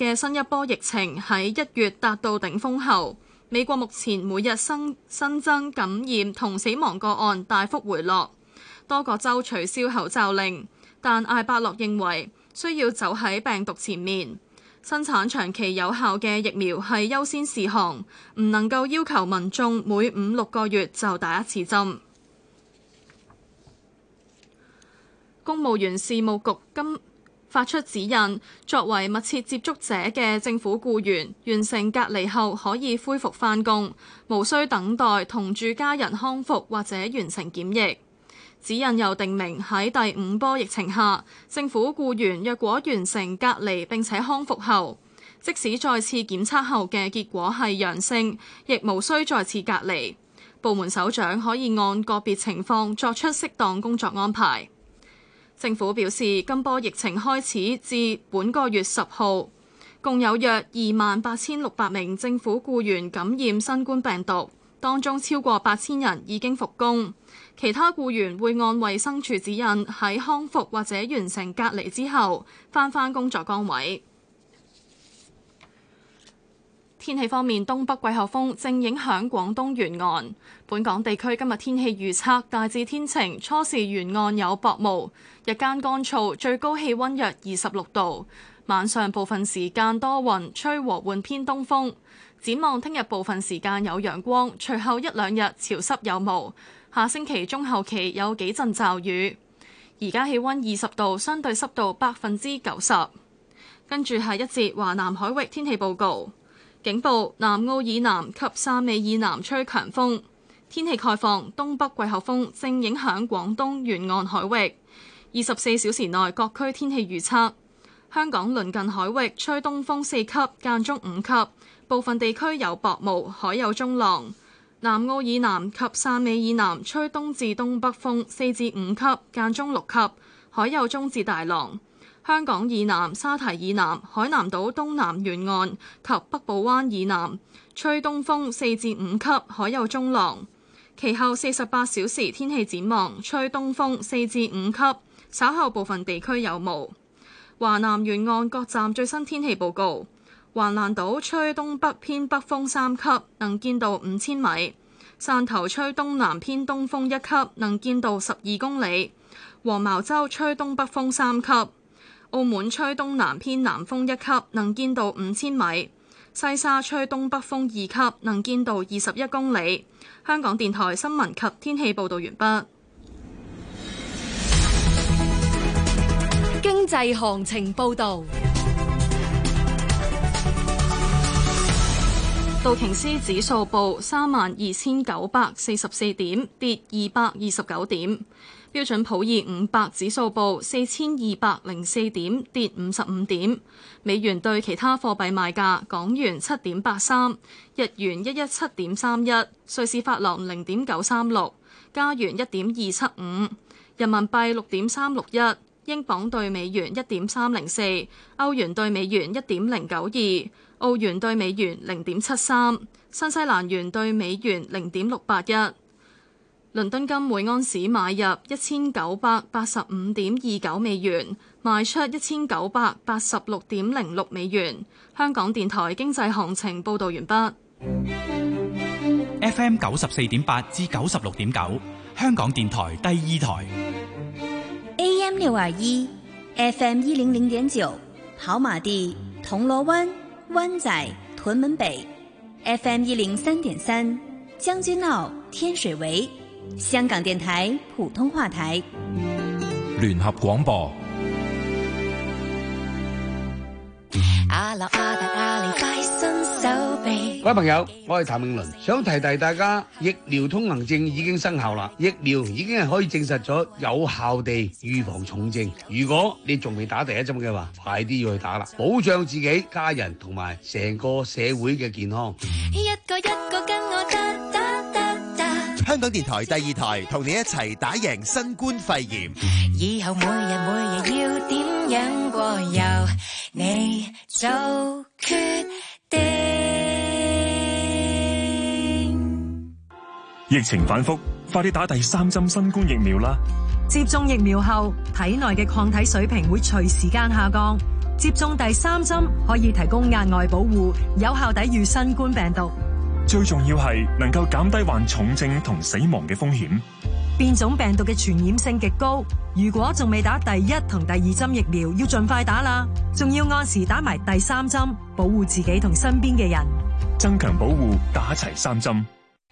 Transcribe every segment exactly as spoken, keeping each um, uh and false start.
嘅新一波疫情喺一月達到頂峰後，美國目前每日新新增感染同死亡個案大幅回落，多個州取消口罩令，但艾伯樂認為需要走喺病毒前面，生產長期有效嘅疫苗係優先事項，唔能夠要求民眾每五六個月就打一次針。公務員事務局今發出指引，作為密切接觸者嘅政府僱員，完成隔離後可以恢復返工，無需等待同住家人康復或者完成檢疫。指引又定明喺第五波疫情下，政府僱員若果完成隔離並且康復後，即使再次檢測後嘅結果係陽性，亦無需再次隔離。部門首長可以按個別情況作出適當工作安排。政府表示，今波疫情開始至本個月十號，共有約二萬八千六百名政府僱員感染新冠病毒，當中超過八千人已經復工，其他僱員會按衛生署指引喺康復或者完成隔離之後返返工作崗位。天氣方面，東北季候風正影響廣東沿岸。本港地區今日天氣預測大致天晴，初時沿岸有薄霧，日間乾燥，最高氣溫約二十六度。晚上部分時間多雲，吹和緩偏東風。展望聽日部分時間有陽光，隨後一兩日潮濕有霧。下星期中後期有幾陣驟雨。而家氣溫二十度，相對濕度百分之九十。跟住係一節華南海域天氣報告。警報：南澳以南及汕尾以南吹強風，天氣概況：東北季候風正影響廣東沿岸海域。二十四小時內各區天氣預測：香港鄰近海域吹東風四級，間中五級，部分地區有薄霧，海有中浪。南澳以南及汕尾以南吹東至東北風四至五級，間中六級，海有中至大浪。香港以南、沙堤以南、海南島東南沿岸及北部灣以南吹東風四至五級，海有中浪。其後四十八小時天氣展望，吹東風四至五級，稍後部分地區有霧。華南沿岸各站最新天氣報告：橫瀾島吹東北偏北風三級，能見度五千米；汕頭吹東南偏東風一級，能見度十二公里；黃茅洲吹東北風三級。澳門吹東南偏南風一級，能見度五千米；西沙吹東北風二級，能見度二十一公里。香港電台新聞及天氣報導完畢。 經濟行情報導。 道瓊斯指數報三萬二千九百四十四點，跌二百二十九點。標準普爾五百指數報四千二百零四點，跌五十五點。美元對其他貨幣賣價：港元七點八三，日元一一七點三一，瑞士法郎零點九三六，加元一點二七五，人民幣六點三六一，英鎊對美元一點三零四，歐元對美元一點零九二，澳元對美元零點七三，新西蘭元對美元零點六八一。倫敦金每安士買入一千九百八十五點二九美元，賣出一千九百八十六點零六美元。香港電台經濟行情報導完畢。 F M 九十四點八至九十六點九，香港電台第二台。 A M 六二一 ，F M 一零零點九，跑馬地、銅鑼灣、灣仔、屯門北 ；F M 一零三點三，將軍澳、天水圍。香港電台普通話台聯合廣播。 各位朋友，我係譚詠麟，想提提大家，疫苗通行證已經生效啦，疫苗已經係可以證實咗有效地預防重症。如果你仲未打第一針嘅話，快啲要去打啦，保障自己、家人同埋成個社會嘅健康。 一個一個跟我打打打打。 香港電台第二台同你一齊打贏新冠肺炎。 以後每日每日要點樣過，由你做決定。 疫情反覆，快啲打第三針新冠疫苗啦！ 接種疫苗後，體內嘅抗體水平會隨時間下降， 接種第三針可以提供額外保護，有效抵禦新冠病毒。 最重要係能夠減低患重症同死亡嘅風險。 變種病毒嘅傳染性極高，如果仲未打第一同第二針疫苗，要盡快打啦。仲要按時打埋第三針，保護自己同身邊嘅人。 增強保護，打齊三針。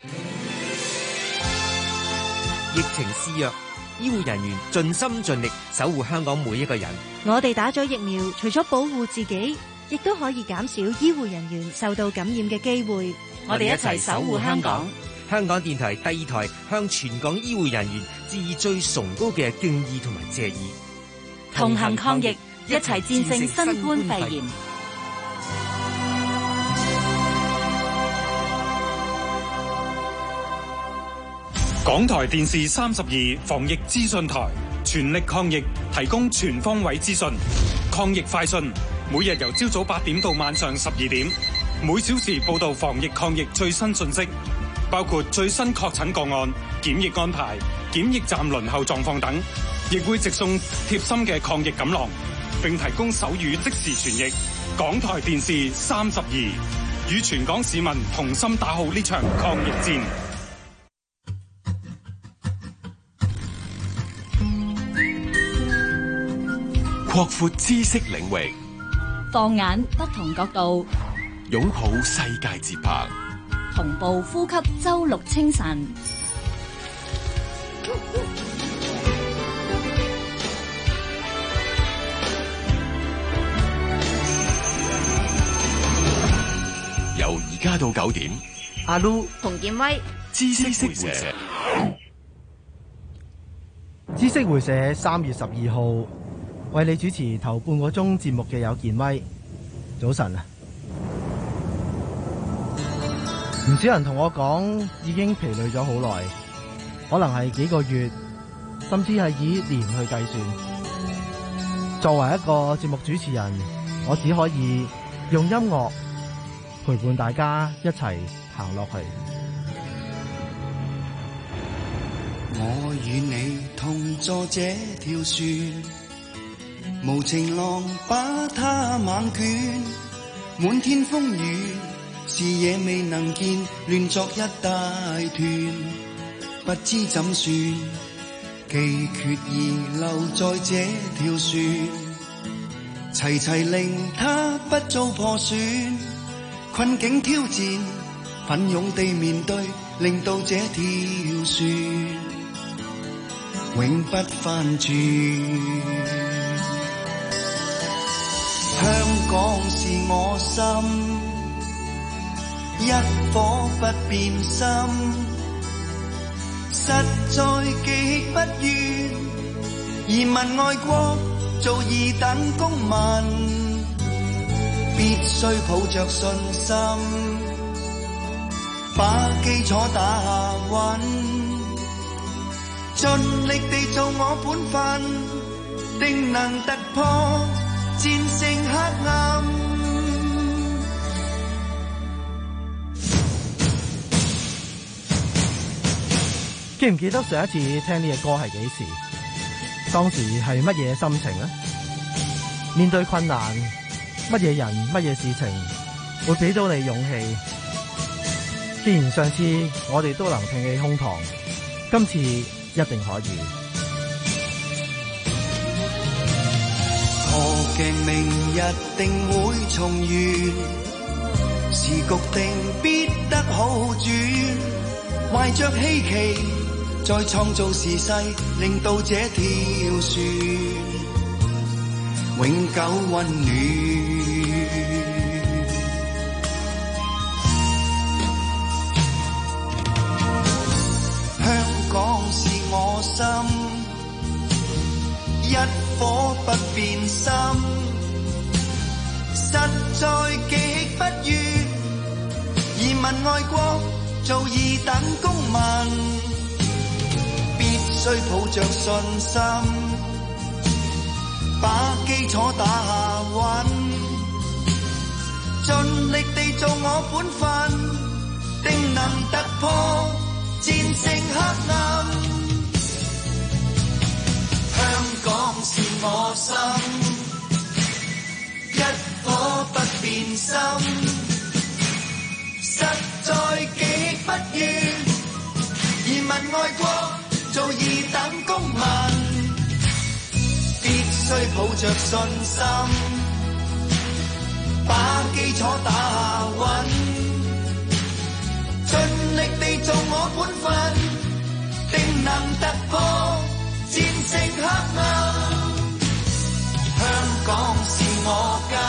疫情肆虐，醫護人員盡心盡力守護香港每一個人。 我哋打咗疫苗，除咗保護自己，亦都可以減少醫護人員受到感染嘅機會。 我哋一齊守護香港。香港電台第二台向全港醫護人員致以最崇高嘅敬意同埋謝意。 同行抗疫，一齊戰勝新冠肺炎。 港台電視三十二防疫資訊台全力抗疫，提供全方位資訊。抗疫快訊每日由朝早八點到晚上十二點，每小時報道防疫抗疫最新信息，包括最新確診個案、檢疫安排、檢疫站輪候狀況等，亦會直送貼心嘅抗疫錦囊，並提供手語即時傳譯。港台電視三十二與全港市民同心打好呢場抗疫戰。 擴闊知識領域， 放眼不同角度， 擁抱世界節拍， 同步呼吸周六清晨。 由而家到九點， 阿 Lu 馮建威， 知識會社， 知識會社三月十二號。為你主持頭半個鐘節目嘅有健威，早晨啊！唔少人同我講已經疲累咗好耐，可能係幾個月，甚至係以年去計算。作為一個節目主持人，我只可以用音樂陪伴大家一齊行落去。 我與你同坐這條船，無情浪把它猛捲，滿天風雨，視野未能見，亂作一大團，不知怎算，既決意留在這條船，齊齊令它不遭破損，困境挑戰，奮勇地面對，令到這條船永不翻轉。香港是我心，一顆不變心，實在極不願移民外國做二等公民，必須抱着信心，把基礎打穩，盡力地做我本分，定能突破戰勝黑暗。 記唔記得上一次聽呢隻歌係幾時？當時係乜嘢心情呢？面對困難，乜嘢人、乜嘢事情會俾到你勇氣？既然上次我哋都能挺起胸膛，今次一定可以。 破鏡明日定會重圓，時局定必得好轉，懷着希冀再創造時勢，令到這條船永久溫暖。香港是我心，一顆不變心，實在極不願移民外國做二等公民，必須抱着信心，把基礎打穩，盡力地做我本分，定能突破戰勝黑暗。香港是我心， 變心，實在極不願移民外國做二等公民，必須抱着信心，把基礎打穩，盡力地做我本分，定能突破戰勝黑暗。香港是我家，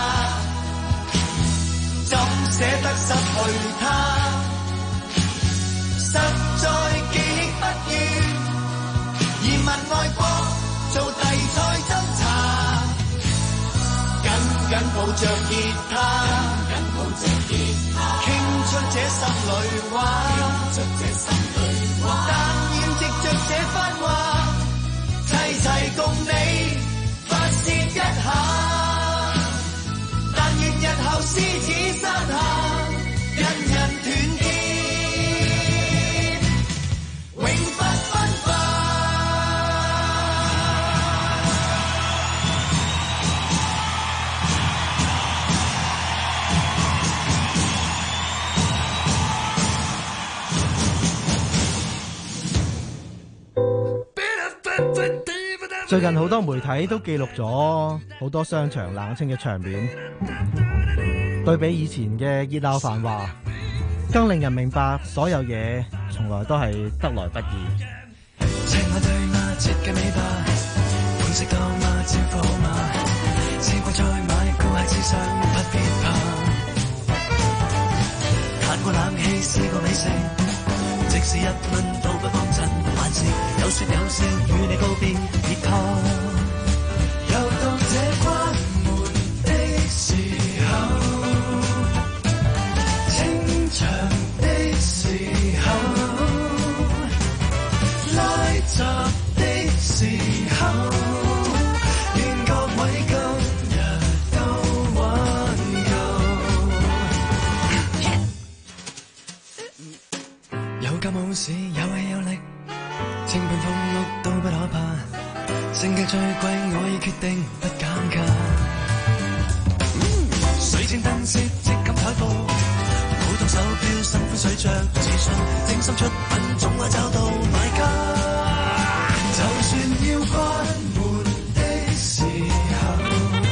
怎捨得失去它？實在極不願移民外國做題材偵查，緊緊抱着吉他，緊緊抱着吉他，傾出這心裏話，傾出這心裏話，但願藉着這番話，齊齊共你發泄一下，但願日後獅子山下，人人團結，永不分化。 最近好多媒體都記錄咗好多商場冷清嘅場面，對比以前嘅熱鬧繁華，更令人明白所有嘢從來都係得來不易。 請我對嗎？設計美吧，款式多嗎？招呼好嗎？試過再買，顧客至上不必怕。嘆過冷氣，試過美食，即使一蚊都不幫襯，還是有說有笑與你告別，別怕。又到這關門的時候，清場的時候，拉閘的時候，願各位今日都玩夠。有家冇事，有氣有力，清貧風屋都不可怕。性價最貴，我已決定不減價。水晶燈飾即刻開貨，普通手錶新款水着自信，精心出品總會找到買家。就算要關門的時候，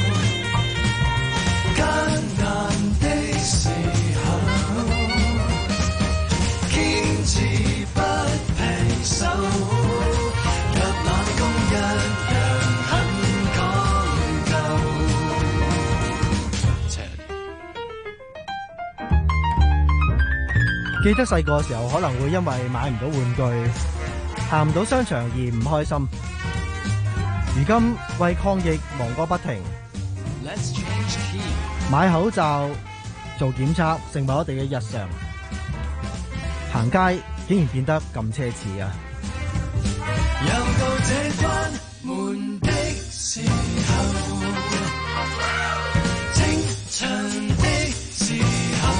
艱難的時候，堅持不平手。 記得細個嘅時候，可能會因為買唔到玩具、行唔到商場而唔開心。如今為抗疫忙個不停，買口罩、做檢測成為我哋嘅日常。行街竟然變得咁奢侈啊！ 又到這關門的時候，清場的時候，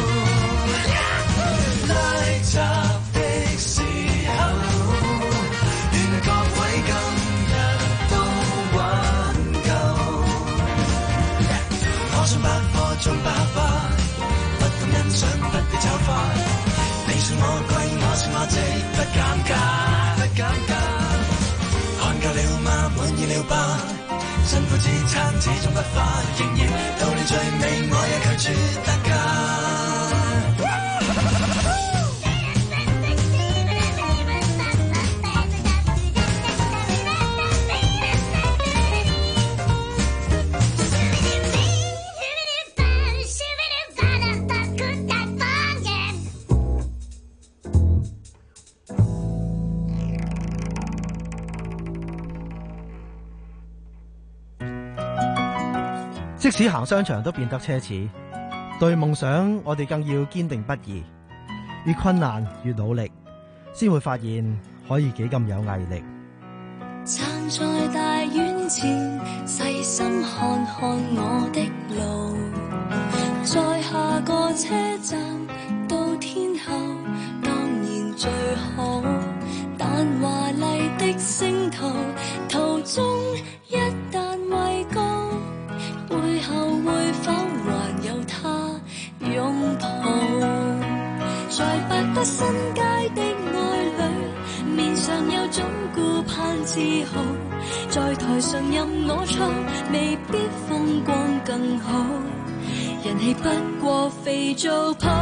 拉閘的時候，願各位今日都玩夠。可信百貨中百花，不懂欣賞不必醜化。你說我貴，我說我值，不減價，不減價。看夠了嗎？滿意了吧？辛苦支撐，始終不化，仍然到了最尾，我也拒絕特價。 即使行商場都變得奢侈，對夢想我哋更要堅定不移，越困難越努力，先會發現可以幾咁有毅力。 站在大院前，細心看看我的路，在下個車站到天后當然最好，但華麗的星途途中一旦畏高，背後會否還有在百德新街的愛侶，面上有種顧盼自豪，在台上任我唱，未必風光更好，人氣不過肥皂泡。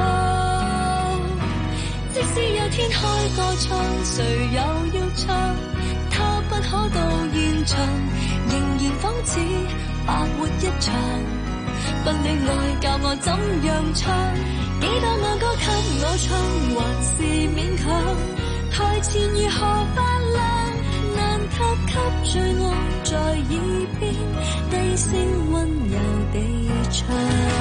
即使有天開個唱，誰又要唱？他不可到現場，仍然仿似白活一場。不戀愛教我怎樣唱，幾多愛歌給我唱，還是勉強。台前如何發亮，難及給最愛在耳邊低聲溫柔地唱。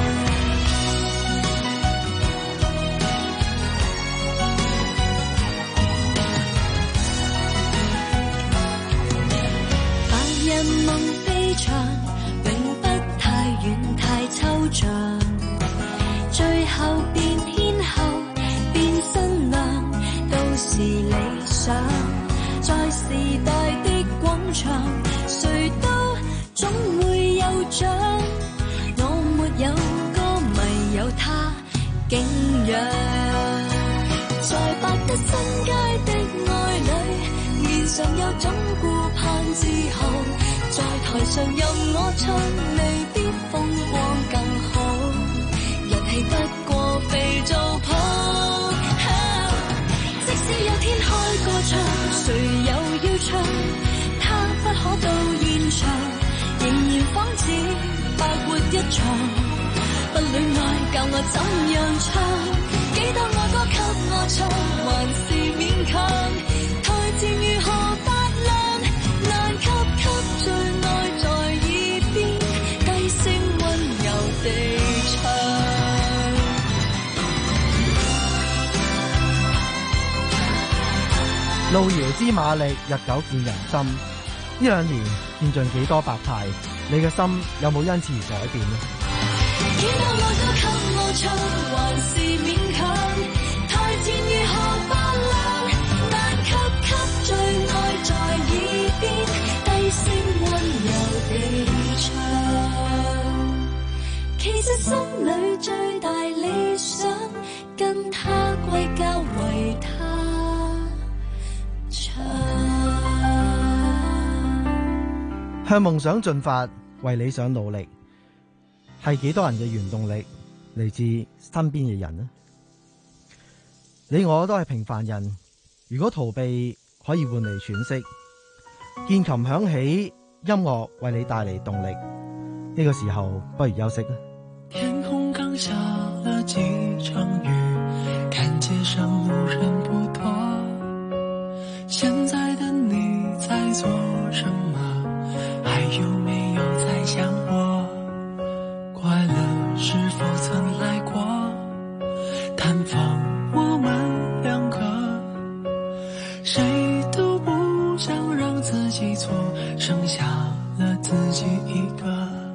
人夢飛翔，永不太遠太抽象，最後變天后變新娘都是理想。在時代的廣場，誰都總會有獎。我沒有歌迷，有他敬仰。在百德新街的愛侶，面上有種顧盼自豪，在台上任我唱，未必風光更好，人氣不過肥皂泡。啊、即使有天開個唱，誰又要唱？他不可到現場，仍然仿似白活一場。不戀愛教我怎樣唱？幾多愛歌給我唱，還是勉強。台前如何發亮，難及給最愛在耳邊低聲溫柔地唱。 路遙知馬力，日久見人心。呢兩年見盡幾多百態，你嘅心有冇因此而改變呢？ 幾多愛歌給我唱，還是勉強。台前如何發亮，難及給最愛在耳邊低聲溫柔地唱。其實心裏最大理想，跟他歸家為他唱。 向夢想進發，為理想努力，係幾多人嘅原動力？嚟自身邊嘅人呢？你我都係平凡人，如果逃避可以換嚟喘息，鍵琴響起，音樂為你帶嚟動力，呢個時候不如休息啦。 天空剛下了幾場雨，看街上路人不多，現在的你在做什麼？還有沒有在想我？快樂是否曾來過探訪我們兩個？誰都不想讓自己錯，剩下了自己一個。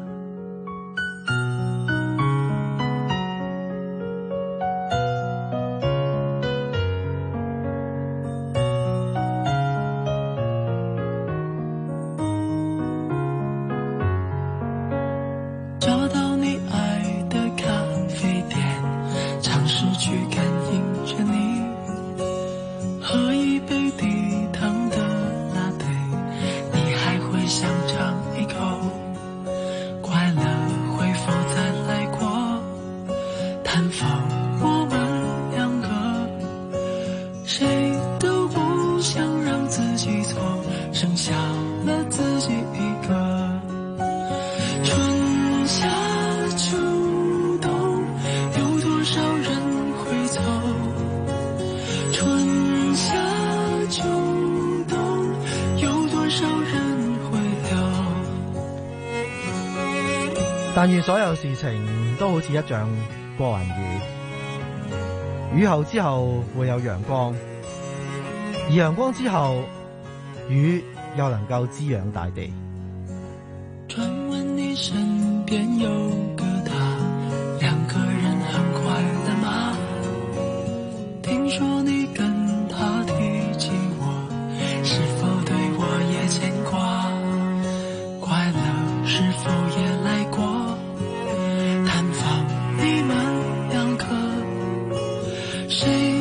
但願所有事情都好似一場過雲雨，雨後之後會有陽光，而陽光之後，雨又能夠滋養大地。 轉問你身邊有個他，兩個人很快樂嗎？聽說你跟他提起我，是否對我也牽掛？快樂是否也來過探訪你們兩個？誰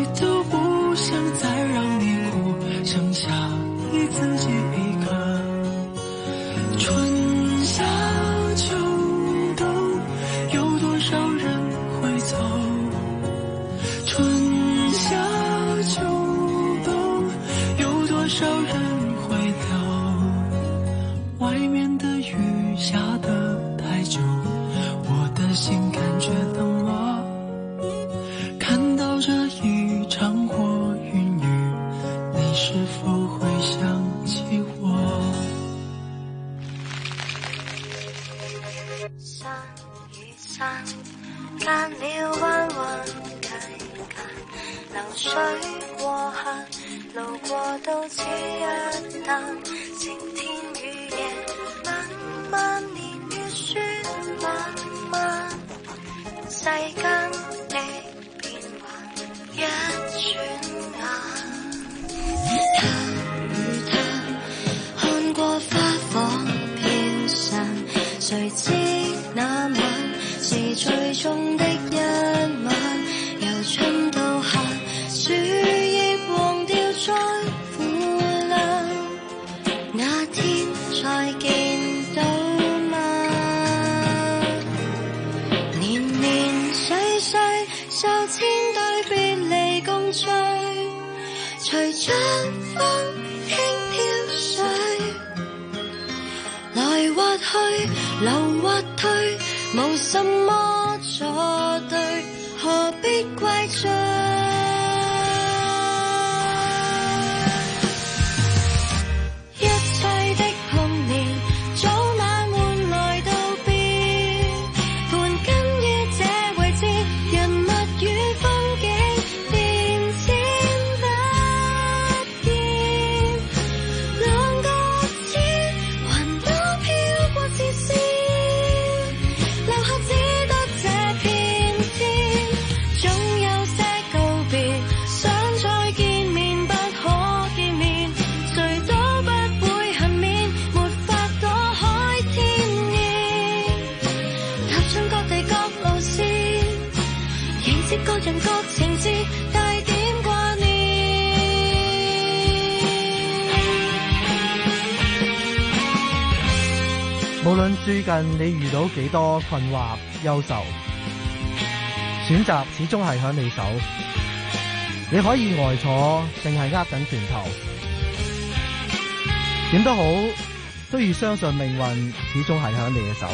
散了彎彎界間，流水過客，路過都只一啖，晴天雨夜，漫漫年月雪漫漫，世間的變幻一轉眼。他與他看過花火飄散，誰知那晚是最終的一晚，由春到夏，樹葉黃掉再腐爛，那天再見到嗎？年年歲歲受千對別離共聚，隨着風輕飄逝，來或去留或退，無什麼作對，何必怪罪？一切的碰面，早晚換來道別，盤根於這位置，人物與風景變遷不見，兩個字雲都飄過視線，留下只得這片天，總有些告別，想再見面不可見面，誰都不會幸免，沒法躲開天意，踏進各地各路線，迎接各人各情節，帶點掛念。 無論最近你遇到幾多困惑、憂愁，選擇始終係喺你手。你可以呆坐，定係握緊拳頭。點都好，都要相信命運始終係喺你嘅手。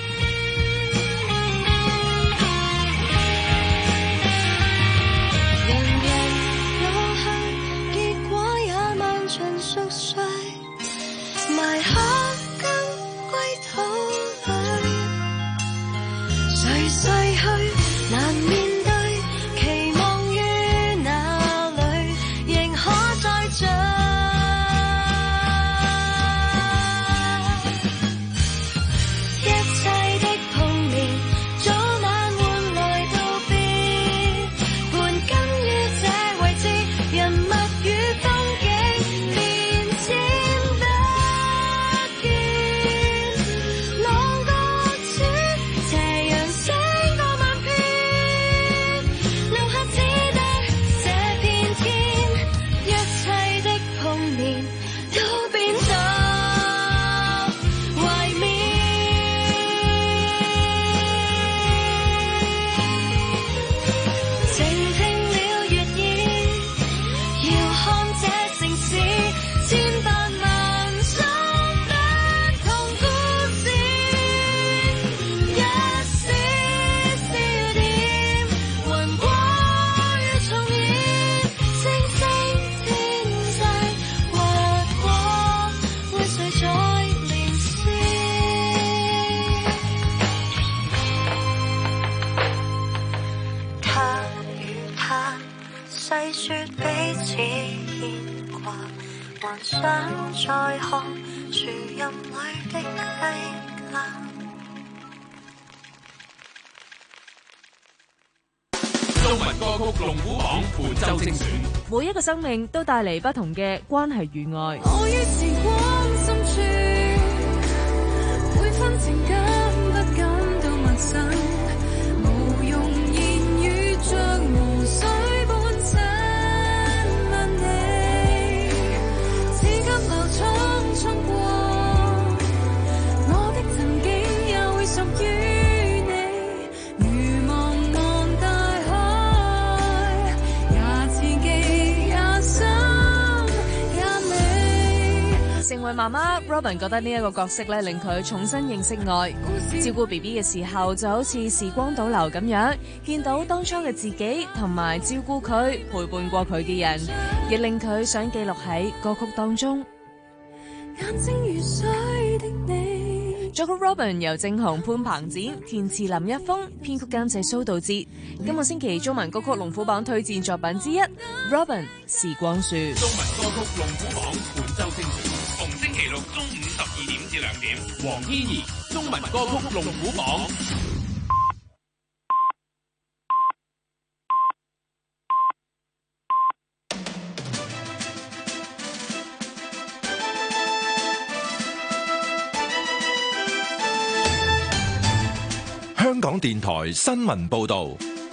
人人路向，結果也漫長熟睡，埋下根歸土裏，誰逝去難面對，期望於哪裏，仍可再聚。一切的碰面，早晚換來道別，盤根於這位置，人物與風景變遷不見，浪個轉，斜陽升過萬遍，留下只得這片天，一切的碰面都變作懷緬。靜聽了月夜，遙看這城市，千百萬種不同故事，一絲笑點，雲過於重演，星星天際，劃過，為誰在連線？他與他細說彼此牽掛，幻想再看樹蔭裏的輝亮。 中文歌曲龍虎榜本周精選。 每一個生命都帶嚟不同嘅關係與愛。 我於時光深處，每分情感不感到陌生，無用言語像湖水般親吻你，只急流匆匆過，我的曾經又會屬於你，如茫茫大海，也似記也深也美。 成為媽媽 ，Robin 覺得呢一個角色咧，令佢重新認識愛。照顧 B B 嘅時候，就好似時光倒流咁樣，見到當初嘅自己，同埋照顧佢、陪伴過佢嘅人，亦令佢想記錄喺歌曲當中。 眼睛如水的你， 作曲 Robin 由正紅潘彭展，填詞林一峰，編曲監製蘇道哲。今個星期中文歌曲龍虎榜推薦作品之一 Robin 時光樹。 中文歌曲龍虎榜本周星時，逢星期六中午十二點至兩點，黃天怡中文歌曲龍虎榜。 香港電台新聞報道。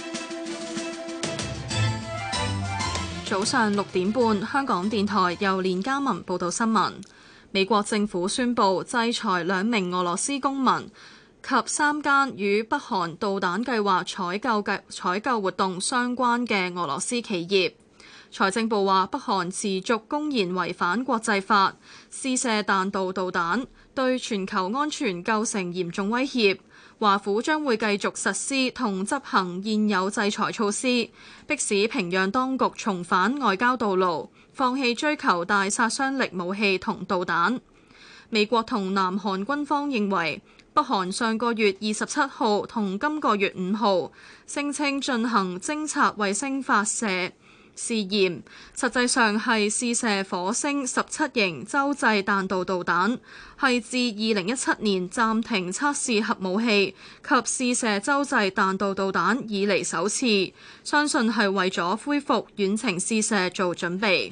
早上六點半，香港電台由連嘉文報道新聞。美國政府宣布制裁兩名俄羅斯公民及三間與北韓導彈計劃採購計採購活動相關嘅俄羅斯企業。財政部話，北韓持續公然違反國際法，試射彈道導彈，對全球安全構成嚴重威脅。華府將會繼續實施同執行現有制裁措施，迫使平壤當局重返外交道路，放棄追求大殺傷力武器同導彈。美國同南韓軍方認為，北韓上個月二十七號同今個月五號聲稱進行偵察衛星發射試驗，實際上係試射火星十七型洲際彈道導彈，係自二零一七年暫停測試核武器及試射洲際彈道導彈以嚟首次，相信係為咗恢復遠程試射做準備。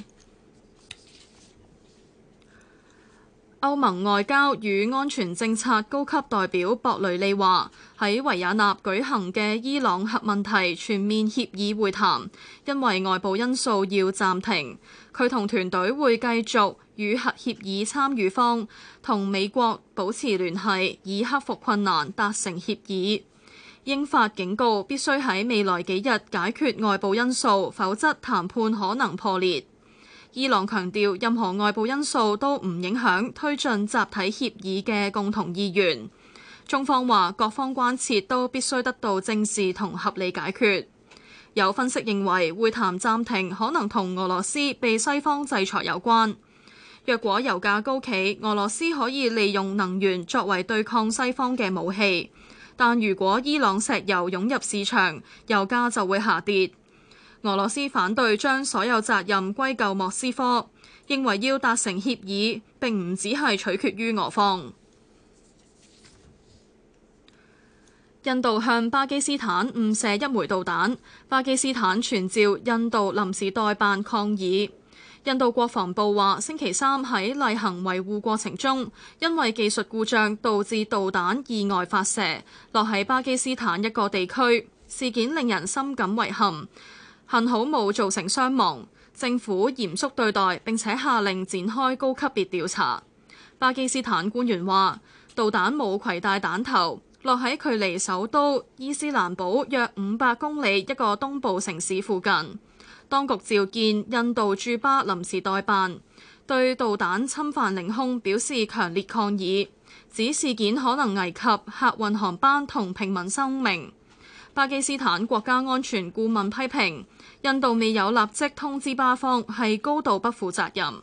歐盟外交與安全政策高級代表博雷利話，喺維也納舉行嘅伊朗核問題全面協議會談，因為外部因素要暫停。佢同團隊會繼續與核協議參與方同美國保持聯繫，以克服困難達成協議。英法警告必須喺未來幾日解決外部因素，否則談判可能破裂。伊朗強調，任何外部因素都唔影響推進集體協議嘅共同意願。中方話，各方關切都必須得到正視同合理解決。有分析認為，會談暫停可能同俄羅斯被西方制裁有關。若果油價高企，俄羅斯可以利用能源作為對抗西方嘅武器，但如果伊朗石油湧入市場，油價就會下跌。俄羅斯反對將所有責任歸咎莫斯科，認為要達成協議並唔只係取決於俄方。印度向巴基斯坦誤射一枚導彈，巴基斯坦傳召印度臨時代辦抗議。印度國防部話，星期三喺例行維護過程中，因為技術故障導致導彈意外發射，落喺巴基斯坦一個地區。事件令人深感遺憾。幸好冇造成傷亡，政府嚴肅對待並且下令展開高級別調查。巴基斯坦官員話，導彈冇攜帶彈頭，落喺距離首都伊斯蘭堡約五百公里一個東部城市附近。當局召見印度駐巴臨時代辦，對導彈侵犯領空表示強烈抗議，指事件可能危及客運航班同平民生命。巴基斯坦國家安全顧問批評印度未有立即通知巴方係高度不負責任。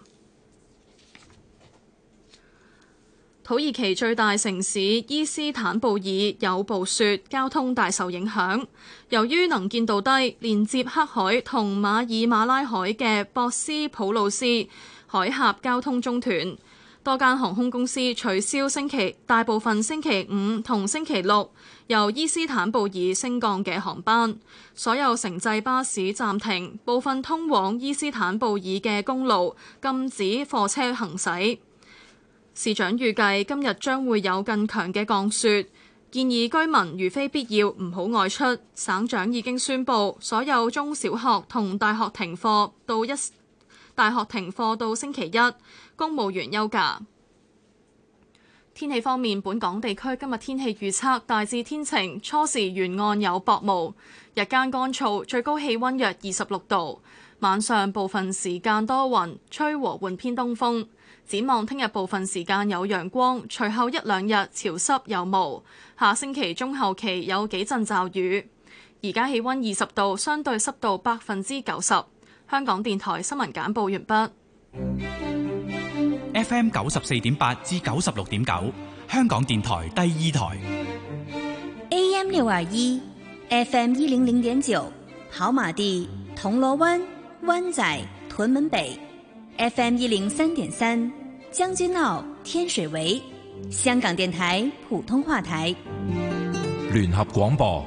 土耳其最大城市伊斯坦布爾有暴雪，交通大受影響。由於能見度低，連接黑海同馬爾馬拉海嘅博斯普魯斯海峽交通中斷。多間航空公司取消星期大部分星期五同星期六由伊斯坦布爾升降嘅航班，所有城際巴士暫停，部分通往伊斯坦布爾嘅公路禁止貨車行駛。市長預計今日將會有更強嘅降雪，建議居民如非必要唔好外出。省長已經宣布所有中小學同大學停課到一大學停課到星期一，公務員休假。天氣方面，本港地區今日天氣預測大致天晴，初時沿岸有薄霧，日間乾燥，最高氣溫約二十六度。晚上部分時間多雲，吹和緩偏東風。展望聽日部分時間有陽光，隨後一兩日潮濕有霧。下星期中後期有幾陣驟雨。而家氣溫二十度，相對濕度百分之九十。香港電台新聞簡報完畢。 F M 九十四點八至九十六點九，香港電台第二台。 A M 六二一 ，F M 一零零點九，跑馬地、銅鑼灣、灣仔、屯門北 ，F M 一零三點三，將軍澳、天水圍，香港電台普通話台。 聯合廣播。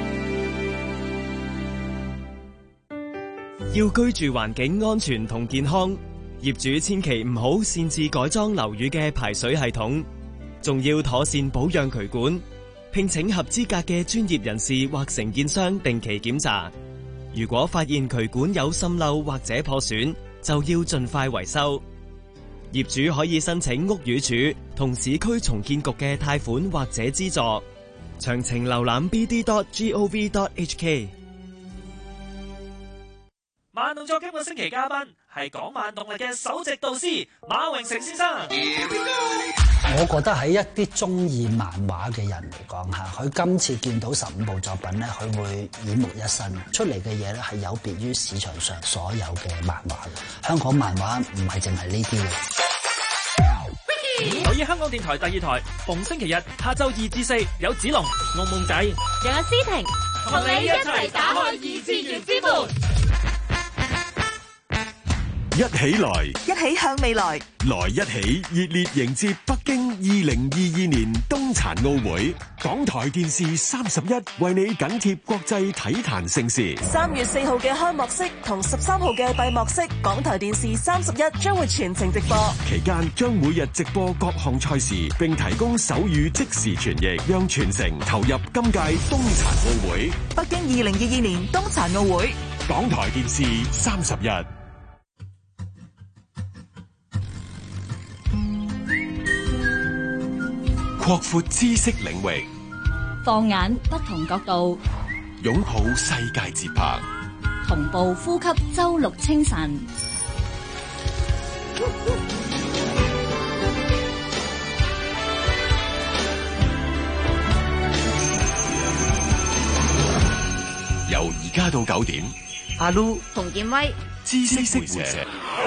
要居住環境安全同健康，業主千祈唔好擅自改裝樓宇嘅排水系統，仲要妥善保養渠管，聘請合資格嘅專業人士或承建商定期檢查。如果發現渠管有滲漏或者破損，就要盡快維修。業主可以申請屋宇署同市區重建局嘅貸款或者資助。詳情瀏覽 b d dot gov dot h k。 慢動作今個星期嘉賓係港漫動力嘅首席導師馬榮成先生。 我覺得喺一啲中意漫畫嘅人嚟講嚇，佢今次見到十五部作品咧，佢會耳目一新，出嚟嘅嘢咧係有別於市場上所有嘅漫畫嘅。香港漫畫唔係淨係呢啲嘅。 留意香港電台第二台，逢星期日下晝二至四有子龍、夢夢仔， 仲有詩婷，同你一齊打開二次元之門。 一起來， 一起向未來， 來一起熱烈迎接北京二零二二年冬殘奧會。港台電視三十一為你緊貼國際體壇盛事。 三月四號嘅開幕式同十三號嘅閉幕式，港台電視三十一將會全程直播。 期間將每日直播各項賽事，並提供手語即時傳譯，讓全城投入今屆冬殘奧會。 北京二零二二年冬殘奧會， 港台電視三十一。擴闊知識領域， 放眼不同角度， 擁抱世界節拍， 同步呼吸周六清晨。 由而家到九點， 阿 Lu 洪建威， 知識會社。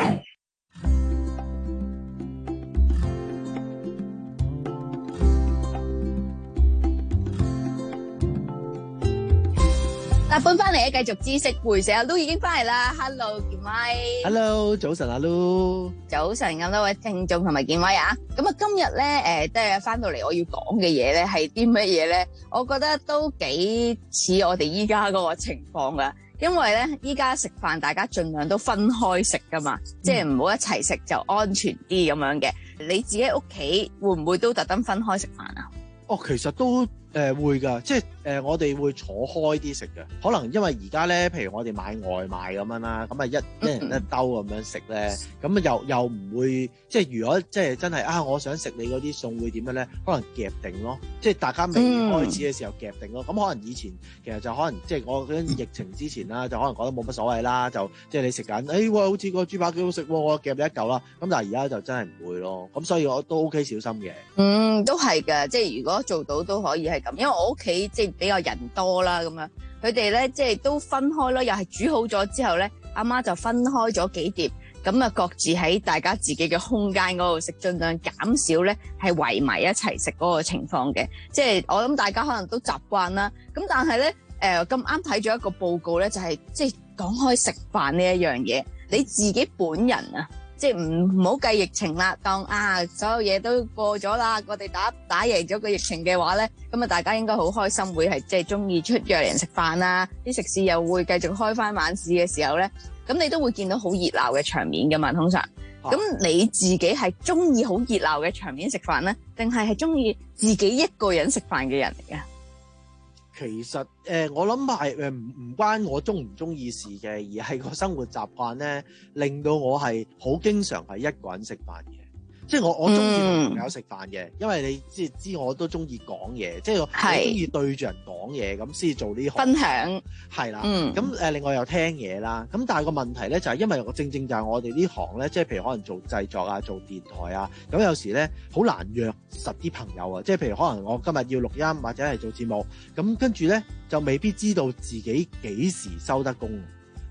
大半翻嚟咧，繼續知識會社，阿 Lu 已經翻嚟啦。Hello，建威。 Hello，早晨，阿 Lu。 早晨，咁多位聽眾同埋建威啊。咁啊，今日咧，誒，即係翻到嚟，我要講嘅嘢咧，係啲乜嘢咧？我覺得都幾似我哋依家嗰個情況噶。因為咧，依家食飯大家盡量都分開食噶嘛，嗯、即係唔好一齊食就安全啲咁樣嘅。你自己屋企會唔會都特登分開食飯啊？ 哦，其實都。誒、呃、會㗎，即係誒、呃、我哋會坐開啲食嘅，可能因為而家咧，譬如我哋買外賣咁樣啦，咁啊一一人一兜咁樣食咧，咁啊又又唔會，即係如果即係真係啊，我想食你嗰啲餸會點樣咧？可能夾定咯，即係大家未開始嘅時候夾定咯。咁、嗯、可能以前其實就可能即係我嗰陣疫情之前啦，就可能覺得冇乜所謂啦，就即係你食緊，誒、哎、喎好似個豬扒幾好食喎，我夾你一嚿啦。咁但係而家就真係唔會咯，咁所以我都 OK 小心嘅。嗯， 都係嘅，即係如果做到都可以係咁，因為我屋企。即係比較人多啦，咁樣佢哋咧即係都分開咯，又係煮好咗之後咧，阿媽就分開咗幾碟，咁啊各自喺大家自己嘅空間嗰度食，盡量減少咧係圍埋一齊食嗰個情況嘅。即係我諗大家可能都習慣啦，咁但係咧誒咁啱睇咗一個報告咧，就係即係講開食飯呢一樣嘢，你自己本人啊。即係唔唔好計疫情啦，當啊所有嘢都過咗啦，我哋打打贏咗個疫情嘅話咧，咁啊大家應該好開心，會係即係中意出約人食飯啊，啲食肆又會繼續開翻晚市嘅時候咧，咁你都會見到好熱鬧嘅場面噶嘛，通常。咁、啊、你自己係中意好熱鬧嘅場面食飯咧，定係係中意自己一個人食飯嘅人嚟㗎？ 其實誒、呃，我諗係誒唔唔關我中唔中意事嘅，而係個生活習慣咧，令到我係好經常係一個人食飯嘅。即係我我中意同朋友食飯嘅，因為你知知我都中意講嘢，即係我中意對住人講嘢咁先做呢行分享係啦。咁誒、嗯，另外又聽嘢啦。咁但係個問題咧就係、是、因為我正正就係我哋呢行咧，即係譬如可能做製作啊、做電台啊，咁有時咧好難約實啲朋友啊。即係譬如可能我今日要錄音或者係做節目，咁跟住咧就未必知道自己幾時收得工。咁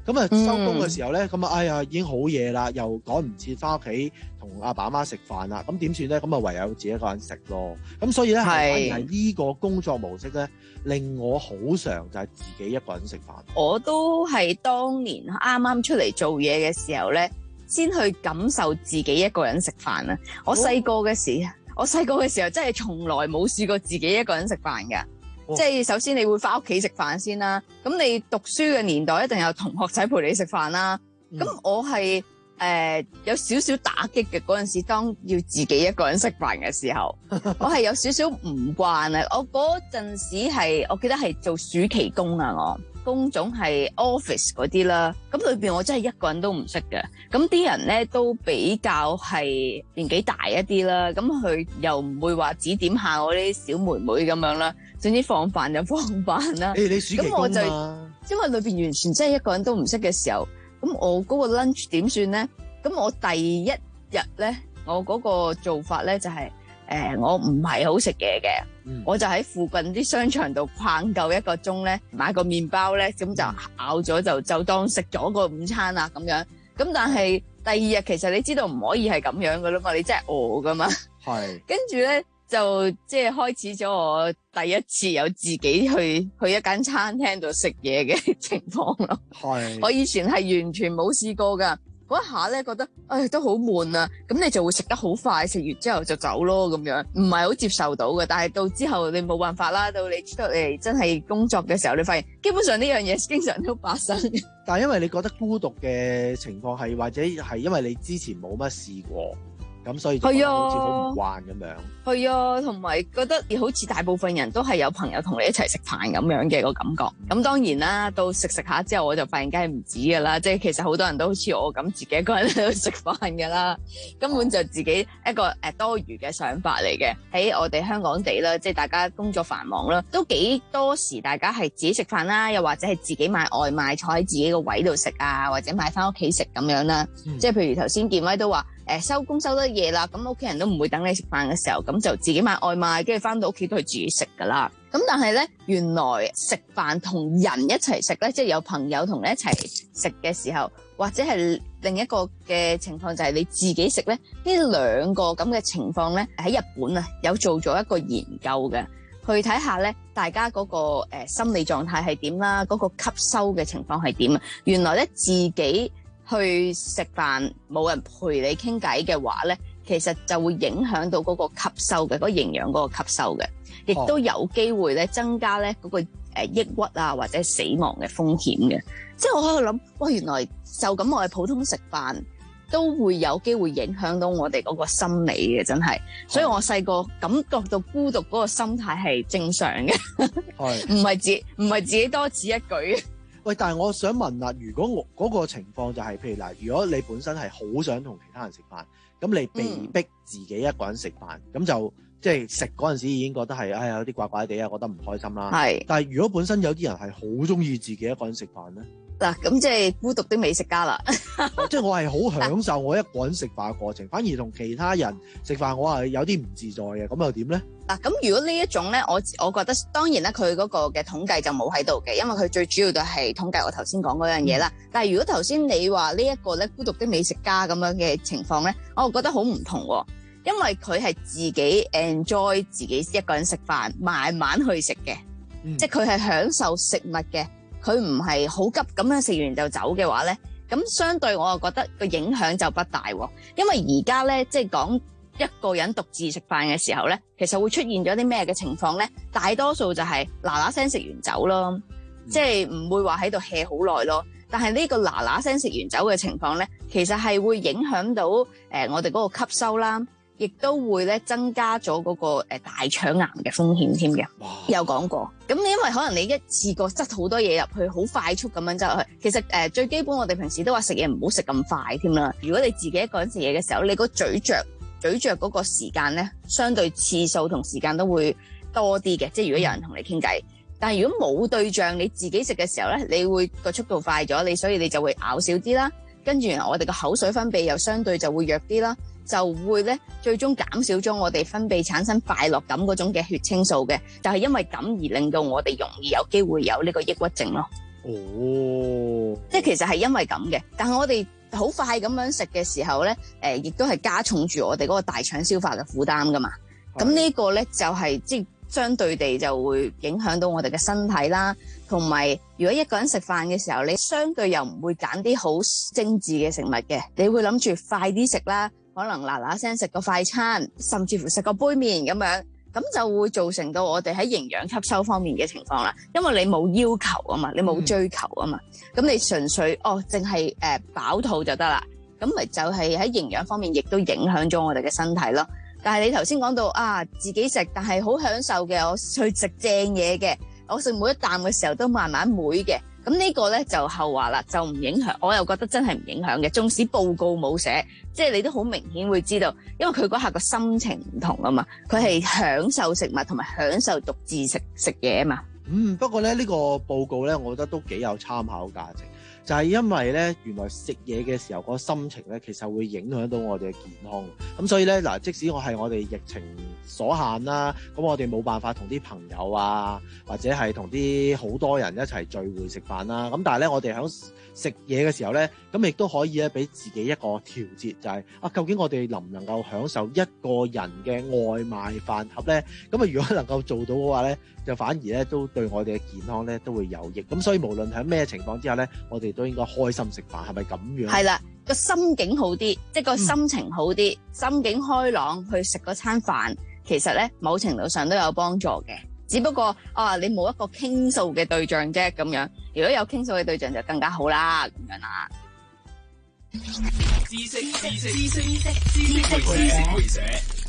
咁啊收工嘅時候咧，咁啊哎呀已經好夜啦，又趕唔切翻屋企同阿爸阿媽食飯啦，咁點算咧？咁啊唯有自己一個人食咯。咁所以咧，係係呢個工作模式咧，令我好常就係自己一個人食飯。 我都係當年啱啱出嚟做嘢嘅時候咧，先去感受自己一個人食飯啊！我細個嘅時，哦、我細個嘅時候真係從來冇試過自己一個人食飯㗎。哦、即係首先你會翻屋企食飯先啦，咁你讀書嘅年代一定有同學仔陪你食飯啦。咁、嗯、我係誒、呃、有少少打擊嘅嗰陣時，當要自己一個人食飯嘅時候，我係有少少唔慣啊！我嗰陣時係我記得係做暑期工啊，我。工種係 office 嗰啲啦，咁裏邊我真係一個人都唔識嘅，咁啲人咧都比較係年紀大一啲啦，咁佢又唔會話指點下我啲小妹妹咁樣啦，總之放飯就放飯啦。誒、欸，你暑期工啊？咁我就因為裏邊完全真係一個人都唔識嘅時候，咁我嗰個 lunch 點算咧？咁我第一日咧，我嗰個做法咧就係、是。誒、呃，我唔係好食嘢嘅，嗯、我就喺附近啲商場度逛夠一個鐘咧，買個麵包咧，咁就咬咗就就當食咗個午餐啦咁樣。咁但係第二日其實你知道唔可以係咁樣噶啦嘛，你真係餓噶嘛。係。跟住咧就即係開始咗我第一次有自己去去一間餐廳度食嘢嘅情況咯。係。我以前係完全冇試過噶。嗰一下咧，覺得唉都好悶啊！咁你就會食得好快，食完之後就走咯咁樣，唔係好接受到嘅。但係到之後你冇辦法啦，到你出嚟真係工作嘅時候，你發現基本上呢樣嘢經常都發生。 但係因為你覺得孤獨嘅情況係，或者係因為你之前冇乜試過。咁所以就好似好唔慣咁樣。係啊，同埋覺得好似大部分人都係有朋友同你一齊食飯咁樣嘅個感覺。咁當然啦，到食食下之後，我就發現梗係唔止噶啦。即係其實好多人都好似我咁，自己一個人喺度食飯噶啦，根本就自己一個誒多餘嘅想法嚟嘅。喺我哋香港地啦，即係大家工作繁忙啦，都幾多時大家係自己食飯啦，又或者係自己買外賣坐喺自己個位度食啊，或者買翻屋企食咁樣啦。嗯、即係譬如頭先建威都話。誒收工收得夜啦，咁屋企人都唔會等你食飯嘅時候，咁就自己買外賣，跟住翻到屋企都係自己食噶啦。咁但係咧，原來食飯同人一齊食咧，即係有朋友同你一齊食嘅時候，或者係另一個嘅情況就係你自己食咧，呢兩個咁嘅情況咧，喺日本啊有做咗一個研究嘅，去睇下咧大家嗰個誒心理狀態係點啦，嗰個吸收嘅情況係點啊。原來咧自己去食飯冇人陪你傾偈嘅話咧，其實就會影響到嗰個吸收嘅，嗰個營養嗰個吸收嘅，亦都有機會咧增加咧嗰個誒抑鬱啊或者死亡嘅風險嘅。即係我喺度諗，哇！原來就咁我哋普通食飯都會有機會影響到我哋嗰個心理嘅，真係。所以我細個感覺到孤獨嗰個心態係正常嘅，唔係自己唔係自己多此一舉。喂，但係我想問啦，如果我嗰、那個情況就係、是，譬如嗱，如果你本身係好想同其他人食飯，咁你被逼自己一個人食飯，咁、嗯、就即係食嗰陣時已經覺得係，哎呀有啲怪怪地啊，覺得唔開心啦。係。但係如果本身有啲人係好中意自己一個人食飯咧？ 嗱，咁即係孤獨的美食家啦。 即係我係好享受我一個人食飯嘅過程，反而同其他人食飯我係有啲唔自在嘅，咁又點咧？ 嗱，咁如果呢一種咧，我我覺得當然啦，佢嗰個嘅統計就冇喺度嘅，因為佢最主要就係統計我頭先講嗰樣嘢啦。嗯、但係如果頭先你話呢一個咧孤獨的美食家咁樣嘅情況咧，我覺得好唔同喎，因為佢係自己 enjoy 自己一個人食飯，慢慢去食嘅，嗯、即係佢係享受食物嘅。佢唔係好急咁樣食完就走嘅話咧，咁相對我又覺得個影響就不大喎。因為而家咧，即係講一個人獨自食飯嘅時候咧，其實會出現咗啲咩嘅情況咧？大多數就係嗱嗱聲食完走咯，嗯、即係唔會話喺度 hea 好耐咯。但係呢個嗱嗱聲食完走嘅情況咧，其實係會影響到誒、呃、我哋嗰個吸收啦。亦都會咧增加咗嗰個誒大腸癌嘅風險添嘅，有講過。咁你因為可能你一次過塞好多嘢入去，好快速咁樣執入去。其實誒、呃、最基本我哋平時都話食嘢唔好食咁快添啦。如果你自己一個人食嘢嘅時候，你個咀嚼咀嚼嗰個時間咧，相對次數同時間都會多啲嘅。即係如果有人同你傾偈，但係如果冇對象，你自己食嘅時候咧，你會個速度快咗，你所以你就會咬少啲啦。跟住我哋個口水分泌又相對就會弱啲啦。就會咧，最終減少咗我哋分泌產生快樂感嗰種嘅血清素嘅，就係因為咁而令到我哋容易有機會有呢個抑鬱症咯。 哦， 即係其實係因為咁嘅，但係我哋好快咁樣食嘅時候咧，誒、呃，亦都係加重住我哋嗰個大腸消化嘅負擔噶嘛。咁呢個咧就係、是、即係相對地就會影響到我哋嘅身體啦。同埋，如果一個人食飯嘅時候，你相對又唔會揀啲好精緻嘅食物嘅，你會諗住快啲食啦，可能嗱嗱聲食個快餐，甚至乎食個杯麵咁樣，咁就會造成到我哋喺營養吸收方面嘅情況啦。因為你冇要求啊嘛，你冇追求啊嘛，咁、嗯、你純粹哦，淨係誒飽肚就得啦，咁咪就係喺營養方面亦都影響咗我哋嘅身體咯。但係你頭先講到啊，自己食，但係好享受嘅，我去食正嘢嘅。我食每一啖嘅時候都慢慢妹嘅，咁呢個咧就後話啦，就唔影響。我又覺得真係唔影響嘅，縱使報告冇寫，即係你都好明顯會知道，因為佢嗰下個心情唔同啊嘛，佢係享受食物同埋享受獨自食食嘢啊嘛。 嗯，不過咧呢、呢個報告咧，我覺得都幾有參考價值。就係因為咧，原來食嘢嘅時候個心情咧，其實會影響到我哋嘅健康。咁所以咧，嗱，即使我係我哋疫情所限啦，咁我哋冇辦法同啲朋友啊，或者係同啲好多人一齊聚會食飯啦。咁但係咧，我哋喺食嘢嘅時候咧，咁亦都可以咧，俾自己一個調節，就係啊，究竟我哋能唔能夠享受一個人嘅外賣飯盒咧？咁啊，如果能夠做到嘅話咧，就反而咧都對我哋嘅健康咧都會有益。咁所以無論喺咩情況之下咧，我哋都應該開心食飯，係咪咁樣？ 係啦，個心境好啲，即係個心情好啲，嗯、心境開朗去食嗰餐飯，其實咧某程度上都有幫助嘅。只不過啊，你冇一個傾訴嘅對象啫，咁樣。如果有傾訴嘅對象就更加好啦，咁樣啦。 知識知識知識知識知識會社。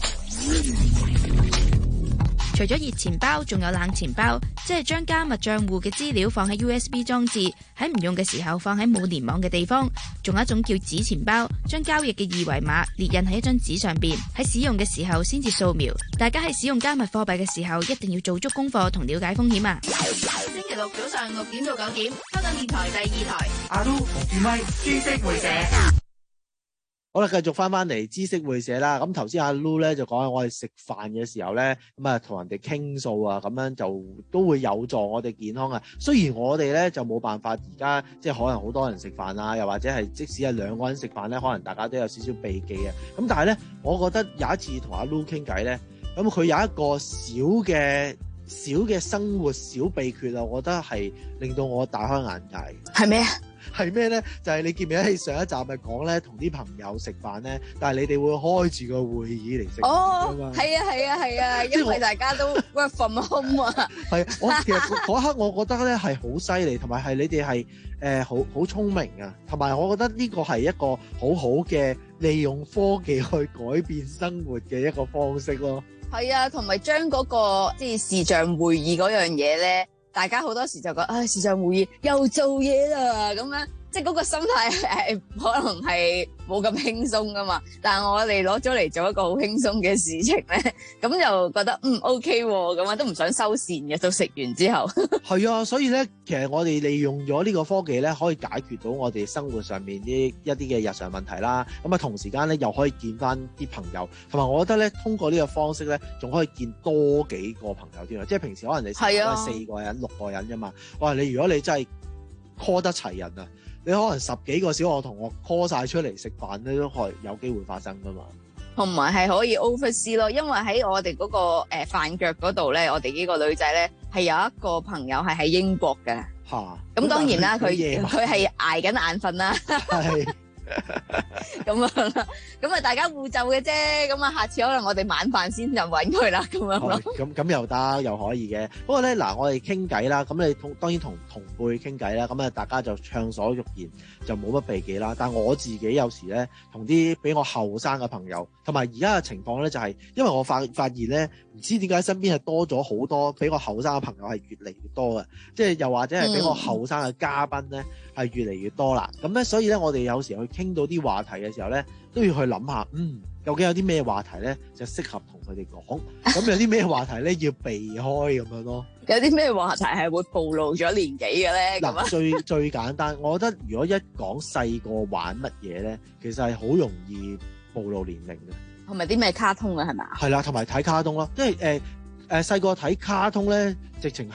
除咗熱錢包，仲有冷錢包，即係將加密賬戶嘅資料放喺 U S B 裝置，喺唔用嘅時候放喺冇連網嘅地方。仲有一種叫紙錢包，將交易嘅二維碼列印喺一張紙上邊，喺使用嘅時候先至掃描。大家喺使用加密貨幣嘅時候，一定要做足功課同了解風險啊！ 星期六早上六點到九點，香港電台第二台。 阿 Lu 同建威知識會社。 好啦，繼續翻翻嚟知識會社啦。咁頭先阿 Lu 咧就講我哋食飯嘅時候咧，咁啊同人哋傾訴啊，咁樣就都會有助我哋健康啊。雖然我哋咧就冇辦法而家即係可能好多人食飯啊，又或者係即使係兩個人食飯咧，可能大家都有少少避忌啊。咁但係咧，我覺得有一次同阿 Lu 傾偈咧，咁佢有一個小嘅小嘅生活小秘訣啊，我覺得係令到我大開眼界。 係咩啊？ 係咩咧？就係、是、你記唔記得喺上一集咪講咧，同啲朋友食飯咧，但係你哋會開住個會議嚟食哦，係啊，係啊，係啊，因為大家都 work from home 啊。 係，我其實嗰刻我覺得咧係好犀利，同埋係你哋係誒好好聰明啊，同埋我覺得呢個係一個好好嘅利用科技去改變生活嘅一個方式咯。 係啊，同埋將嗰個即係視像會議嗰樣嘢咧。大家好多時就覺得，唉、哎，視像會議又做嘢啦，咁樣，即係嗰個心態係可能係冇咁輕鬆噶嘛。但係我哋攞咗嚟做一個好輕鬆嘅事情咧，咁就覺得嗯 OK 喎，咁啊都唔想收線嘅，到食完之後。 係啊，所以咧，其實我哋利用咗呢個科技咧，可以解決到我哋生活上面啲一啲嘅日常問題啦。咁啊，同時間咧又可以見翻啲朋友，同埋我覺得咧，通過呢個方式咧，仲可以見多幾個朋友添啊。即係平時可能你食係四個人、六個人啫嘛。哇！你如果你真係 call 得齊人啊，你可能十幾個小學同學 call 晒出嚟食飯咧，都係有機會發生噶嘛。 同埋係可以 oversee 咯，因為喺我哋嗰、那個誒、呃、飯腳嗰度咧，我哋呢個女仔咧係有一個朋友係喺英國嘅。嚇！咁當然啦，佢佢係捱緊眼瞓啦。係。咁樣啦，咁啊大家互就嘅啫，咁啊下次可能我哋晚飯先就揾佢啦，咁樣咯。 咁咁又得，又可以嘅。不過咧嗱，我哋傾偈啦，咁你同當然同同輩傾偈啦，咁啊大家就暢所欲言，就冇乜避忌啦。但我自己有時咧，同啲比我後生嘅朋友，同埋而家嘅情況咧，就係因為我發發現咧，唔知點解身邊係多咗好多比我後生嘅朋友係越嚟越多嘅，即係又或者係比我後生嘅嘉賓咧係越嚟越多啦。咁咧，所以咧我哋有時去傾到啲話題嘅時候咧，都要去諗下，嗯，究竟有啲咩話題咧就適合同佢哋講，咁有啲咩話題咧要避開咁樣咯。 有啲咩話題係會暴露咗年紀嘅咧？ 嗱，最最簡單，我覺得如果一講細個玩乜嘢咧，其實係好容易暴露年齡嘅。 係咪啲咩卡通啊？係咪啊？ 係啦，同埋睇卡通咯，即係誒誒細個睇卡通咧，直情係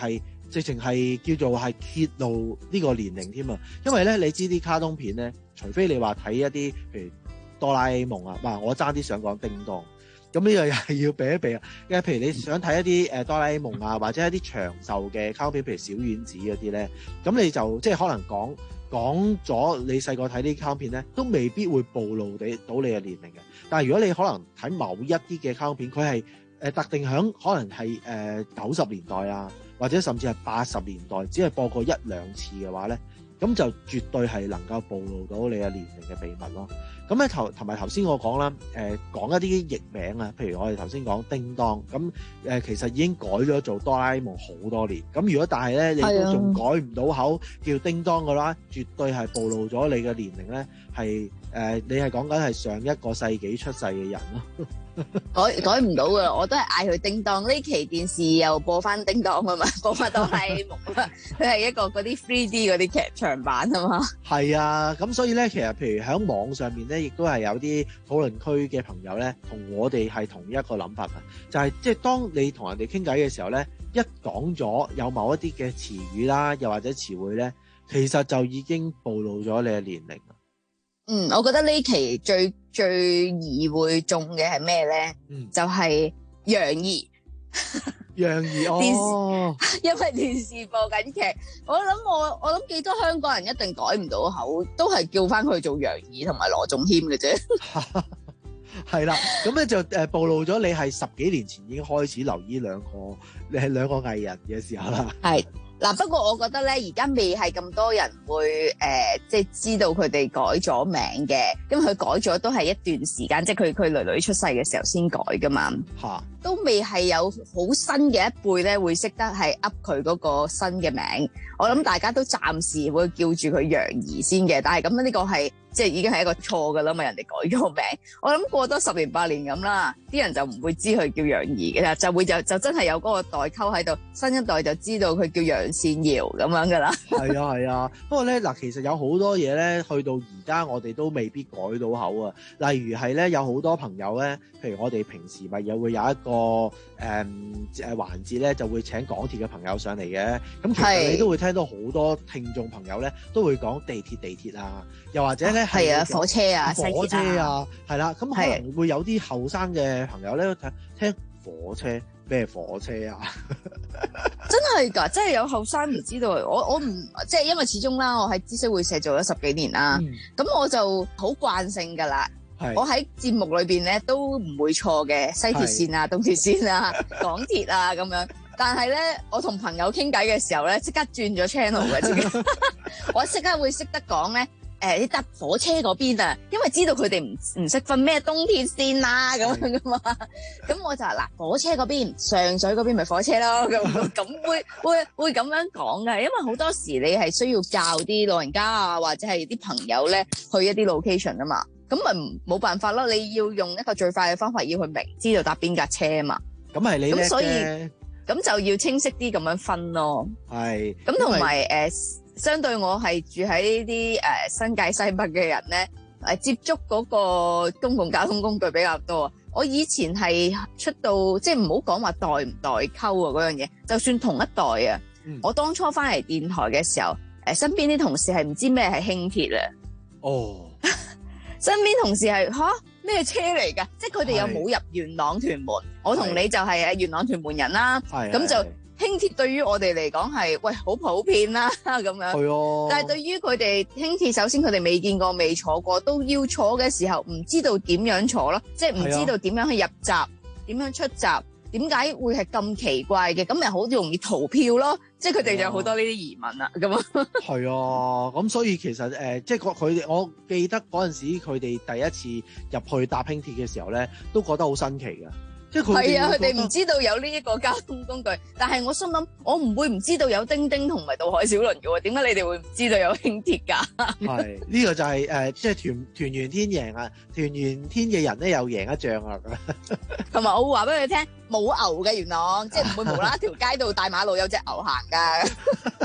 直情係叫做係揭露呢個年齡添啊！因為咧，你知啲卡通片咧，除非你話睇一啲譬如哆啦 A 夢啊，哇！我爭啲想講叮當，咁呢個又係要避一避啊！因為譬如你想睇一啲誒哆啦 A 夢啊，或者一啲長壽嘅卡通片，譬如小丸子嗰啲咧，咁你就即係可能講講咗你細個睇啲卡通片咧，都未必會暴露你到你嘅年齡嘅。但係如果你可能睇某一啲嘅卡通片，佢係誒特定響可能係誒九十年代啊，或者甚至係八十年代，只係播過一兩次嘅話咧，咁就絕對係能夠暴露到你嘅年齡嘅秘密咯。咁咧頭同埋頭先我講啦，誒、呃、講一啲譯名啊，譬如我哋頭先講叮當，咁誒、呃、其實已經改咗做哆啦 A 夢好多年。咁如果但係咧你都仲改唔到口叫叮當嘅話，絕對係暴露咗你嘅年齡咧，係誒、呃、你係講緊係上一個世紀出世嘅人咯。 改改唔到噶，我都係嗌佢叮當。呢期電視又播翻叮當啊嘛，播翻哆啦 A 夢啊，佢係一個嗰啲 three D 嗰啲劇場版啊嘛。 係啊，咁所以咧，其實譬如喺網上面咧，亦都係有啲討論區嘅朋友咧，同我哋係同一個諗法啊，就係即係當你同人哋傾偈嘅時候咧，一講咗有某一啲嘅詞語啦，又或者詞彙咧，其實就已經暴露咗你嘅年齡。 嗯，我覺得呢期最最易會中嘅係咩咧？嗯、就係楊怡。 楊怡哦， 因為電視播緊劇，我諗我我諗幾多香港人一定改唔到口，都係叫翻佢做楊怡同埋羅仲謙嘅啫。 係啦，咁咧就誒暴露咗你係十幾年前已經開始留意兩個你係兩個藝人嘅時候啦。 係。嗱，不過我覺得咧，而家未係咁多人會誒、呃，即係知道佢哋改咗名嘅，因為佢改咗都係一段時間，即係佢佢女女出世嘅時候先改噶嘛。嚇，都未係有好新嘅一輩咧，會識得係噏佢嗰個新嘅名。我諗大家都暫時會叫住佢楊怡先嘅，但係咁樣呢個係即係已經係一個錯噶啦嘛，人哋改咗名。我諗過多十年八年咁啦，啲人就唔會知佢叫楊怡嘅啦，就會就就真係有嗰個代溝喺度，新一代就知道佢叫楊善瑤咁樣噶啦。係啊係啊，不過咧嗱，其實有好多嘢咧，去到而家我哋都未必改到口啊。例如係咧，有好多朋友咧，譬如我哋平時咪又會有一個誒誒環節咧，就會請港鐵嘅朋友上嚟嘅。咁其實你都會聽到好多聽眾朋友咧，都會講地鐵地鐵啊，又或者咧係啊火車啊火車啊，係啦。咁可能會有啲後生嘅朋友咧聽火車。咩火車啊？ 真係㗎，真係有後生唔知道。我我唔即係因為始終啦，我喺知識會社做咗十幾年啦，咁、嗯、我就好慣性㗎啦。我喺節目裏邊咧都唔會錯嘅，西鐵線啊、東鐵線啊、港鐵啊咁樣。但係咧，我同朋友傾偈嘅時候咧，即刻轉咗 channel 嘅，自己我即刻會識得講咧。誒，你搭火車嗰邊啊，因為知道佢哋唔唔識分咩東鐵線啦，咁樣噶嘛，咁我就話嗱，火車嗰邊上水嗰邊咪火車咯，咁咁會會會咁樣講嘅，因為好多時你係需要教啲老人家啊，或者係啲朋友咧去一啲 location 啊嘛，咁咪冇辦法咯，你要用一個最快嘅方法要去明知道搭邊架車啊嘛， 咁係你咁所以咁就要清晰啲咁樣分咯，係，咁同埋誒。相對我係住喺呢啲誒新界西北嘅人咧，誒接觸嗰個公共交通工具比較多。我以前係出到即係唔好講話代唔代溝啊嗰樣嘢，就算同一代啊，嗯、我當初翻嚟電台嘅時候，誒身邊啲同事係唔知咩係輕鐵啊。哦，身邊同事係吓咩車嚟㗎？即係佢哋又冇入元朗屯門，我同你就係誒元朗屯門人啦，咁就。輕鐵對於我哋嚟講係喂好普遍啦咁樣，係啊。但係對於佢哋輕鐵，首先佢哋未見過、未坐過，都要坐嘅時候唔知道點樣坐咯，即係唔知道點樣去入閘、點樣出閘，點解會係咁奇怪嘅？咁咪好容易逃票咯，即係佢哋就有好多呢啲疑問啦。咁啊， 係啊，咁所以其實誒、呃，即係佢哋，我記得嗰陣時佢哋第一次入去搭輕鐵嘅時候咧，都覺得好新奇㗎。 係啊，佢哋唔知道有呢一個交通工具，但係我心諗，我唔會唔知道有叮叮同埋渡海小輪嘅喎，點解你哋會唔知道有輕鐵㗎？ 係呢、這個就係、是、誒、呃，即係團團圓天贏啊！團圓天嘅人咧又贏一仗啊！ 同埋我會話俾佢聽，冇牛嘅元朗，即係唔會無啦啦條街度大馬路有隻牛行㗎。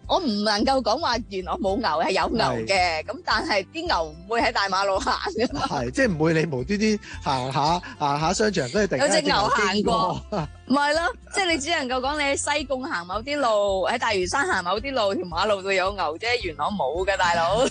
我唔能夠講話原來冇牛係有牛嘅，咁但係啲牛唔會喺大馬路行嘅嘛。 係，即係唔會你無端端行下行下商場，跟住突然間有隻牛行過，唔係咯，即係你只能夠講你喺西貢行某啲路，喺大嶼山行某啲路，條馬路度有牛啫，元朗冇嘅大佬。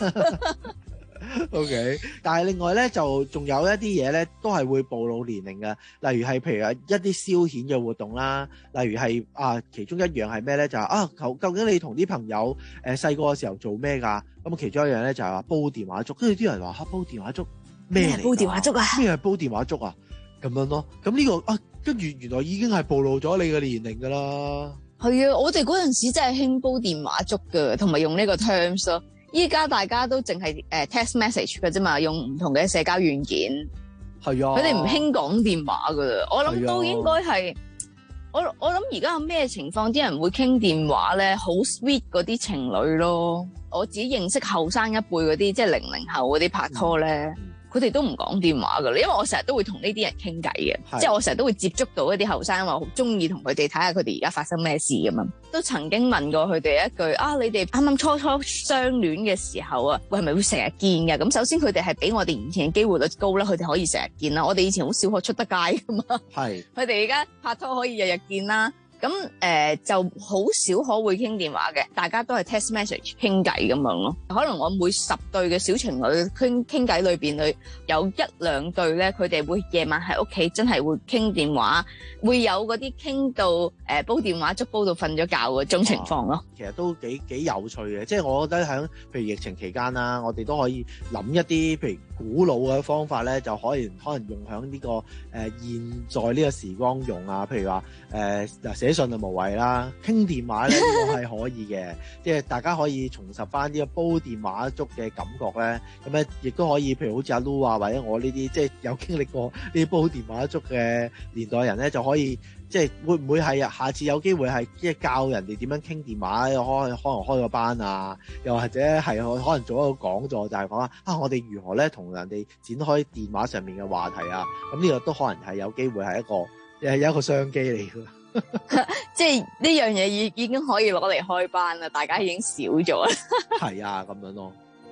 O K， 但係另外咧就仲有一啲嘢咧，都係會暴露年齡嘅，例如係譬如一啲消遣嘅活動啦，例如係啊其中一樣係咩咧？就係、是、啊，究究竟你同啲朋友誒細個嘅時候做咩㗎？咁其中一樣咧就係話煲電話粥，跟住啲人話嚇煲電話粥咩嚟？ 煲電話粥啊？ 咩係煲電話粥啊？咁樣咯，咁呢、這個啊跟住原來已經係暴露咗你嘅年齡㗎啦。 係啊，我哋嗰陣時真係興煲電話粥㗎，同埋用呢個 terms 咯。依家大家都淨係誒 text message 嘅啫嘛，用唔同嘅社交軟件。 係啊， 佢哋唔興講電話噶啦。我諗都應該係，我我諗而家有咩情況啲人會傾電話咧？好 sweet 嗰啲情侶咯。我自己認識後生一輩嗰啲，即係零零後嗰啲拍拖咧。嗯佢哋都唔講電話噶啦，因為我成日都會同呢啲人傾偈嘅，即係我成日都會接觸到一啲後生話好中意同佢哋睇下佢哋而家發生咩事咁嘛。都曾經問過佢哋一句啊，你哋啱啱初初相戀嘅時候啊，喂係咪會成日見嘅？咁首先佢哋係比我哋以前嘅機會率高啦，佢哋可以成日見啦。我哋以前好少可出得街噶嘛，係佢哋而家拍拖可以日日見啦。咁誒、呃、就好少可會傾電話嘅，大家都係 text message 傾偈咁樣咯。可能我每十對嘅小情侶傾傾偈裏邊，佢有一兩對咧，佢哋會夜晚喺屋企真係會傾電話，會有嗰啲傾到誒、呃、煲電話粥煲到瞓咗覺嗰種情況咯。 其實都幾幾有趣嘅，即係我覺得喺譬如疫情期間啦，我哋都可以諗一啲譬如古老嘅方法咧，就可以可能用喺呢、這個誒、呃、現在呢個時光用啊，譬如話誒嗱寫信就無謂啦，傾電話咧都係可以嘅，即係大家可以重拾翻呢個煲電話粥嘅感覺咧，咁咧亦都可以，譬如好似阿 Lu 啊，或者我呢啲即係有經歷過呢啲煲電話粥嘅年代人咧，就可以即係會唔會係下次有機會係即係教人哋點樣傾電話，開可能開個班啊，又或者係可能做一個講座，就係講啊，我哋如何咧同人哋展開電話上面嘅話題啊，咁呢個都可能係有機會係一個誒有一個商機嚟㗎。 即係呢樣嘢已已經可以攞嚟開班啦，大家已經少咗啦。 係啊，咁樣咯。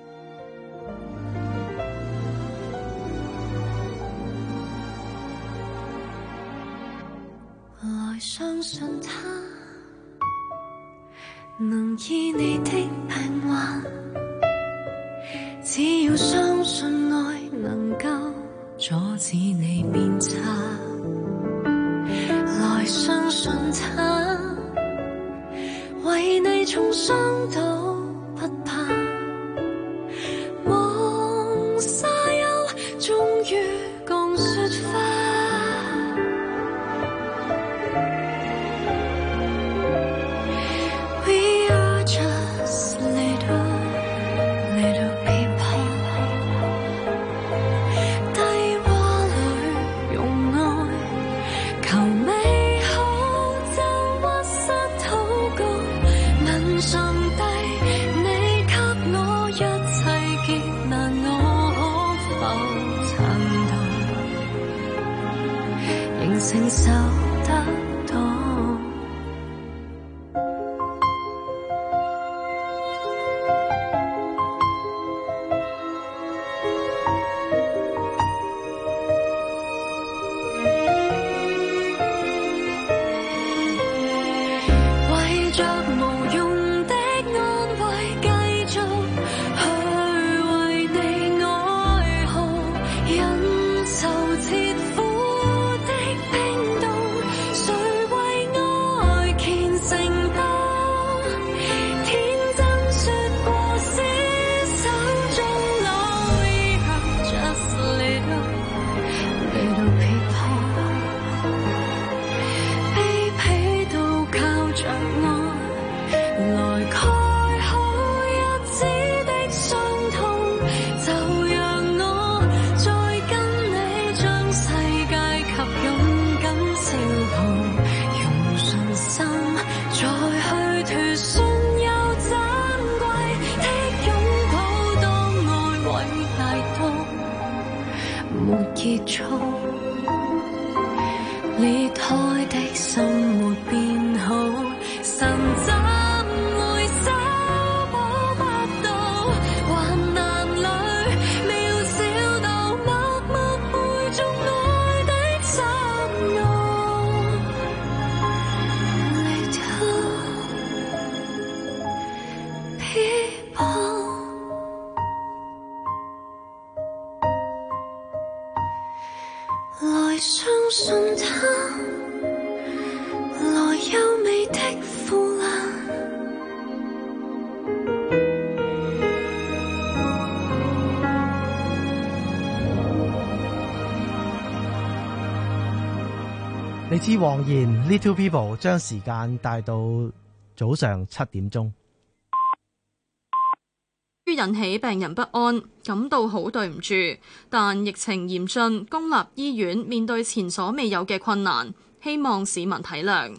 來相信他能醫你的病患，只要相信愛能夠阻止你變差。來相信他，為你重傷都不怕。望沙丘終於降雪花，承受得到。為着無用的安慰，繼續去為你哀號，忍受切膚。結束，裂開的心沒變好，神怎會捨信他，來優美的腐爛。 你知黃言 Little People 將時間帶到早上七點鐘。 引起病人不安，感到好對唔住，但疫情嚴峻，公立醫院面對前所未有嘅困難，希望市民體諒。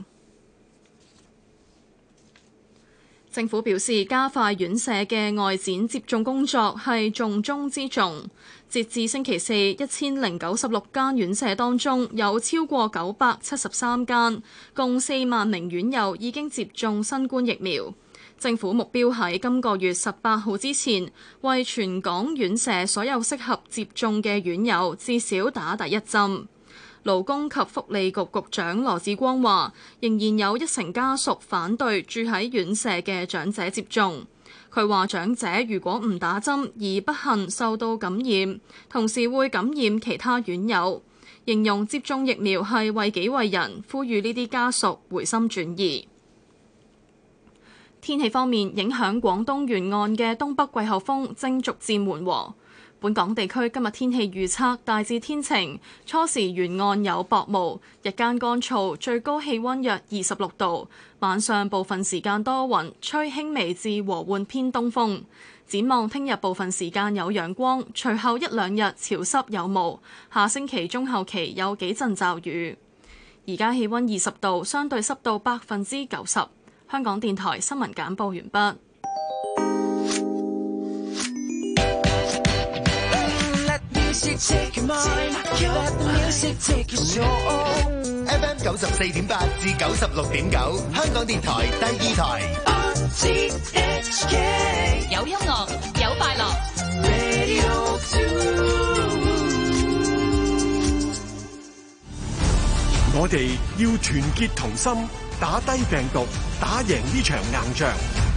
政府表示，加快院舍嘅外展接種工作係重中之重。截至星期四，一千零九十六間院舍當中，有超過九百七十三間，共四萬名院友已經接種新冠疫苗。政府目標喺今個月十八號之前，為全港院舍所有適合接種嘅院友至少打第一針。勞工及福利局局長羅致光話，仍然有一成家屬反對住喺院舍嘅長者接種。佢話長者如果唔打針而不幸受到感染，同時會感染其他院友，形容接種疫苗係為己為人，呼籲呢啲家屬回心轉意。天氣方面，影響廣東沿岸嘅東北季候風正逐漸緩和。本港地區今日天氣預測大致天晴，初時沿岸有薄霧，日間乾燥，最高氣溫約二十六度。晚上部分時間多雲，吹輕微至和緩偏東風。展望聽日部分時間有陽光，隨後一兩日潮濕有霧。下星期中後期有幾陣驟雨。而家氣溫二十度，相對濕度百分之九十。香港電台新聞簡報完畢。 F M 九十四點八至九十六點九，香港電台第二台。 有音樂，有快樂。 我哋要團結同心，打低病毒，打贏呢場硬仗。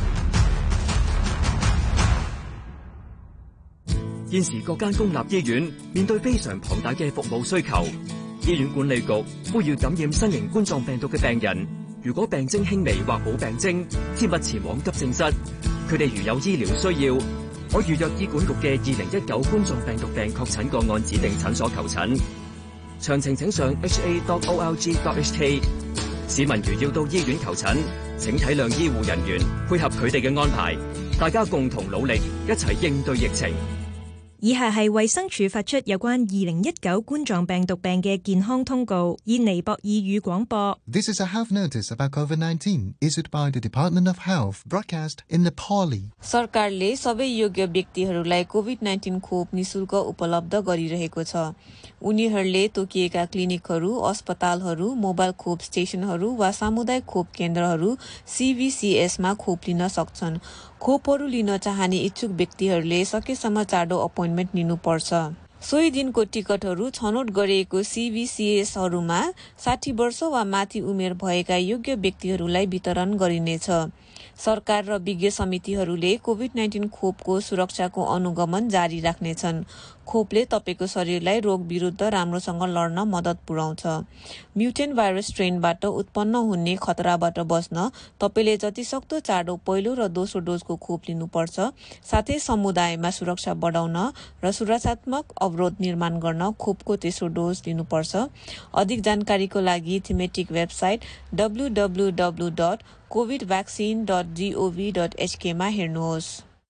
現時各間公立醫院面對非常龐大嘅服務需求，醫院管理局呼籲感染新型冠狀病毒嘅病人，如果病徵輕微或冇病徵，切勿前往急症室。佢哋如有醫療需要，可預約醫管局嘅二零一九冠狀病毒病確診個案指定診所求診。詳情請上 h a dot o r g dot h k。市民如要到醫院求診，請體諒醫護人員，配合佢哋嘅安排，大家共同努力，一齊應對疫情。 以下係衛生署發出有關二零一九冠狀病毒病嘅健康通告，以尼泊爾語廣播。 This is a health notice about COVID nineteen issued by the Department of Health, broadcast in Nepali. सरकारले सबै योग्य व्यक्तिहरूलाई covid nineteen खोप निशुल्क उपलब्ध गरिरहेको छ। उनीहरूले तोकिएका क्लिनिकहरू, अस्पतालहरू, मोबाइल खोप स्टेशनहरू वा सामुदायिक खोप केन्द्रहरू सीवीसीएसमा खोप लिन सक्छन्। खोपहरू लिन चाहने इच्छुक व्यक्तिहरूले सकेसम्म चाँडो अपोइन्टमेन्ट लिनुपर्छ। सोही दिनको टिकटहरू छनौट गरिएको सीवीसीएसहरूमा साठी वर्ष वा माथि उमेर भएका योग्य व्यक्तिहरूलाई वितरण गरिनेछ। सरकार र विज्ञ समितिहरूले कोभिड नाइन्टिन खोपको सुरक्षाको अनुगमन जारी राख्नेछन्। खोपले तपाईको शरीरलाई रोग विरुद्ध राम्रोसँग लड्न मद्दत पुर्याउँछ। म्युटेन्ट भाइरस स्ट्रेनबाट उत्पन्न हुने खतराबाट बस्न तपाईले जतिसक्दो चाँडो पहिलो र दोस्रो डोजको खोप लिनुपर्छ। साथै समुदायमा सुरक्षा बढाउन र सुरक्षात्मक अवरोध निर्माण गर्न खोपको तेस्रो डोज लिनुपर्छ। अधिक जानकारीको लागि thematic website W W W dot covid vaccine dot GOV dot HK मा हेर्नुहोस्।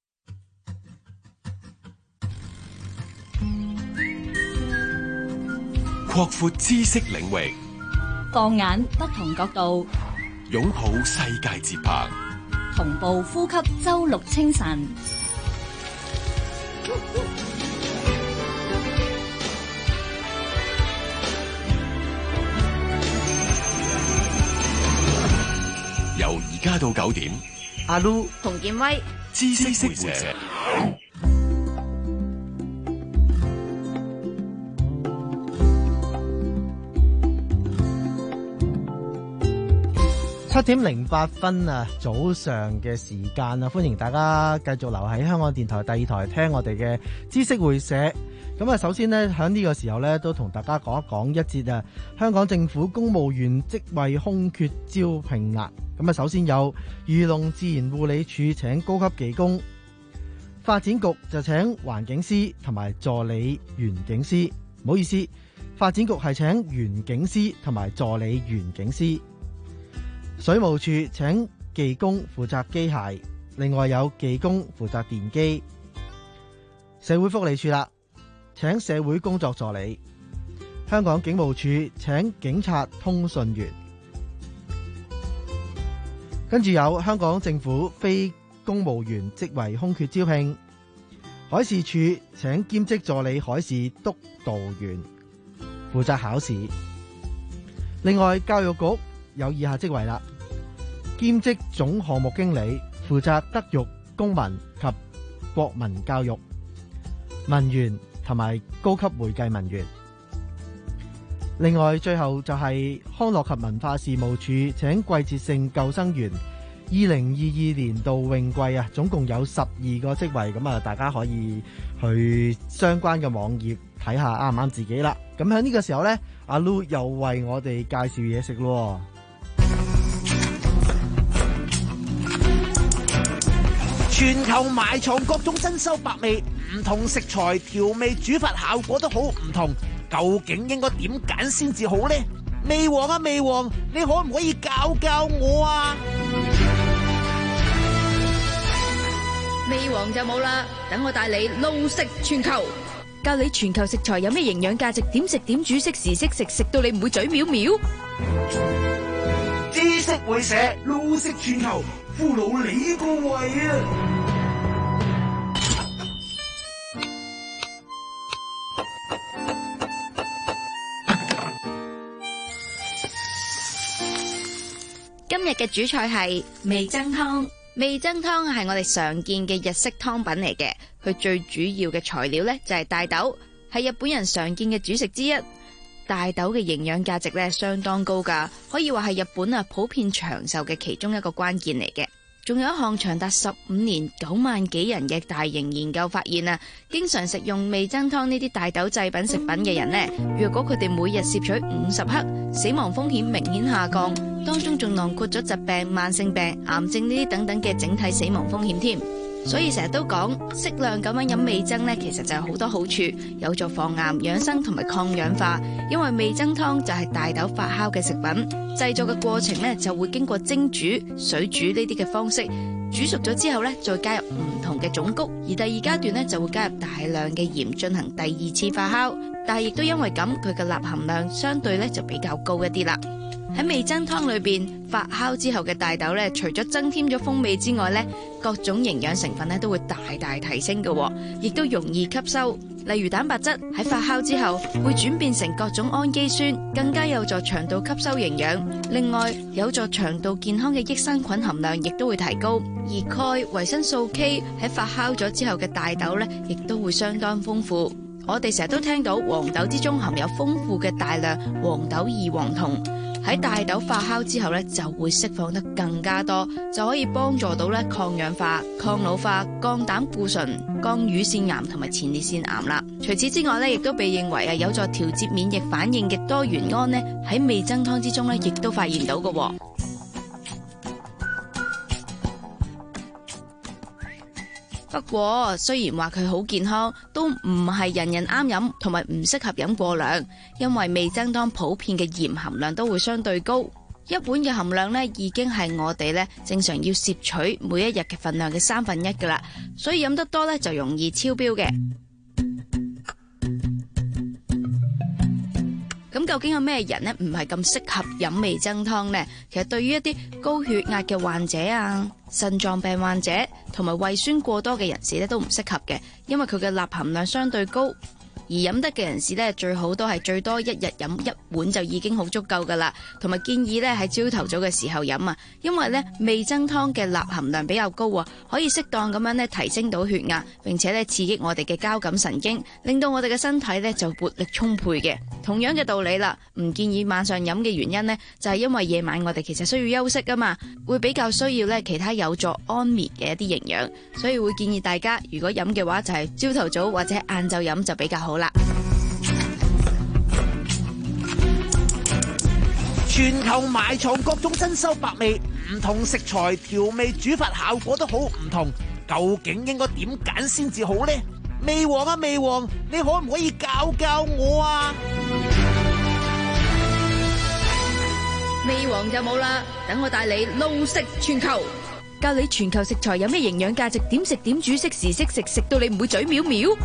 擴闊知識領域， 放眼不同角度， 擁抱世界節拍， 同步呼吸周六清晨。 由而家到九點， 阿 Lu 洪建威， 知識識回社。 七點零八分啊，早上嘅時間啊，歡迎大家繼續留喺香港電台第二台聽我哋嘅知識會社。咁啊，首先呢，喺呢個時候呢，都同大家講一講一節啊，香港政府公務員職位空缺招聘額。咁啊，首先有漁農自然護理署請高級技工，發展局就請環境師同埋助理園境師。唔好意思，發展局係請園境師同埋助理園境師。水務署請技工負責機械，另外有技工負責電機。社會福利署啦，請社會工作助理。香港警務處請警察通訊員。跟住有香港政府非公務員職位空缺招聘。海事處請兼職助理海事督導員，負責考試。另外教育局有以下職位啦，兼職總項目經理，負責德育、公民及國民教育、文員同埋高級會計文員。另外最後就係康樂及文化事務處請季節性救生員，二零二二年度泳季啊，總共有十二個職位，咁啊，大家可以去相關嘅網頁睇下啱唔啱自己啦。咁喺呢個時候呢，阿 Lu 又為我哋介紹嘢食咯。 全球埋藏各種珍饈百味，唔同食材調味煮法效果都好唔同，究竟應該點揀先至好呢？味王啊味王，你可唔可以教教我啊？ 味王就冇啦，等我帶你路食全球，教你全球食材有咩營養價值，點食點煮，適時適食，食到你唔會嘴藐藐。 知識會社路食全球，俘虜你個胃啊！ 今日嘅主菜係味噌湯。味噌湯係我哋常見嘅日式湯品嚟嘅，佢最主要嘅材料呢就係大豆，係日本人常見嘅主食之一。大豆嘅營養價值呢相當高噶，可以話係日本啊普遍長壽嘅其中一個關鍵嚟嘅。仲有一項長達十五年九萬幾人嘅大型研究發現啊，經常食用味噌湯呢啲大豆製品食品嘅人呢，若果佢哋每日攝取五十克，死亡風險明顯下降，當中仲囊括咗疾病、慢性病、癌症呢啲等等嘅整體死亡風險添。所以成日都講適量咁樣飲味噌呢，其實就有好多好處，有助防癌、養生同埋抗氧化。因為味噌湯就係大豆發酵嘅食品，製作嘅過程呢就會經過蒸煮、水煮呢啲嘅方式，煮熟咗之後呢，再加入唔同嘅種穀，而第二階段呢就會加入大量嘅鹽進行第二次發酵。但係亦都因為咁，佢嘅鈉含量相對呢就比較高一啲啦。喺味噌湯裏邊發酵之後嘅大豆咧，除咗增添咗風味之外咧，各種營養成分咧都會大大提升嘅，亦都容易吸收。例如蛋白質喺發酵之後會轉變成各種氨基酸，更加有助腸道吸收營養。另外，有助腸道健康嘅益生菌含量亦都會提高。而鈣、維生素 K 喺發酵咗之後嘅大豆咧，亦都會相當豐富。我哋成日都聽到黃豆之中含有豐富嘅大量黃豆異黃酮。喺大豆發酵之後咧，就會釋放得更加多，就可以幫助到咧抗氧化、抗老化、降膽固醇、降乳腺癌同埋前列腺癌啦。除此之外咧，亦都被認為啊有助調節免疫反應嘅多元胺咧，喺味噌湯之中咧，亦都發現到嘅。不過雖然話佢好健康，都唔係人人啱飲，同埋唔適合飲過量，因為味噌湯普遍嘅鹽含量都會相對高，一碗嘅含量呢已經係我哋呢正常要攝取每一日嘅份量嘅三分一噶啦，所以飲得多呢就容易超標嘅。咁究竟有咩人呢唔係咁適合飲味噌湯呢？其實對於一啲高血壓嘅患者啊、腎臟病患者同埋胃酸過多嘅人士咧都唔適合嘅，因為佢嘅鈉含量相對高。 而飲得嘅人士咧，最好都係最多一日飲一碗就已經好足夠噶啦。同埋建議咧喺朝頭早嘅時候飲啊，因為咧味噌湯嘅鈉含量比較高啊，可以適當咁樣咧提升到血壓，並且咧刺激我哋嘅交感神經，令到我哋嘅身體咧就活力充沛嘅。同樣嘅道理啦，唔建議晚上飲嘅原因呢，就係因為夜晚我哋其實需要休息啊嘛，會比較需要咧其他有助安眠嘅一啲營養，所以會建議大家如果飲嘅話就係朝頭早或者晏晝飲就比較好啦。 全球埋藏各種珍饈百味，唔同食材調味煮法效果都好唔同，究竟應該點揀先至好呢？味王啊味王，你可唔可以教教我啊？ 味王就冇啦，等我帶你路食全球，教你全球食材有咩營養價值，點食點煮，適時適食，食到你唔會嘴藐藐。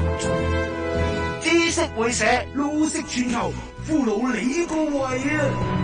知識會寫，路食全球，俘虜你個胃啊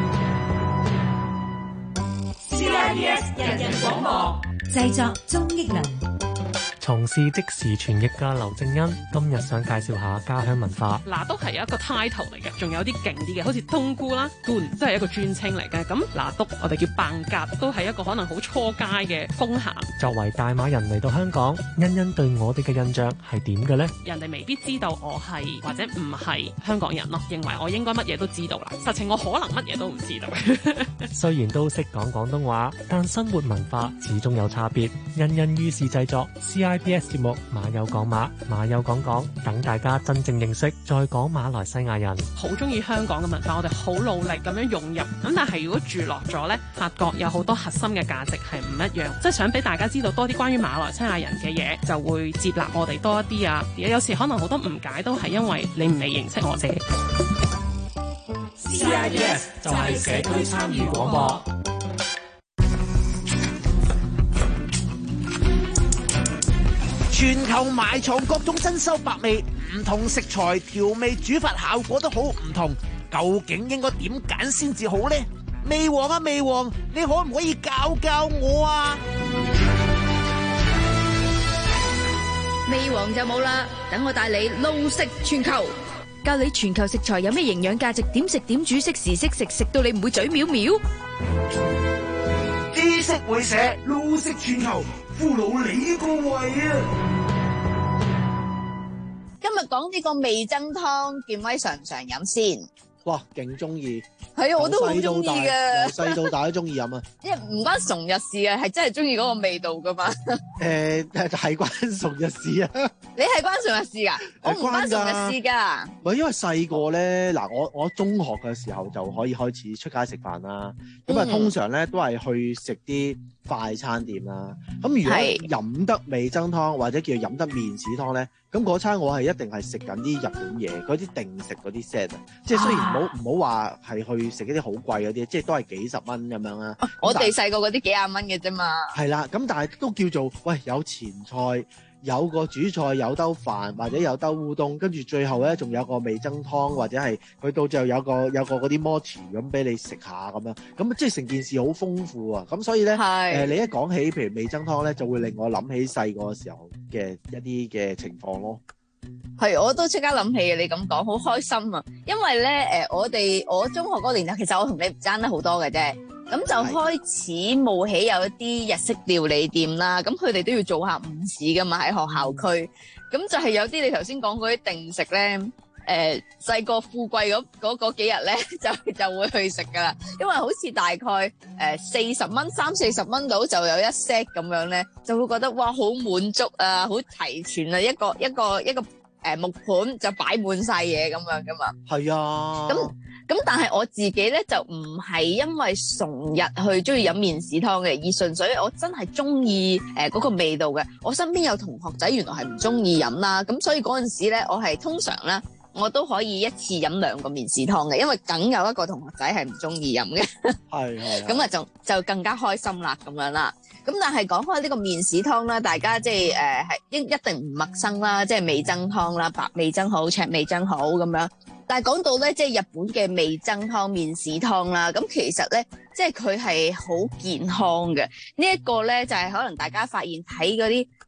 ！C I B S 人人廣播， 製作鍾益良。 從事即時傳譯嘅劉正恩今日想介紹下家鄉文化。 拿督係一個 title 嚟嘅，仲有啲勁啲嘅，好似冬菇啦、冠，即係一個專稱嚟嘅。咁拿督我哋叫棒格，都係一個可能好初階嘅封銜。 作為大馬人嚟到香港，欣欣對我哋嘅印象係點嘅呢？ 人哋未必知道我係或者唔係香港人咯，認為我應該乜嘢都知道啦。實情我可能乜嘢都唔知道。 雖然都識講廣東話，但生活文化始終有差別。欣欣於是製作 C I B S 節目馬有講馬，馬有講講，等大家真正認識再講馬來西亞人。 好中意香港嘅文化，我哋好努力咁樣融入。咁但係如果住落咗呢，發覺有好多核心嘅價值係唔一樣，即係想俾大家知道多啲關於馬來西亞人嘅嘢，就會接納我哋多一啲啊。而有時可能好多誤解都係因為你唔嚟認識我哋。 C I B S 就係社區參與廣播。 全球埋藏各種珍饈百味，唔同食材調味煮法效果都好唔同，究竟應該點揀先至好呢？味王啊味王，你可唔可以教教我啊？ 味王就冇啦，等我帶你路食全球，教你全球食材有咩營養價值，點食點煮，適時適食，食到你唔會嘴藐藐。 知識會寫，路食全球，俘虜你個胃啊！ 今日講呢個味噌湯，健威常唔常飲先？ 哇，勁中意！ 係啊，我都好中意嘅， 由細到大都中意飲啊！ 因為唔關崇日事啊，係真係中意嗰個味道噶嘛。 誒，係關崇日事啊！ 你係關崇日事噶？我唔關崇日事噶。 唔係因為細個咧，嗱，我我中學嘅時候就可以開始出街食飯啦。咁啊，通常咧都係去食啲快餐店啦。咁如果飲得味噌湯或者叫飲得麵豉湯咧，咁嗰餐我係一定係食緊啲日本嘢，嗰啲定食嗰啲 set 啊。即係雖然唔好唔好話係去食一啲好貴嗰啲，即係都係幾十蚊咁樣啦。 我哋細個嗰啲幾廿蚊嘅啫嘛。 係啦，咁但係都叫做喂，有前菜，有個主菜，有兜飯或者有兜烏冬，跟住最後咧仲有個味噌湯，或者係佢到最後有個有個嗰啲 mochi 咁俾你食下咁樣，咁即係成件事好豐富啊！咁所以咧，誒、呃、你一講起譬如味噌湯咧，就會令我諗起細個時候嘅一啲嘅情況咯。 係，我都即刻諗起嘅，你咁講好開心啊！因為咧，誒、呃、我哋我中學嗰年代，其實我同你唔爭得好多嘅啫。咁就開始冒起有一啲日式料理店啦，咁佢哋都要做下午市噶嘛，喺學校區。咁就係有啲你頭先講嗰啲定食咧，誒細個富貴嗰嗰嗰幾日咧，就就會去食噶啦。因為好似大概誒四十蚊、三四十蚊到就有一 set 咁樣咧，就會覺得哇好滿足啊，好齊全啊，一個一個一個誒、呃、木盤就擺滿晒嘢咁樣噶嘛。 係啊。 咁咁但係我自己咧就唔係因為崇日去中意飲麵豉湯嘅，而純粹我真係中意誒嗰個味道嘅。我身邊有同學仔原來係唔中意飲啦，咁所以嗰陣時咧我係通常咧我都可以一次飲兩個麵豉湯嘅，因為梗有一個同學仔係唔中意飲嘅。 係係。 咁啊就就更加開心啦咁樣啦。咁但係講開呢個麵豉湯啦，大家即係誒係一一定唔陌生啦，即係味噌湯啦，白味噌好，赤味噌好咁樣。但係講到咧，即係日本嘅味噌湯、麵豉湯啦，咁其實咧，即係佢係好健康嘅。呢一個咧就係可能大家發現睇嗰啲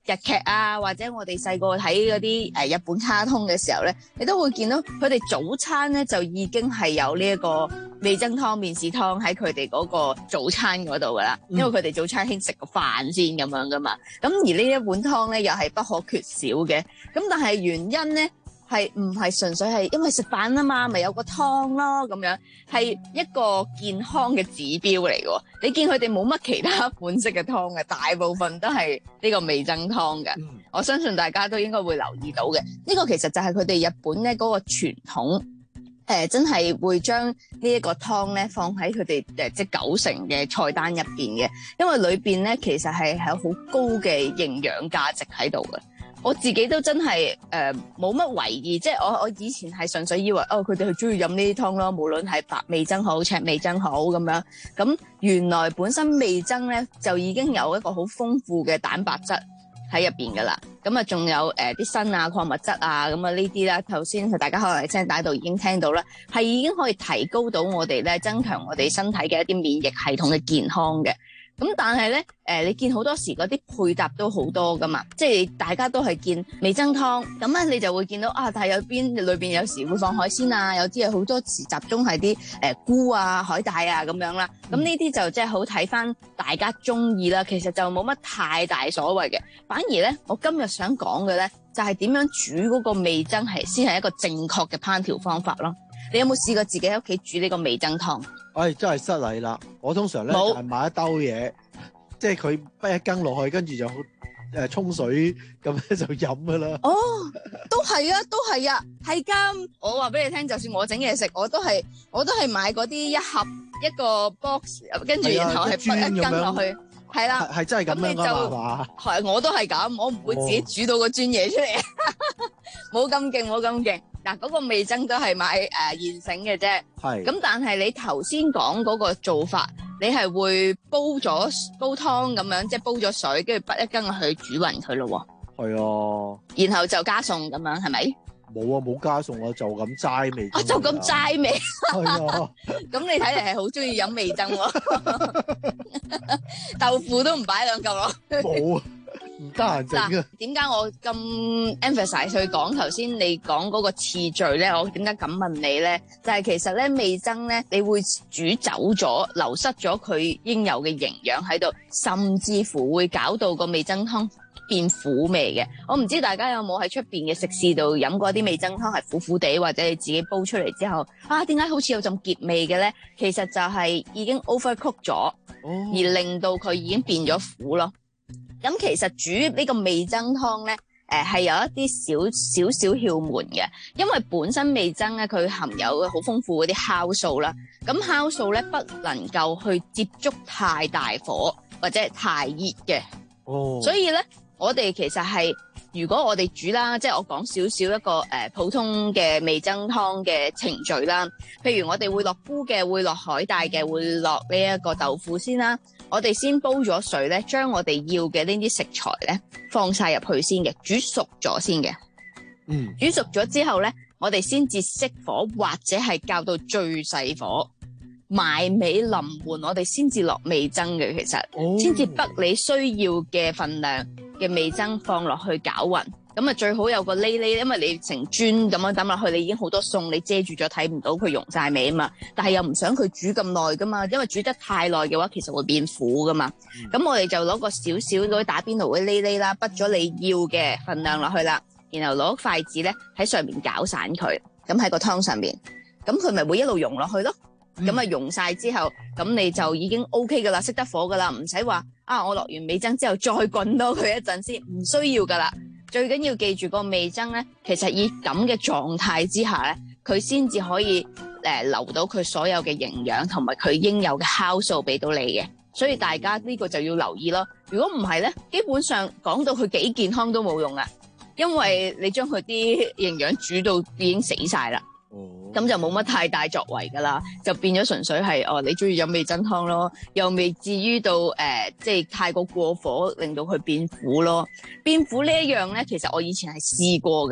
日劇啊，或者我哋細個睇嗰啲誒日本卡通嘅時候咧，你都會見到佢哋早餐咧就已經係有呢一個味噌湯、麵豉湯喺佢哋嗰個早餐嗰度噶啦，因為佢哋早餐興食個飯先咁樣噶嘛。咁而呢一碗湯咧又係不可缺少嘅。咁但係原因咧係唔係純粹係因為食飯啊嘛，咪有個湯咯咁樣，係一個健康嘅指標嚟嘅。你見佢哋冇乜其他款式嘅湯嘅，大部分都係呢個味噌湯嘅。嗯、我相信大家都應該會留意到嘅。呢、這個其實就係佢哋日本咧嗰個傳統，誒、呃、真係會將呢一個湯咧放喺佢哋誒即係九成嘅菜單入邊嘅，因為裏邊咧其實係有好高嘅營養價值喺度嘅。我自己都真係誒冇乜為意，即係我我以前係純粹以為哦佢哋係中意飲呢啲湯咯，無論係白味噌好、赤味噌好咁樣。咁原來本身味噌咧就已經有一個好豐富嘅蛋白質喺入邊噶啦。咁啊仲有誒啲鋅啊、礦物質啊咁啊呢啲啦。頭先大家可能喺聲帶度已經聽到啦，係已經可以提高到我哋咧增強我哋身體嘅一啲免疫系統嘅健康嘅。咁但係咧，誒、呃，你見好多時嗰啲配搭都好多噶嘛，即係大家都係見味噌湯，咁咧你就會見到啊，但係有邊裏邊有時會放海鮮啊，有啲係好多時集中係啲誒菇啊、海帶啊咁樣啦，咁呢啲就即係好睇翻大家中意啦，其實就冇乜太大所謂嘅，反而咧我今日想講嘅咧就係、是、點樣煮嗰個味噌係先係一個正確嘅烹調方法咯。你有冇試過自己喺屋企煮呢個味噌湯？ 哎，真係失禮啦！我通常咧就係買一兜嘢，即係佢畢一羹落去，跟住就誒沖水咁咧就飲噶啦。 哦，都係啊，都係啊，係噶！我話俾你聽，就算我整嘢食，我都係我都係買嗰啲一盒一個 box， 跟住然後係畢一羹落去，係啦， 係真係咁樣噶嘛？ 係，我都係咁，我唔會自己煮到個磚嘢出嚟，冇咁勁，冇咁勁。嗱，嗰個味噌都係買誒、呃、現成嘅啫，係。咁但係你頭先講嗰個做法，你係會煲咗煲湯咁樣，即係煲咗水，跟住畢一羹去煮勻佢咯喎。係啊。然後就加餸咁樣，係咪？ 冇啊，冇加餸啊，就咁齋味。 啊，就咁齋味。 係啊。咁你睇嚟係好中意飲味噌喎。豆腐都唔擺兩嚿落。 冇啊。唔得閒整啊！ 點解我咁 emphasize 去講頭先你講嗰個次序咧？我點解咁問你咧？就係、是、其實咧味噌咧，你會煮走咗，流失咗佢應有嘅營養喺度，甚至乎會搞到個味噌湯變苦味嘅。我唔知大家有冇喺出邊嘅食肆度飲過啲味噌湯係苦苦地，或者你自己煲出嚟之後，啊點解好似有陣澀味嘅咧？其實就係已經 overcook 咗，哦、而令到佢已經變咗苦咯。咁其實煮呢個味噌湯咧，誒、呃、係有一啲少少少竅門嘅，因為本身味噌咧佢含有好豐富嗰啲酵素啦，咁酵素咧不能夠去接觸太大火或者係太熱嘅，哦，所以咧我哋其實係如果我哋煮啦，即係我講少少一個誒、呃、普通嘅味噌湯嘅程序啦，譬如我哋會落菇嘅，會落海帶嘅，會落呢一個豆腐先啦。我哋先煲咗水咧，將我哋要嘅呢啲食材咧放晒入去先嘅，煮熟咗先嘅。嗯，煮熟咗之後咧，我哋先至熄火或者係較到最細火，埋尾臨門，我哋先至落味噌嘅。其實，先至畢你需要嘅份量嘅味噌放落去攪勻。咁啊，最好有個喱喱，因為你成磚咁樣抌落去，你已經好多餸，你遮住咗睇唔到佢溶晒味啊嘛。但係又唔想佢煮咁耐噶嘛，因為煮得太耐嘅話，其實會變苦噶嘛。咁、嗯、我哋就攞個少少嗰啲打邊爐嘅喱喱啦，畢咗你要嘅份量落去啦，然後攞筷子咧喺上面攪散佢，咁喺個湯上面，咁佢咪會一路溶落去咯。咁啊、嗯、溶晒之後，咁你就已經 O K 噶啦，熄得火噶啦，唔使話啊我落完味噌之後再滾多佢一陣先，唔需要噶啦。最緊要記住個味噌咧，其實以咁嘅狀態之下咧，佢先至可以誒、呃、留到佢所有嘅營養同埋佢應有嘅酵素俾到你嘅，所以大家呢個就要留意咯。如果唔係咧，基本上講到佢幾健康都冇用啊，因為你將佢啲營養煮到已經死晒啦。咁、哦、就冇乜太大作為噶啦，就變咗純粹係哦，你中意飲味噌湯咯，又未至於到誒、呃，即係太過過火，令到佢變苦咯。變苦呢一樣咧，其實我以前係試過噶，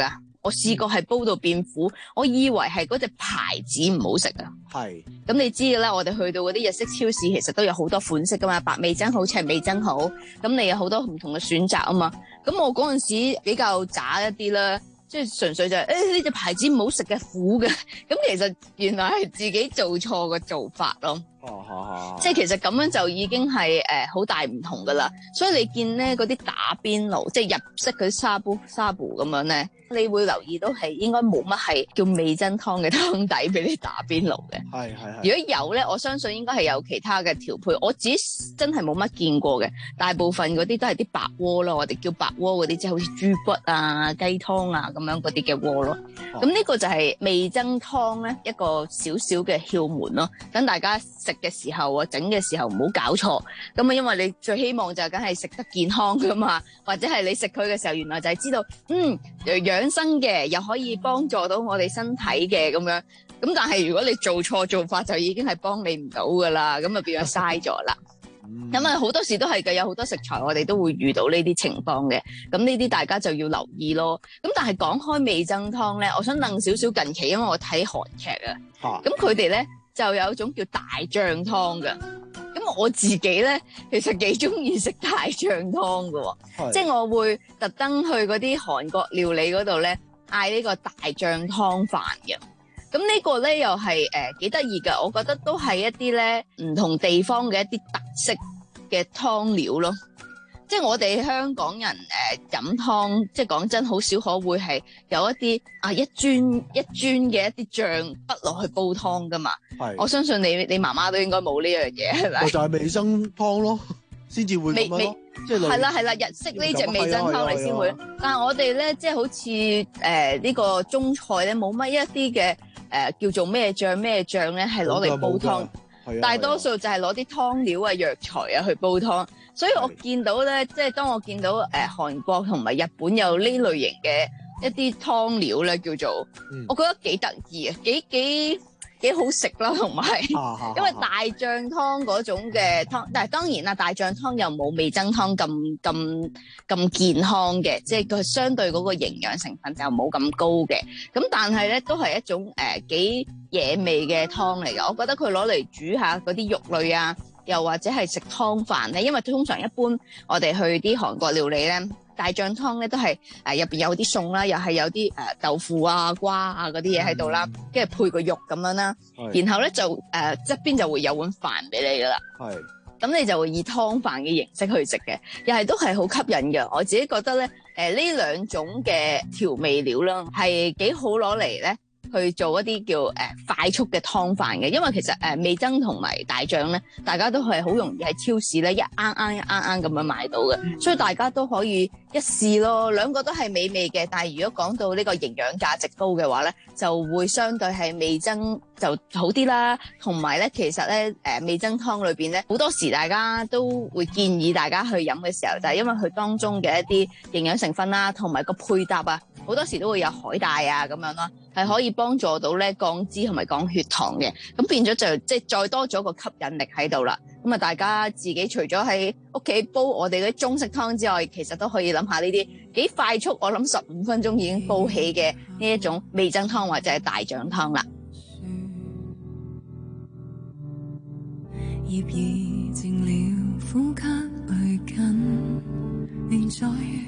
我試過係煲到變苦，我以為係嗰隻牌子唔好食啊。 係。 咁你知嘅啦，我哋去到嗰啲日式超市，其實都有好多款式噶嘛，白味噌好、赤味噌好，咁你有好多唔同嘅選擇啊嘛。咁我嗰陣時比較渣一啲啦。即係純粹就係誒呢隻牌子唔好食嘅苦嘅，咁其實原來係自己做錯個做法咯。 哦，好好。 即係其實咁樣就已經係誒好大唔同噶啦。所以你見咧嗰啲打邊爐，即係日式嗰啲沙煲沙煲咁樣咧，你會留意到係應該冇乜係叫味噌湯嘅湯底俾你打邊爐嘅。係係係。如果有咧，我相信應該係有其他嘅調配。我自己真係冇乜見過嘅，大部分嗰啲都係啲白鍋咯，我哋叫白鍋嗰啲，即係好似豬骨啊、雞湯啊咁樣嗰啲嘅鍋咯。咁呢、哦、個就係味噌湯咧一個少少嘅竅門咯，等大家食嘅時候啊，整嘅時候唔好搞錯。咁啊，因為你最希望就梗係食得健康噶嘛，或者係你食佢嘅時候，原來就係知道嗯養生嘅，又可以幫助到我哋身體嘅咁樣。咁但係如果你做錯做法，就已經係幫你唔到噶啦，咁啊變咗嘥咗啦。咁啊好多時都係嘅，有好多食材我哋都會遇到呢啲情況嘅。咁呢啲大家就要留意咯。咁但係講開味噌湯咧，我想問少少近期，因為我睇韓劇啊，咁佢哋咧就有一種叫大醬湯嘅。咁我自己咧其實幾中意食大醬湯嘅，即係我會特登去嗰啲韓國料理嗰度咧嗌呢個大醬湯飯嘅。咁呢個咧又係誒幾得意㗎，我覺得都係一啲咧唔同地方嘅一啲特色嘅湯料咯。即係我哋香港人誒飲湯，即係講真好少可會係有一啲啊一磚一磚嘅一啲醬畢落去煲湯㗎嘛。係，我相信你你媽媽都應該冇呢樣嘢係咪？ 就係味噌湯咯，先至會咁樣咯。即係係啦係啦，日式呢隻味噌湯嚟先會。但係我哋咧即係好似誒呢個中菜咧冇乜一啲嘅。誒、呃、叫做咩醬咩醬咧，係攞嚟煲湯，大多數就係攞啲湯料啊、藥材啊去煲湯。所以我見到咧，即係當我見到誒、呃、韓國同埋日本有呢類型嘅一啲湯料咧，叫做、嗯、我覺得幾得意啊，幾幾幾好食啦，同埋因為大醬湯嗰種嘅湯，但係當然啦，大醬湯又冇味噌湯咁咁咁健康嘅，即係佢相對嗰個營養成分就冇咁高嘅。咁但係咧都係一種誒、呃、幾惹味嘅湯嚟嘅。我覺得佢攞嚟煮下嗰啲肉類啊，又或者係食湯飯咧，因為通常一般我哋去啲韓國料理咧。大醬湯咧都係誒入邊有啲餸啦，又係有啲誒、呃、豆腐啊、瓜啊嗰啲嘢喺度啦，跟住配個肉咁樣啦，然後咧就誒側邊就會有碗飯俾你噶啦，係，咁你就會以湯飯嘅形式去食嘅，又係都係好吸引嘅。我自己覺得咧，誒呢兩種嘅調味料啦，係幾好攞嚟咧。去做一啲叫誒、呃、快速嘅湯飯嘅，因為其實誒、呃、味噌同埋大醬咧，大家都係好容易喺超市咧一啱啱一啱啱咁樣買到嘅，嗯、所以大家都可以一試咯。兩個都係美味嘅，但係如果講到呢個營養價值高嘅話咧，就會相對係味噌就好啲啦。同埋咧，其實咧誒、呃、味噌湯裏邊咧，好多時大家都會建議大家去飲嘅時候，就係、是、因為佢當中嘅一啲營養成分啦，同埋個配搭啊，好多時都會有海帶啊咁樣啦，係可以幫助到咧降脂同埋降血糖嘅，咁變咗就即係再多咗個吸引力喺度啦。咁啊，大家自己除咗喺屋企煲我哋嗰啲中式湯之外，其實都可以諗下呢啲幾快速，我諗十五分鐘已經煲起嘅呢一種味噌湯或者係大醬湯啦。葉兒靜了，呼吸累緊，連在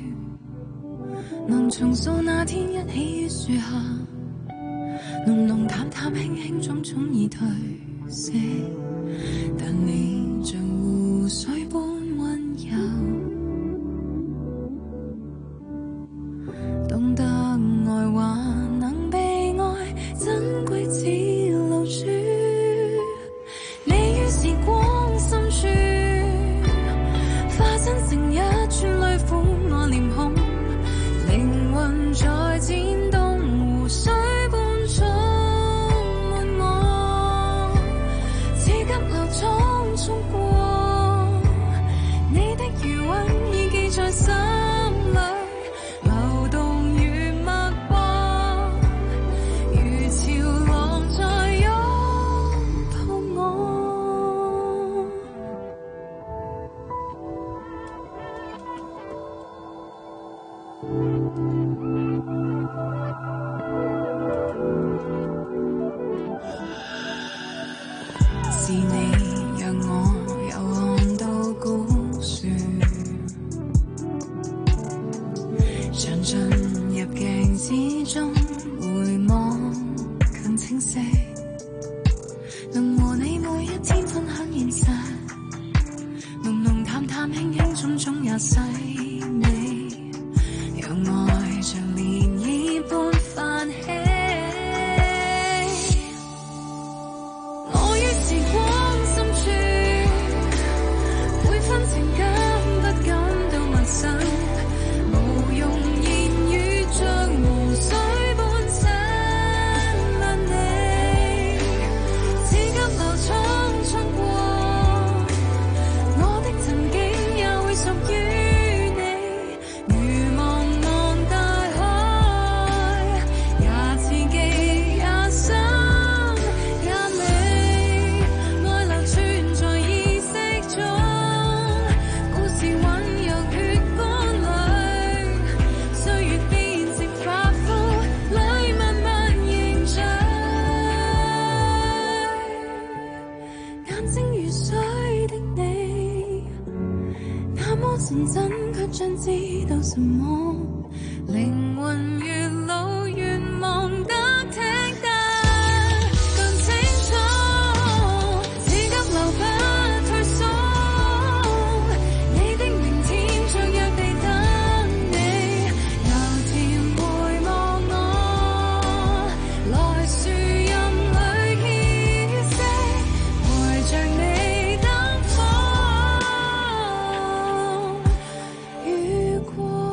能重塑那天一起於樹下。濃濃淡淡輕輕種種已褪色，但你像湖水般溫柔，懂得愛還能被愛，珍貴只留住你於時光深處，化身成一串淚撫我臉孔，靈魂在戰動，湖水充滿我，似急流匆匆過， 城市中回望更清晰，能和你每一天分享現實，濃濃淡淡輕輕種種也細膩，讓愛像漣漪般泛起。我於時光深處每分情感不感到陌生，無用言語像湖水般親吻你，只急流匆匆過，我的曾經也會屬於你，如茫茫大海，也刺激也深也美，愛流傳在意識中，故事醞釀血管裏，歲月變成髮膚裏慢慢凝聚，眼睛如水的你，那麼純真卻將知道什麼，靈魂越老越忘得聽得更清楚，只急流不退縮，你的明天像約地等你，油甜回望我，來樹蔭裏歇息，陪着你燈火與光。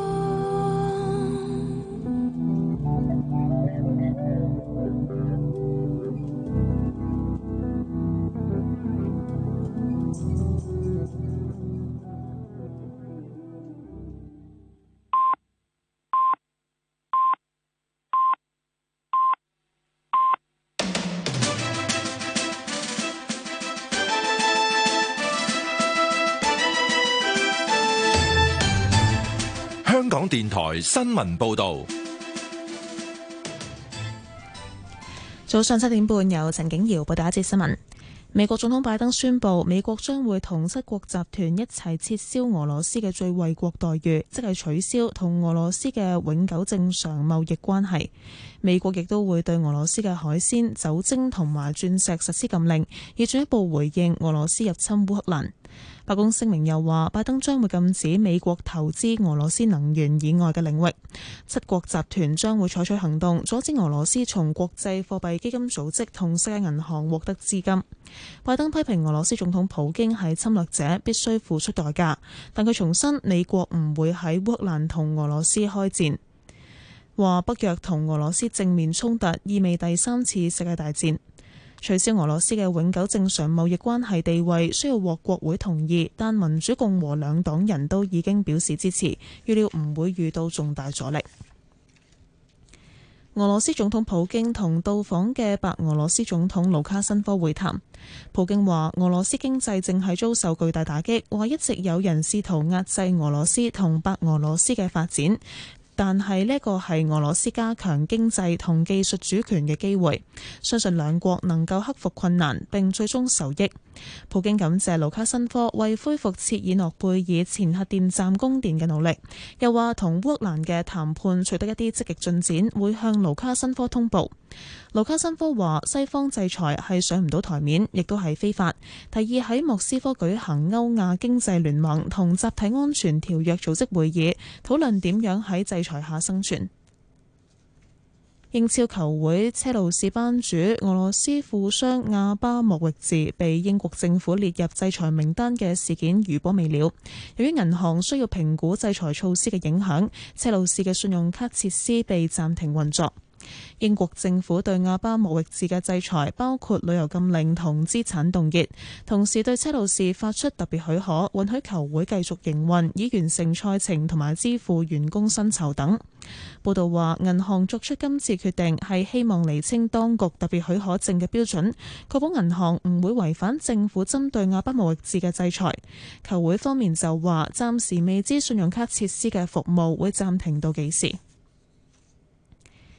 香港電台新聞報道。 早上七點半，由陳景瑤報道一節新聞。美國總統拜登宣布，美國將會同七國集團一齊撤銷俄羅斯嘅最惠國待遇，即係取消同俄羅斯嘅永久正常貿易關係。美國亦都會對俄羅斯嘅海鮮、酒精同埋鑽石實施禁令，以進一步回應俄羅斯入侵烏克蘭。白宮聲明又話，拜登將會禁止美國投資俄羅斯能源以外嘅領域。七國集團將會採取行動，阻止俄羅斯從國際貨幣基金組織同世界銀行獲得資金。拜登批評俄羅斯總統普京係侵略者，必須付出代價，但佢重申美國唔會喺烏克蘭同俄羅斯開戰，話北約同俄羅斯正面衝突意味第三次世界大戰。取消俄羅斯嘅永久正常貿易關係地位需要獲國會同意，但民主共和兩黨人都已經表示支持，預料唔會遇到重大阻力。俄羅斯總統普京同到訪嘅白俄羅斯總統盧卡申科會談。普京話俄羅斯經濟正係遭受巨大打擊，話一直有人試圖壓制俄羅斯同白俄羅斯嘅發展，但係呢個係俄羅斯加強經濟同技術主權嘅機會，相信兩國能夠克服困難並最終受益。普京感謝盧卡申科為恢復切爾諾貝爾前核電站供電嘅努力，又話同烏克蘭嘅談判取得一啲積極進展，會向盧卡申科通報。盧卡申科話西方制裁係上唔到台面，亦都係非法，提議喺莫斯科舉行歐亞經濟聯盟同集體安全條約組織會議，討論點樣喺制裁下生存。英超球會車路士班主俄羅斯富商亞巴莫域治被英國政府列入制裁名單嘅事件餘波未了。由於銀行需要評估制裁措施嘅影響，車路士嘅信用卡設施被暫停運作。英國政府對亞巴莫域治嘅制裁包括旅遊禁令同資產凍結，同時對車路士發出特別許可，允許球會繼續營運，以完成賽程同埋支付員工薪酬等。報道話，銀行作出今次決定係希望釐清當局特別許可證嘅標準，確保銀行唔會違反政府針對亞巴莫域治嘅制裁。球會方面就話，暫時未知信用卡設施嘅服務會暫停到幾時。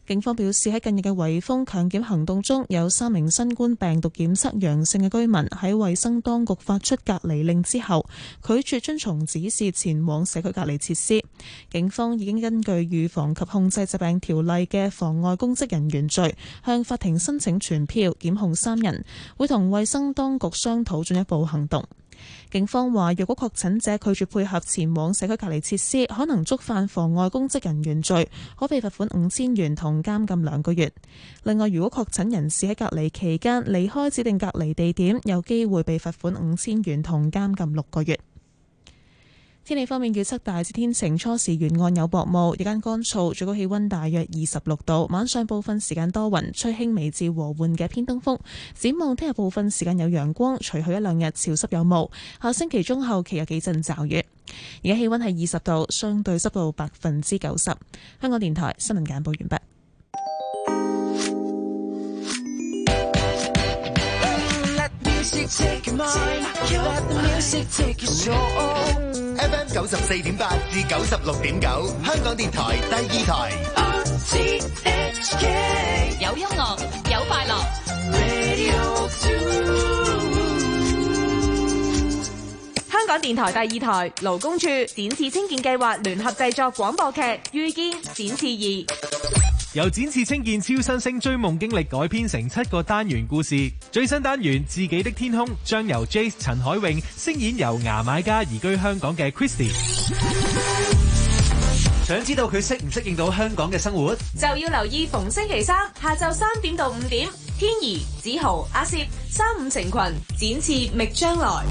警方表示喺近日嘅圍封強檢行動中，有三名新冠病毒檢測陽性嘅居民喺衛生當局發出隔離令之後，拒絕遵從指示前往社區隔離設施。警方已經根據預防及控制疾病條例嘅妨礙公職人員罪，向法庭申請傳票檢控三人，會同衛生當局商討進一步行動。警方話，若果確診者拒絕配合前往社區隔離設施，可能觸犯妨礙公職人員罪，可被罰款五千元同監禁兩個月。另外，如果確診人士喺隔離期間離開指定隔離地點，有機會被罰款五千元同監禁六個月。天氣方面，預測大致天晴，初時沿岸有薄霧，日間乾燥，最高氣溫大約二十六度。晚上部分時間多雲，吹輕微至和緩嘅偏東風。展望聽日部分時間有陽光，隨後一兩日潮濕有霧。下星期中後期有幾陣驟雨。而家氣溫係二十度，相對濕度百分之九十。香港電台新聞簡報完畢。 F M 九十四點八至九十六點九，香港電台第二台。O T H K 有音樂，有快樂。 Radio two 香港電台第二台勞工處展翅青見計劃聯合製作廣播劇《遇見展翅二》。 由展翅青見超新星追夢經歷改編成七個單元故事，最新單元自己的天空將由 Jace 陳海詠飾演由牙買加移居香港嘅 Christy。 想知道佢適唔適應到香港嘅生活， 就要留意逢星期三下晝三點到五點，天怡、子豪、阿攝三五成群展翅覓將來。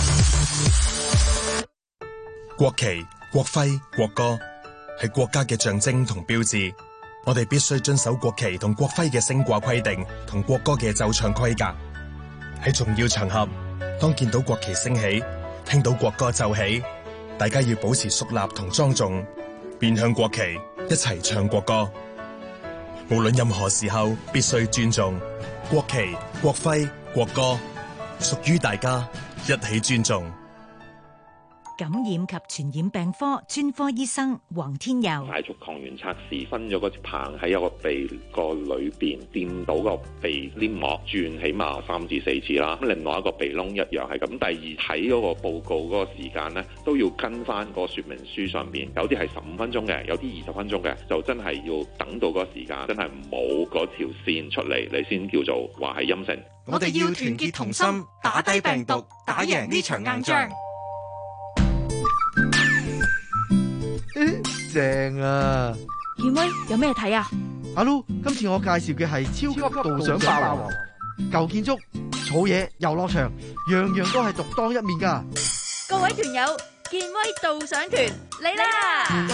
國旗、國徽、國歌係國家嘅象徵同標誌。我哋必須遵守國旗同國徽嘅升掛規定，同國歌嘅奏唱規格。喺重要場合，當見到國旗升起，聽到國歌奏起，大家要保持肅立同莊重，面向國旗，一齊唱國歌。無論任何時候，必須尊重國旗、國徽、國歌，屬於大家，一起尊重。 感染及傳染病科專科醫生黃天佑， 快速抗原測試分咗個棒喺一個鼻個裏邊掂到個鼻黏膜轉起碼三至四次啦。咁另外一個鼻窿一樣係咁。第二睇嗰個報告嗰個時間咧，都要跟翻個說明書上邊，有啲係十五分鐘嘅，有啲二十分鐘嘅，就真係要等到嗰個時間真係冇嗰條線出嚟，你先叫做話係陰性。 我哋要團結同心，打低病毒，打贏呢場硬仗。 正啊！ 健威有咩睇啊？ 阿 Lu，今次我介紹嘅係超級導賞霸王，舊建築、草野、遊樂場，樣樣都係獨當一面噶。 各位團友，健威導賞團嚟啦！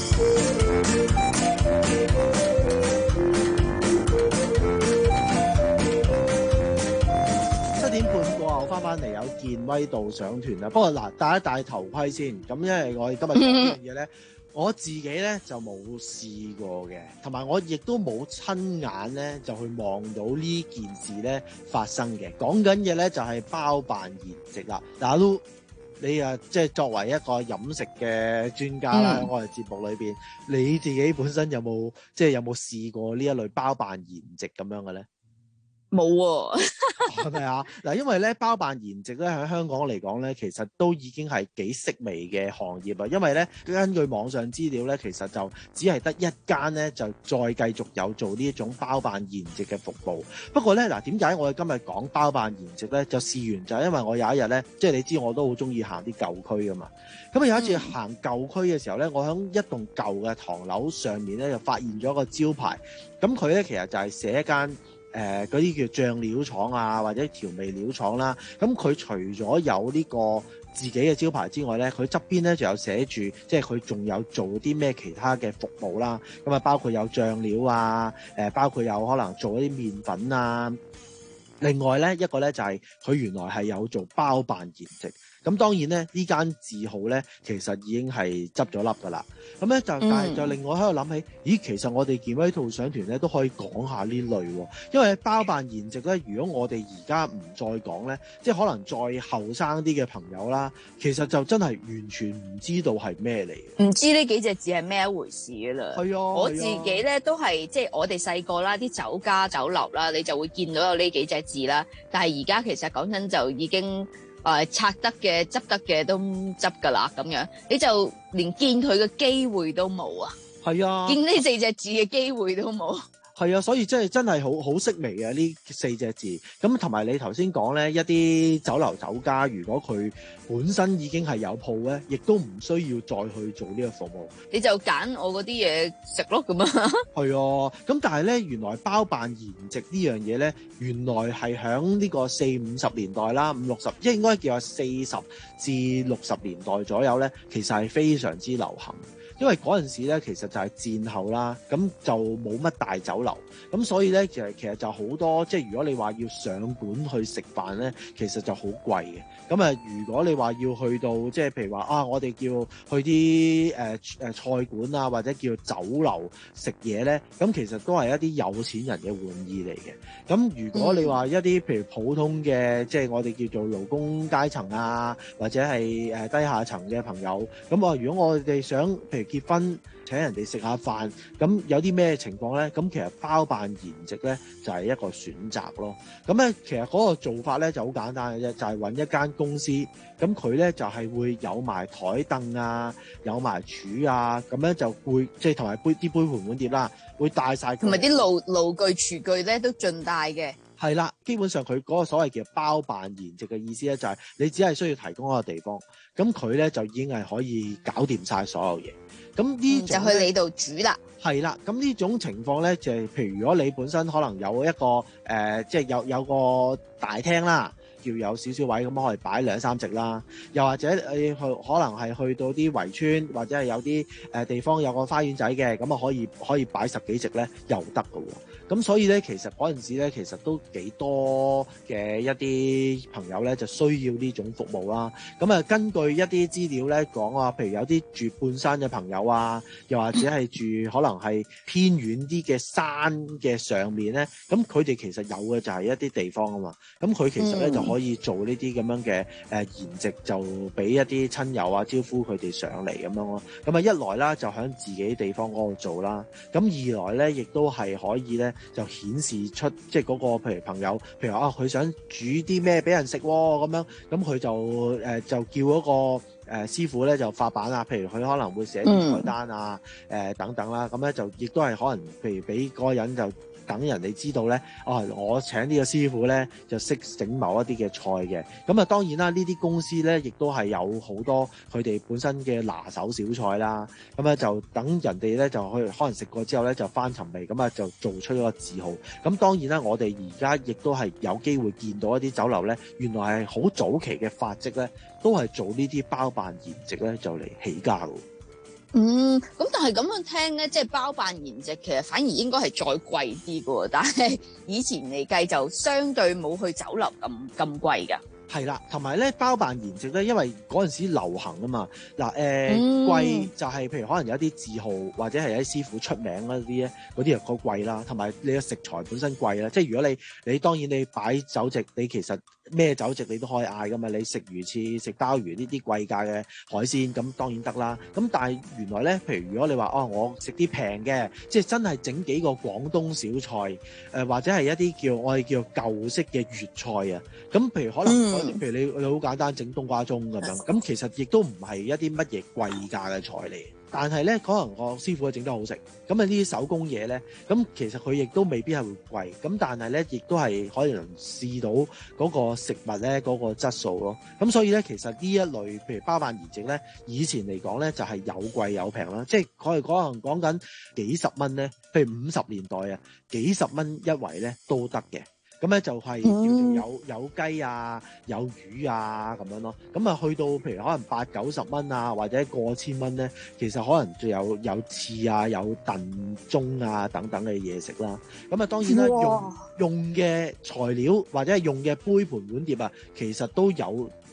七點半過後翻翻嚟有健威導賞團啦。不過嗱，戴一戴頭盔先。咁因為我哋今日講呢樣嘢咧。我自己咧就冇試過嘅，同埋我亦都冇親眼咧就去望到呢件事咧發生嘅。講緊嘅咧就係包辦筵席啦。嗱，阿 Lu，你啊即係作為一個飲食嘅專家啦，喺我哋節目裏邊，你自己本身有冇即係有冇試過呢一類包辦筵席咁樣嘅咧？ 冇喎， 係咪啊？嗱，因為咧包辦筵席咧喺香港嚟講咧，其實都已經係幾式微嘅行業啊。因為咧根據網上資料咧，其實就只係得一間咧就再繼續有做呢一種包辦筵席嘅服務。不過咧嗱，點解我哋今日講包辦筵席咧？就試完就係因為我有一日咧，即係你知我都好中意行啲舊區噶嘛。咁啊有一次行舊區嘅時候咧，我喺一棟舊嘅唐樓上面咧就發現咗個招牌。咁佢咧其實就係寫一間。誒嗰啲叫醬料廠啊，或者調味料廠啦。咁佢除咗有呢個自己嘅招牌之外咧，佢側邊咧就有寫住，即係佢仲有做啲咩其他嘅服務啦。咁啊，包括有醬料啊，誒包括有可能做一啲麵粉啊。另外咧一個咧就係佢原來係有做包辦筵席。 咁當然咧，呢間字號咧其實已經係執咗笠噶啦。咁咧就但係就令我喺度諗起，咦，其實我哋健威導賞團咧都可以講下呢類喎。因為包辦筵席咧，如果我哋而家唔再講咧，即係可能再後生啲嘅朋友啦，其實就真係完全唔知道係咩嚟。 唔知呢幾隻字係咩一回事㗎啦。 係啊， 我自己咧都係即係我哋細個啦，啲酒家酒樓啦，你就會見到有呢幾隻字啦。但係而家其實講真就已經誒、呃、拆得嘅、執得嘅都執㗎啦，咁樣你就連見佢嘅機會都冇啊！ 係啊， 見呢四隻字嘅機會都冇。 係啊，所以真係真係好好式微啊！呢四隻字咁，同埋你頭先講咧，一啲酒樓酒家，如果佢本身已經係有鋪咧，亦都唔需要再去做呢個服務。 你就揀我嗰啲嘢食咯，咁啊。係啊，咁但係咧，原來包辦筵席呢樣嘢咧，原來係響呢個四五十年代啦，五六十，即係應該叫話四十至六十年代左右咧，其實係非常之流行。因為嗰陣時咧，其實就係戰後啦，咁就冇乜大酒樓，咁所以咧，其實其實就好多，即係如果你話要上館去食飯咧，其實就好貴嘅。咁啊，如果你話要去到，即係譬如話啊，我哋叫去啲誒誒菜館啊，或者叫酒樓食嘢咧，咁其實都係一啲有錢人嘅玩意嚟嘅。咁如果你話一啲譬如普通嘅，即係我哋叫做勞工階層啊，或者係誒低下層嘅朋友，咁啊，如果我哋想譬如結婚請人哋食下飯，咁有啲咩情況咧？咁其實包辦筵席咧就係一個選擇咯。咁咧其實嗰個做法咧就好簡單嘅啫，就係揾一間公司，咁佢咧就係會有埋台凳啊，有埋廚啊，咁樣就會即係同埋杯啲杯盤碗碟啦，會帶晒。 同埋啲爐爐具廚具咧都盡帶嘅。 係啦，基本上佢嗰個所謂嘅包辦筵席嘅意思咧，就係你只係需要提供一個地方，咁佢咧就已經係可以搞掂晒所有嘢。咁呢、嗯、 就去你度煮啦。 係啦，咁呢種情況咧，就係譬如如果你本身可能有一個誒、呃，即係有有個大廳啦，叫有少少位咁可以擺兩三席啦。又或者你去可能係去到啲圍村，或者係有啲誒地方有個花園仔嘅，咁啊可以可以擺十幾席咧，又得㗎喎。咁所以咧，其實嗰陣時咧，其實都幾多嘅一啲朋友咧，就需要呢種服務啦。咁啊，根據一啲資料咧講啊，譬如有啲住半山嘅朋友啊，又或者係住可能係偏遠啲嘅山嘅上面咧，咁佢哋其實有嘅就係一啲地方啊嘛。咁佢其實咧、嗯、就可以做呢啲咁樣嘅誒筵席，就俾一啲親友啊招呼佢哋上嚟咁樣咯。咁啊，一來啦就喺自己地方嗰度做啦，咁二來咧亦都係可以咧。就顯示出即係嗰個譬如朋友，譬如啊，佢想煮啲咩俾人食喎咁樣，咁佢就誒、呃、就叫嗰、那個誒、呃、師傅咧就發辦啊，譬如佢可能會寫啲菜單啊，誒、呃、等等啦，咁咧就亦都係可能譬如俾嗰個人就。等人哋知道咧，哦，我請呢個師傅咧就識整某一啲嘅菜嘅。咁啊，當然啦，呢啲公司咧亦都係有好多佢哋本身嘅拿手小菜啦。咁咧就等人哋咧就去可能食過之後咧就翻尋味，咁啊就做出咗個字號。咁當然啦，我哋而家亦都係有機會見到一啲酒樓咧，原來係好早期嘅發跡咧，都係做呢啲包辦筵席咧就嚟起家㗎。 嗯，咁但係咁樣聽咧，即係包辦筵席，其實反而應該係再貴啲嘅，但係以前嚟計就相對冇去酒樓咁咁貴㗎。 係啦，同埋咧包辦筵席咧，因為嗰陣時流行啊嘛。嗱、呃，誒、 嗯、 貴就係譬如可能有啲字號或者係有啲師傅出名嗰啲咧，嗰啲又個貴啦。同埋你嘅食材本身貴啦，即係如果你你當然你擺酒席，你其實咩酒席你都可以嗌噶嘛。你食魚翅、食鮑魚呢啲貴價嘅海鮮，咁當然得啦。咁但係原來咧，譬如如果你話哦，我食啲平嘅，即係真係整幾個廣東小菜，誒、呃、或者係一啲叫我哋叫舊式嘅粵菜啊。咁譬如可能。嗯譬如你你好簡單整冬瓜盅咁樣，咁其實亦都唔係一啲乜嘢貴價嘅菜嚟，但係咧可能個師傅整得好食，咁啊呢啲手工嘢咧，咁其實佢亦都未必係會貴，咁但係咧亦都係可能試到嗰個食物咧嗰個質素咯，咁所以咧其實呢一類譬如包辦筵席咧，以前嚟講咧就係有貴有平啦，即係佢哋可能講緊幾十蚊咧，譬如五十年代啊，幾十蚊一圍咧都得嘅。咁咧就係叫做有有雞啊，有魚啊咁樣咯。咁啊去到譬如可能八九十蚊啊，或者過千蚊咧，其實可能就有有翅啊，有燉盅啊等等嘅嘢食啦。咁啊當然啦，用用嘅材料或者係用嘅杯盤碗碟啊，其實都有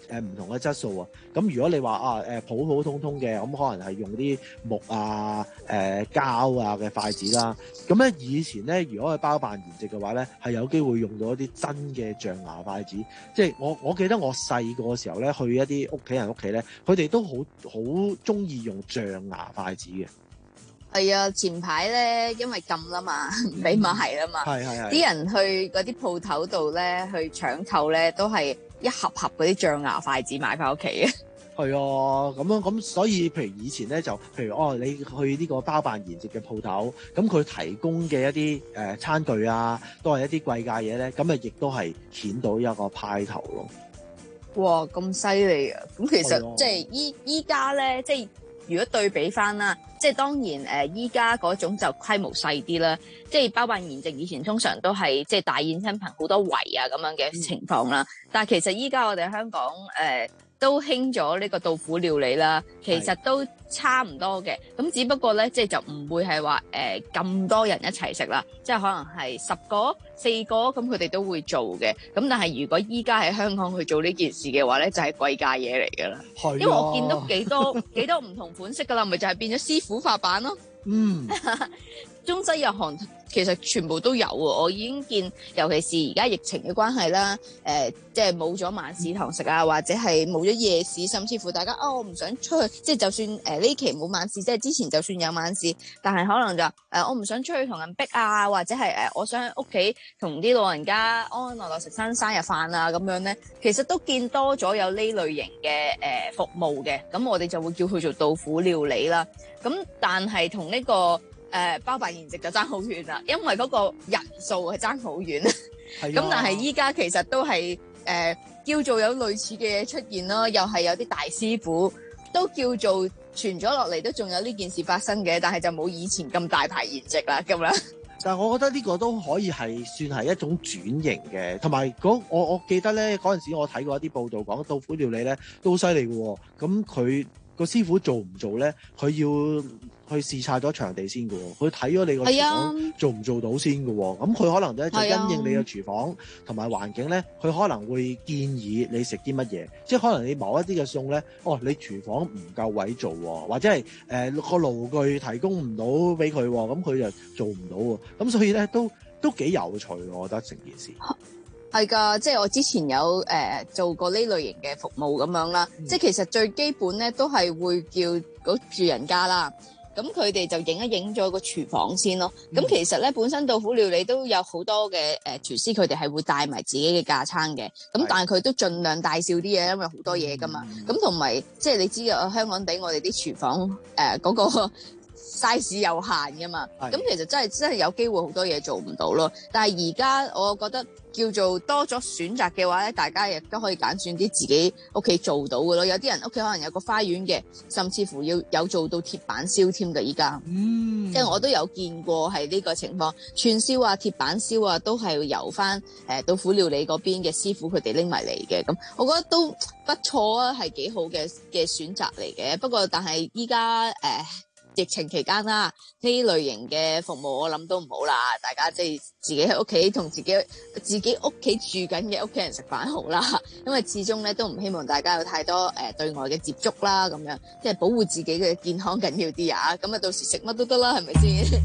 誒唔同嘅質素啊。咁如果你話啊誒普普通通嘅，咁可能係用啲木啊、誒、呃、膠啊嘅筷子啦。咁咧以前咧，如果係包辦筵席嘅話咧，係有機會用到一啲真嘅象牙筷子。即係我我記得我細個嘅時候咧，去一啲屋企人屋企咧，佢哋都好好中意用象牙筷子嘅。 係啊，前排咧，因為禁啦嘛，唔俾買啦嘛， 係係係， 啲人去嗰啲鋪頭度咧，去搶購咧，都係一盒盒嗰啲象牙筷子買翻屋企嘅。 係啊，咁樣咁，所以譬如以前咧，就譬如哦，你去呢個包辦筵席嘅鋪頭，咁佢提供嘅一啲誒、呃、餐具啊，都係一啲貴價嘢咧，咁啊亦都係顯到一個派頭咯。 哇，咁犀利啊！咁其實係啊即係依依家咧，即係如果對比翻啦，即係當然誒，依家嗰種就規模細啲啦。即係包辦筵席以前通常都係即係大宴親朋好多圍啊咁樣嘅情況啦。嗯、但係其實依家我哋香港誒。呃都興咗呢個豆腐料理啦，其實都差唔多嘅，咁只不過咧，即係就唔會係話誒咁多人一齊食啦，即係可能係十個、四個咁，佢哋都會做嘅。咁但係如果依家喺香港去做呢件事嘅話咧，就係貴價嘢嚟㗎啦。係、啊，因為我見到幾多幾多唔同款式㗎啦，咪就係變咗師傅發辦咯。嗯。中西日韓其實全部都有喎，我已經見，尤其是而家疫情嘅關係啦，誒、呃，即係冇咗晚市堂食啊，或者係冇咗夜市，甚至乎大家啊、哦，我唔想出去，即係就算誒呢、呃、期冇晚市，即係之前就算有晚市，但係可能就誒、呃、我唔想出去同人逼啊，或者係誒、呃、我想喺屋企同啲老人家安安樂樂食餐生日飯啊咁樣咧，其實都見多咗有呢類型嘅誒、呃、服務嘅，咁我哋就會叫佢做豆腐料理啦。咁但係同呢個誒、呃、包辦筵席就爭好遠啦，因為嗰個人數係爭好遠。咁、啊、但係依家其實都係誒、呃、叫做有類似嘅嘢出現咯，又係有啲大師傅都叫做傳咗落嚟，都仲有呢件事發生嘅，但係就冇以前咁大排筵席啦咁樣。 但係我覺得呢個都可以係算係一種轉型嘅，同埋我我記得咧嗰陣時我睇過一啲報道講豆腐料理咧都好犀利嘅喎，咁佢個師傅做唔做咧？佢要去視察咗場地先嘅喎，佢睇咗你個廚房做唔做到先嘅喎。咁佢、啊、可能咧就因應你嘅廚房同埋環境咧，佢可能會建議你食啲乜嘢。即係可能你某一啲嘅餸咧，哦，你廚房唔夠位做喎，或者係誒個爐具提供唔到俾佢，咁佢就做唔到喎。咁所以咧都都幾有趣，我覺得成件事。 係㗎，即係我之前有誒、呃、做過呢類型嘅服務咁樣啦。嗯、即係其實最基本咧都係會叫嗰住人家啦。咁佢哋就影一影咗個廚房先咯。咁、嗯、其實咧本身豆腐料理都有好多嘅誒、呃、廚師，佢哋係會帶埋自己嘅架撐嘅。咁但係佢都盡量帶少啲嘢，因為好多嘢㗎嘛。咁同埋即係你知啊，香港地我哋啲廚房誒嗰、呃嗰個 size 有限㗎嘛。咁其實真係真係有機會好多嘢做唔到咯。但係而家我覺得叫做多咗選擇嘅話咧，大家亦都可以揀選啲自己屋企做到嘅咯。有啲人屋企可能有個花園嘅，甚至乎要有做到鐵板燒添嘅依家。嗯，即係我都有見過係呢個情況，串燒啊、鐵板燒啊，都係由翻誒豆腐料理嗰邊嘅師傅佢哋拎埋嚟嘅。咁我覺得都不錯啊，係幾好嘅嘅選擇嚟嘅。不過但係依家誒疫情期間啦，呢類型嘅服務我諗都唔好啦，大家即係自己喺屋企同自己自己屋企住緊嘅屋企人食飯好啦，因為始終咧都唔希望大家有太多誒、呃、對外嘅接觸啦，咁樣即係保護自己嘅健康緊要啲啊，咁啊到時食乜都得啦，係咪先？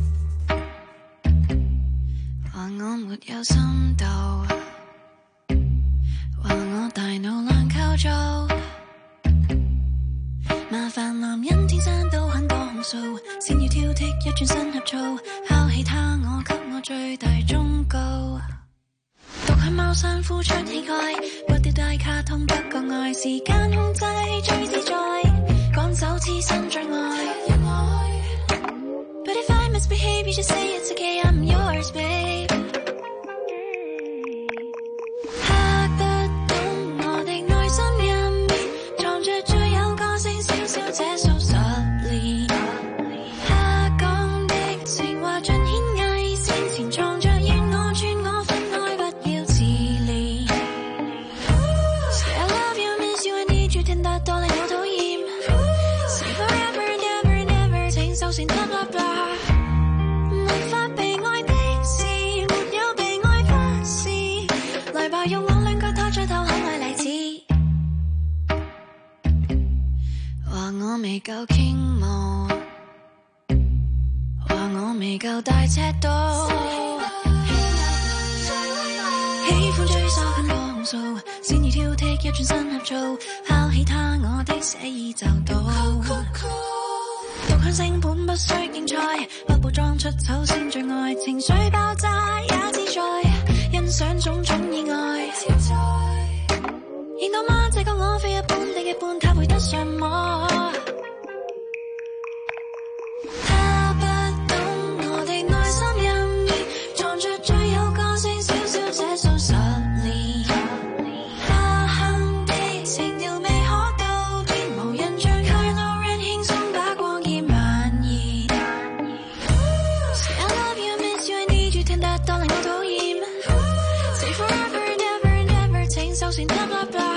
話我沒有深度，話我大腦難構造，麻煩男人天生都很多控訴，先要挑剔一轉身合造，拋棄他我給我最大忠告，獨去貓山呼出氣概，不掉大卡通不覺愛，時間控制最自在，趕走痴心障礙。But if I misbehave, you just say it's okay, I'm yours, babe. 嚇得懂我的內心入面，藏着最有個性小小姐數十年。下降的情話盡顯偽善，前藏着怨我轉我分開，不要自憐。Say I love you, miss you, I need you， 聽得多令我討厭。Say forever and ever and ever， 請收線得啦吧。沒法有傾慕，話我未夠大尺度，喜歡追索很多控訴，先要挑剔一轉新合造，拋棄他我的寫意就到。獨享星盤不需競賽，不補妝出醜先最愛，情緒爆炸也自在，欣賞種種意外。見到嗎？這個我非一般的一般，他配得上我。他不懂我的內心入面藏着最有個性小小這數十年。他哼的情調未可告別，無人像佢路人輕鬆把光焰蔓延。Say I love you, miss you, I need you， 聽得多令我討厭。Say forever, never, never， 請收線 blah blah blah。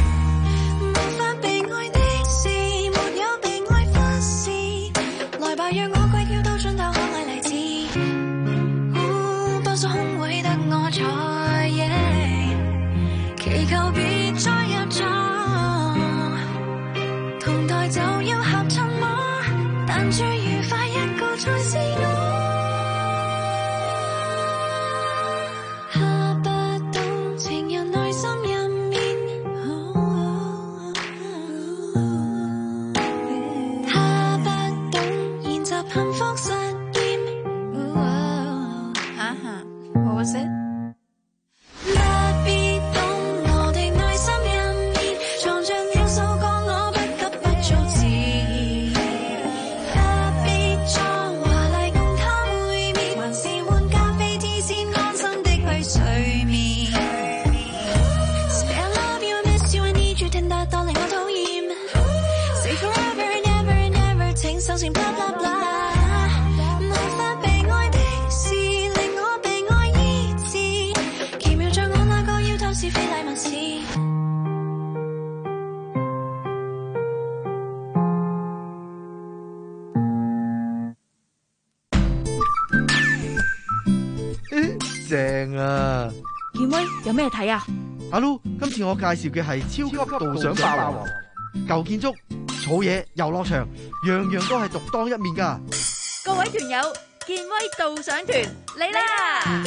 讓我鬼叫到盡頭，可愛勵志，多數空位得我坐， yeah， 祈求別再入座，同台就要合襯我，但最愉快一個才是我。他不懂情人內心入面，他不懂幸福實驗，哈哈，我會識。不必懂我的內心入面，藏着了數個我不急不早自然。不必裝華麗共他會面，還是換咖啡 tea 先安心的去睡眠。Say I love you, I miss you, I need you， 聽得多令我討厭。Say forever, never, never， 請收線 blah blah blah。 正啊！ 健威有咩睇啊？ 阿 Lu， 今次我介紹嘅係超級導賞霸王，舊建築、草野、遊樂場，樣樣都係獨當一面噶。 各位團友，健威導賞團嚟啦！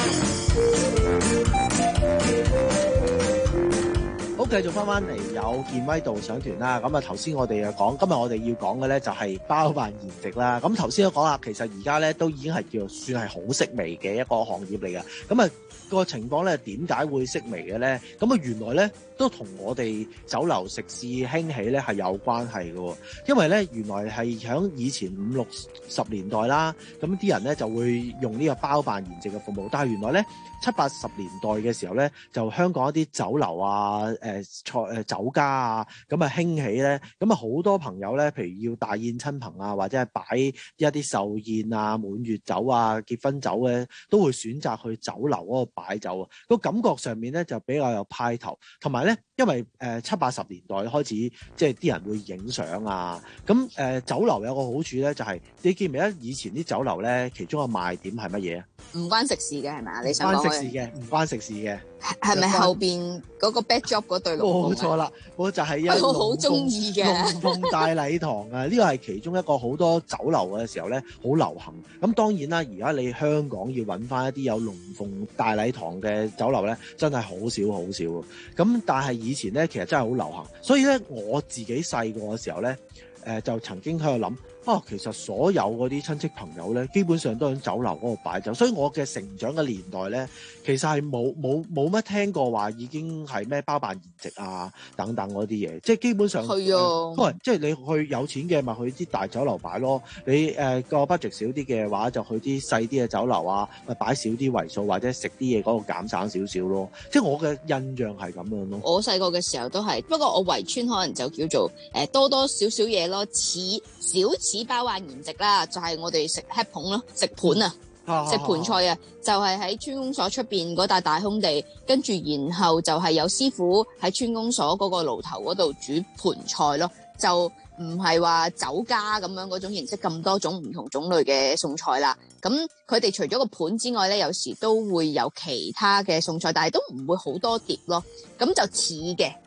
好，繼續翻翻嚟有健威導賞團啦。咁啊，頭先我哋又講，今日我哋要講嘅咧就係包辦筵席啦。咁頭先都講啦，其實而家咧都已經係叫做算係好式微嘅一個行業嚟噶。咁啊，個情況咧點解會式微嘅咧？咁啊，原來咧都同我哋酒樓食肆興起咧係有關係嘅。因為咧原來係響以前五六十年代啦，咁啲人咧就會用呢個包辦筵席嘅服務。但係原來咧七八十年代嘅時候咧，就香港一啲酒樓啊、誒菜誒酒家啊，咁啊興起咧，咁啊好多朋友咧，譬如要大宴親朋啊，或者係擺一啲壽宴啊、滿月酒啊、結婚酒咧，都會選擇去酒樓嗰度擺酒啊。個感覺上面咧就比較有派頭，同埋咧因為誒七八十年代開始，即係啲人會影相啊。咁誒、呃、酒樓有個好處咧，就係、是、你記唔記得以前啲酒樓咧，其中個賣點係乜嘢啊？ 唔關食肆嘅係咪啊？你想講唔關食肆嘅，唔關食肆嘅， 係咪後邊嗰個 backdrop 嗰對龍鳳？ 冇錯啦，我就係一我好中意嘅龍鳳大禮堂啊！呢個係其中一個好多酒樓嘅時候咧，好流行。咁當然啦，而家你香港要揾翻一啲有龍鳳大禮堂嘅酒樓咧，真係好少好少。咁但係以前咧，其實真係好流行。所以咧，我自己細個嘅時候咧，誒、呃、就曾經喺度諗。啊，其實所有嗰啲親戚朋友咧，基本上都喺酒樓嗰度擺酒，所以我嘅成長嘅年代咧，其實係冇冇冇乜聽過話已經係咩包辦筵席啊等等嗰啲嘢，即係基本上係啊，都係即係你去有錢嘅咪去啲大酒樓擺咯，你誒個 budget 少啲嘅話就去啲細啲嘅酒樓啊，咪擺少啲為數或者食啲嘢嗰個減省少少咯，即係我嘅印象係咁樣咯。 我細個嘅時候都係，不過我圍村可能就叫做誒、呃、多多少少嘢咯，似少似包辦筵席啦，就係、是、我哋食吃捧咯，食盤啊，食盤菜啊，就係、是、喺村公所出邊嗰笪大空地，跟住然後就係有師傅喺村公所嗰個爐頭嗰度煮盤菜咯，就唔係話酒家咁樣嗰種形式，咁多種唔同種類嘅餸菜啦。咁佢哋除咗個盤之外咧，有時都會有其他嘅餸菜，但係都唔會好多碟咯，咁就似嘅。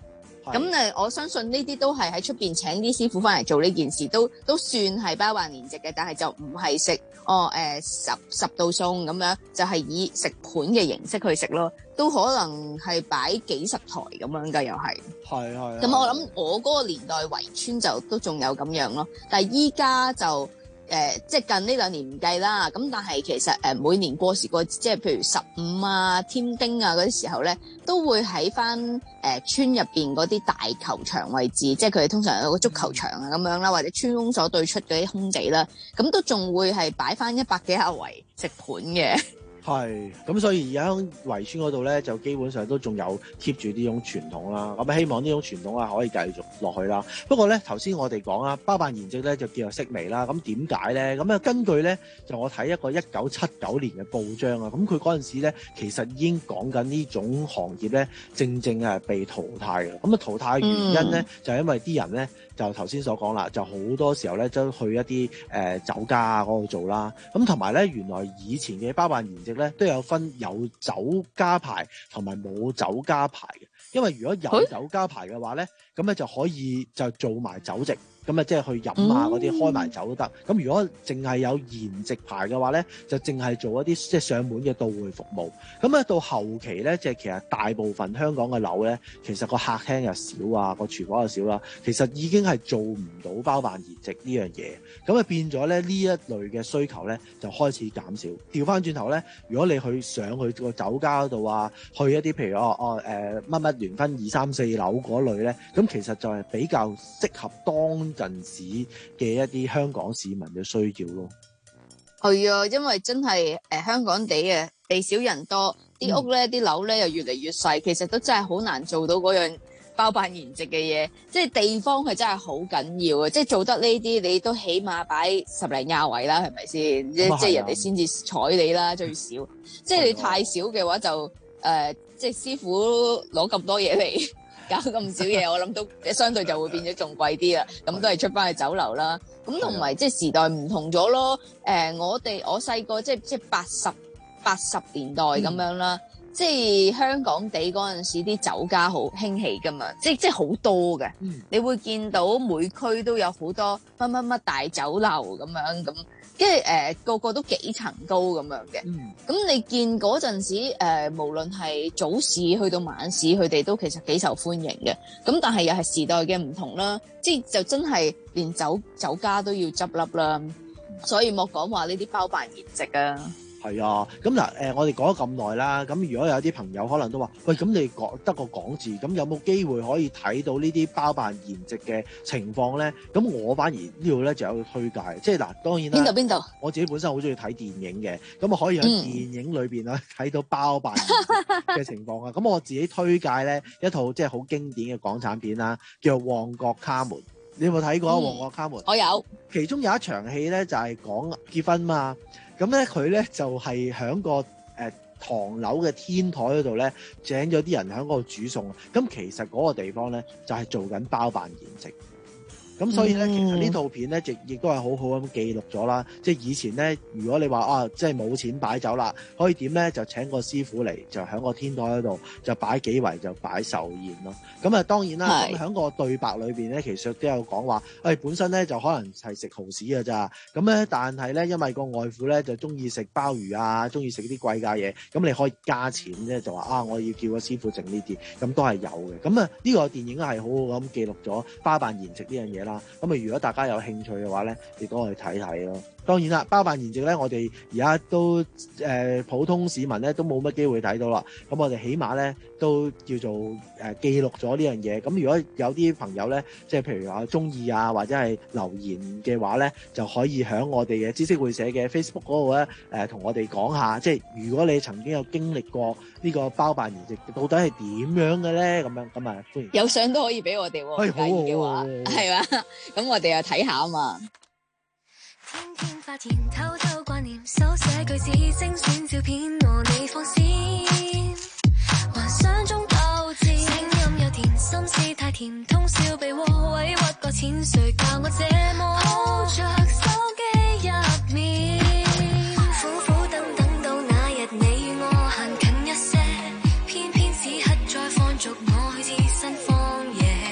咁誒，我相信呢啲都係喺出邊請啲師傅翻嚟做呢件事，都都算係包辦筵席嘅，但係就唔係食哦誒、呃、十十道餸咁樣，就係、是、以食盤嘅形式去食咯，都可能係擺幾十台咁樣㗎，又係。係係。咁我諗我嗰個年代圍村就都仲有咁樣咯，但係依家就。誒、呃，即係近呢兩年唔計啦，咁但係其實誒、呃、每年過時過節，即係譬如十五啊、添丁啊嗰啲時候咧，都會喺翻誒村入邊嗰啲大球場位置，即係佢哋通常有個足球場啊咁樣啦，或者村公所對出嗰啲空地啦，咁都仲會係擺翻一百幾廿圍食盤嘅。 係，咁所以而家圍村嗰度咧，就基本上都仲有 keep 住呢種傳統啦。咁希望呢種傳統啊可以繼續落去啦。不過咧，頭先我哋講啦，包辦筵席咧就叫做式微啦。咁點解咧？咁啊，根據咧就我睇一個一九七九年嘅報章啊，咁佢嗰陣時咧其實已經講緊呢種行業咧，正正係被淘汰嘅。咁啊，淘汰嘅原因咧、嗯、就係因為啲人咧就頭先所講啦，就好多時候咧都去一啲誒、呃、酒家嗰度做啦。咁同埋咧，原來以前嘅包辦筵席咧都有分有酒家牌同埋冇酒家牌嘅，因為如果有酒家牌嘅話咧，咁咧就可以就做埋酒席。咁啊，即係去飲啊嗰啲開埋酒都得。咁如果淨係有筵席牌嘅話咧，就淨係做一啲即係上門嘅到會服務。咁啊，到後期咧，即係其實大部分香港嘅樓咧，其實個客廳又少啊，個廚房又少啦，其實已經係做唔到包辦筵席呢樣嘢。咁啊，變咗咧呢一類嘅需求咧就開始減少。調翻轉頭咧，如果你去上去個酒家嗰度啊，去一啲譬如哦哦誒乜乜聯婚二三四樓嗰類咧，咁其實就係比較適合當陣時嘅一啲香港市民嘅需要咯。 係啊，因為真係誒、呃、香港地嘅地少人多，啲屋咧啲樓咧又越嚟越細，其實都真係好難做到嗰樣包辦筵席嘅嘢。即係地方係真係好緊要啊！即係做得呢啲，你都起碼擺十零廿位啦，係咪先？即係人哋先至睬你啦，最少。即係你太少嘅話就，就、呃、誒，即係師傅攞咁多嘢嚟。搞咁少嘢，我諗都相對就會變咗仲貴啲啦。咁都係出翻去酒樓啦。咁同埋即係時代唔同咗咯。誒、呃，我哋我細個即係即係八十八十年代咁樣啦。嗯、即係香港地嗰陣時啲酒家好興起噶嘛。即係即係好多嘅。嗯、你會見到每區都有好多乜乜乜大酒樓咁樣咁。即係誒個個都幾層高咁樣嘅，咁、嗯、你見嗰陣時誒、呃，無論係早市去到晚市，佢哋都其實幾受歡迎嘅。咁但係又係時代嘅唔同啦，即係就真係連酒酒家都要執笠啦，所以莫講話呢啲包辦筵席啊。 係啊，咁嗱誒，我哋講咗咁耐啦，咁如果有啲朋友可能都話，喂，咁你講得個講字，咁有冇機會可以睇到呢啲包辦筵席嘅情況咧？咁我反而呢度咧就有個推介，即係嗱，當然啦，邊度邊度？我自己本身好中意睇電影嘅，咁啊可以喺電影裏邊咧睇到包辦筵席嘅情況啊。咁我自己推介咧一套即係好經典嘅港產片啦，叫做《旺角卡門》。你有冇睇過啊？《旺角卡門》我有，其中有一場戲咧就係講結婚嘛。咁咧佢咧就係喺個誒唐樓嘅天台嗰度咧請咗啲人喺嗰度煮餸，咁其實嗰個地方咧就係做緊包辦筵席。咁所以咧，其實呢套片咧，亦亦都係好好咁記錄咗啦。即係以前咧，如果你話啊，即係冇錢擺酒啦，可以點咧？就請個師傅嚟，就喺個天台嗰度就擺幾圍就擺壽宴咯。咁啊，當然啦，咁喺個對白裏邊咧，其實都有講話，誒本身咧就可能係食蠔豉㗎咋。咁咧，但係咧，因為個外父咧就中意食鮑魚啊，中意食啲貴價嘢，咁你可以加錢啫，就話啊，我要叫個師傅整呢啲，咁都係有嘅。咁啊，呢個電影係好好咁記錄咗包辦筵席呢樣嘢啦。咁啊，如果大家有興趣嘅話咧，亦都可以睇睇咯。當然啦，包辦筵席咧，我哋而家都誒、呃、普通市民咧都冇乜機會睇到啦。咁我哋起碼咧都叫做誒、呃、記錄咗呢樣嘢。咁如果有啲朋友咧，即係譬如話中意啊，或者係留言嘅話咧，就可以喺我哋嘅知識會社嘅 Facebook 嗰度咧誒同我哋講下，即係如果你曾經有經歷過呢個包辦筵席，到底係點樣嘅咧？咁樣咁啊，歡迎有相都可以俾我哋喎，介意嘅話係嘛？咁我哋又睇下啊嘛。 天天發現偷偷掛念，手寫句子精選照片和你放線，幻想中鬥志，聲音又甜，心思太甜，通宵被窩委屈個淺，誰教我這麼抱着手機入面，苦苦等等到那日你與我行近一些，偏偏此刻再放逐我去置身荒野。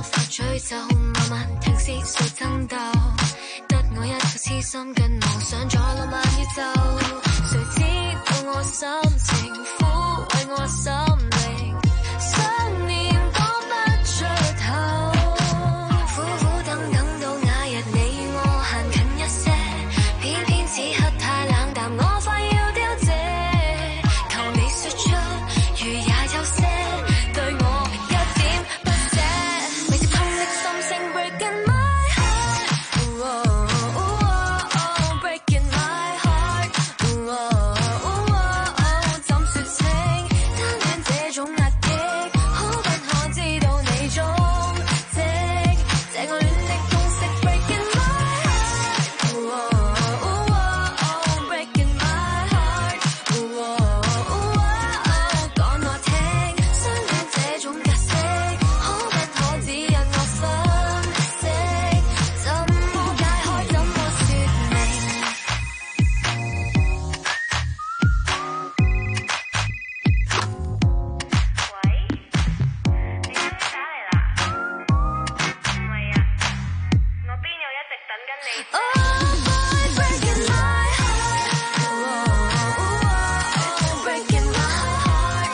魔法詛咒，慢慢停思緒爭鬥，得我一個痴心跟夢想在浪漫宇宙。誰知道我心情撫慰我心靈，想念講不出口。苦苦等等到那日你我行近一些，偏偏此刻太冷淡，我快要凋謝。求你說出，如也有些對我一點不捨，未接通的心聲 breaking my heart。Breaking my heart，怎說清單戀這種壓抑，可不可知道你蹤跡？這個戀的公式 breaking my heart，breaking my heart，講我聽，相戀這種格式，可不可指引我分析？怎麼解開，怎麼說明？Breaking my heart，breaking my heart，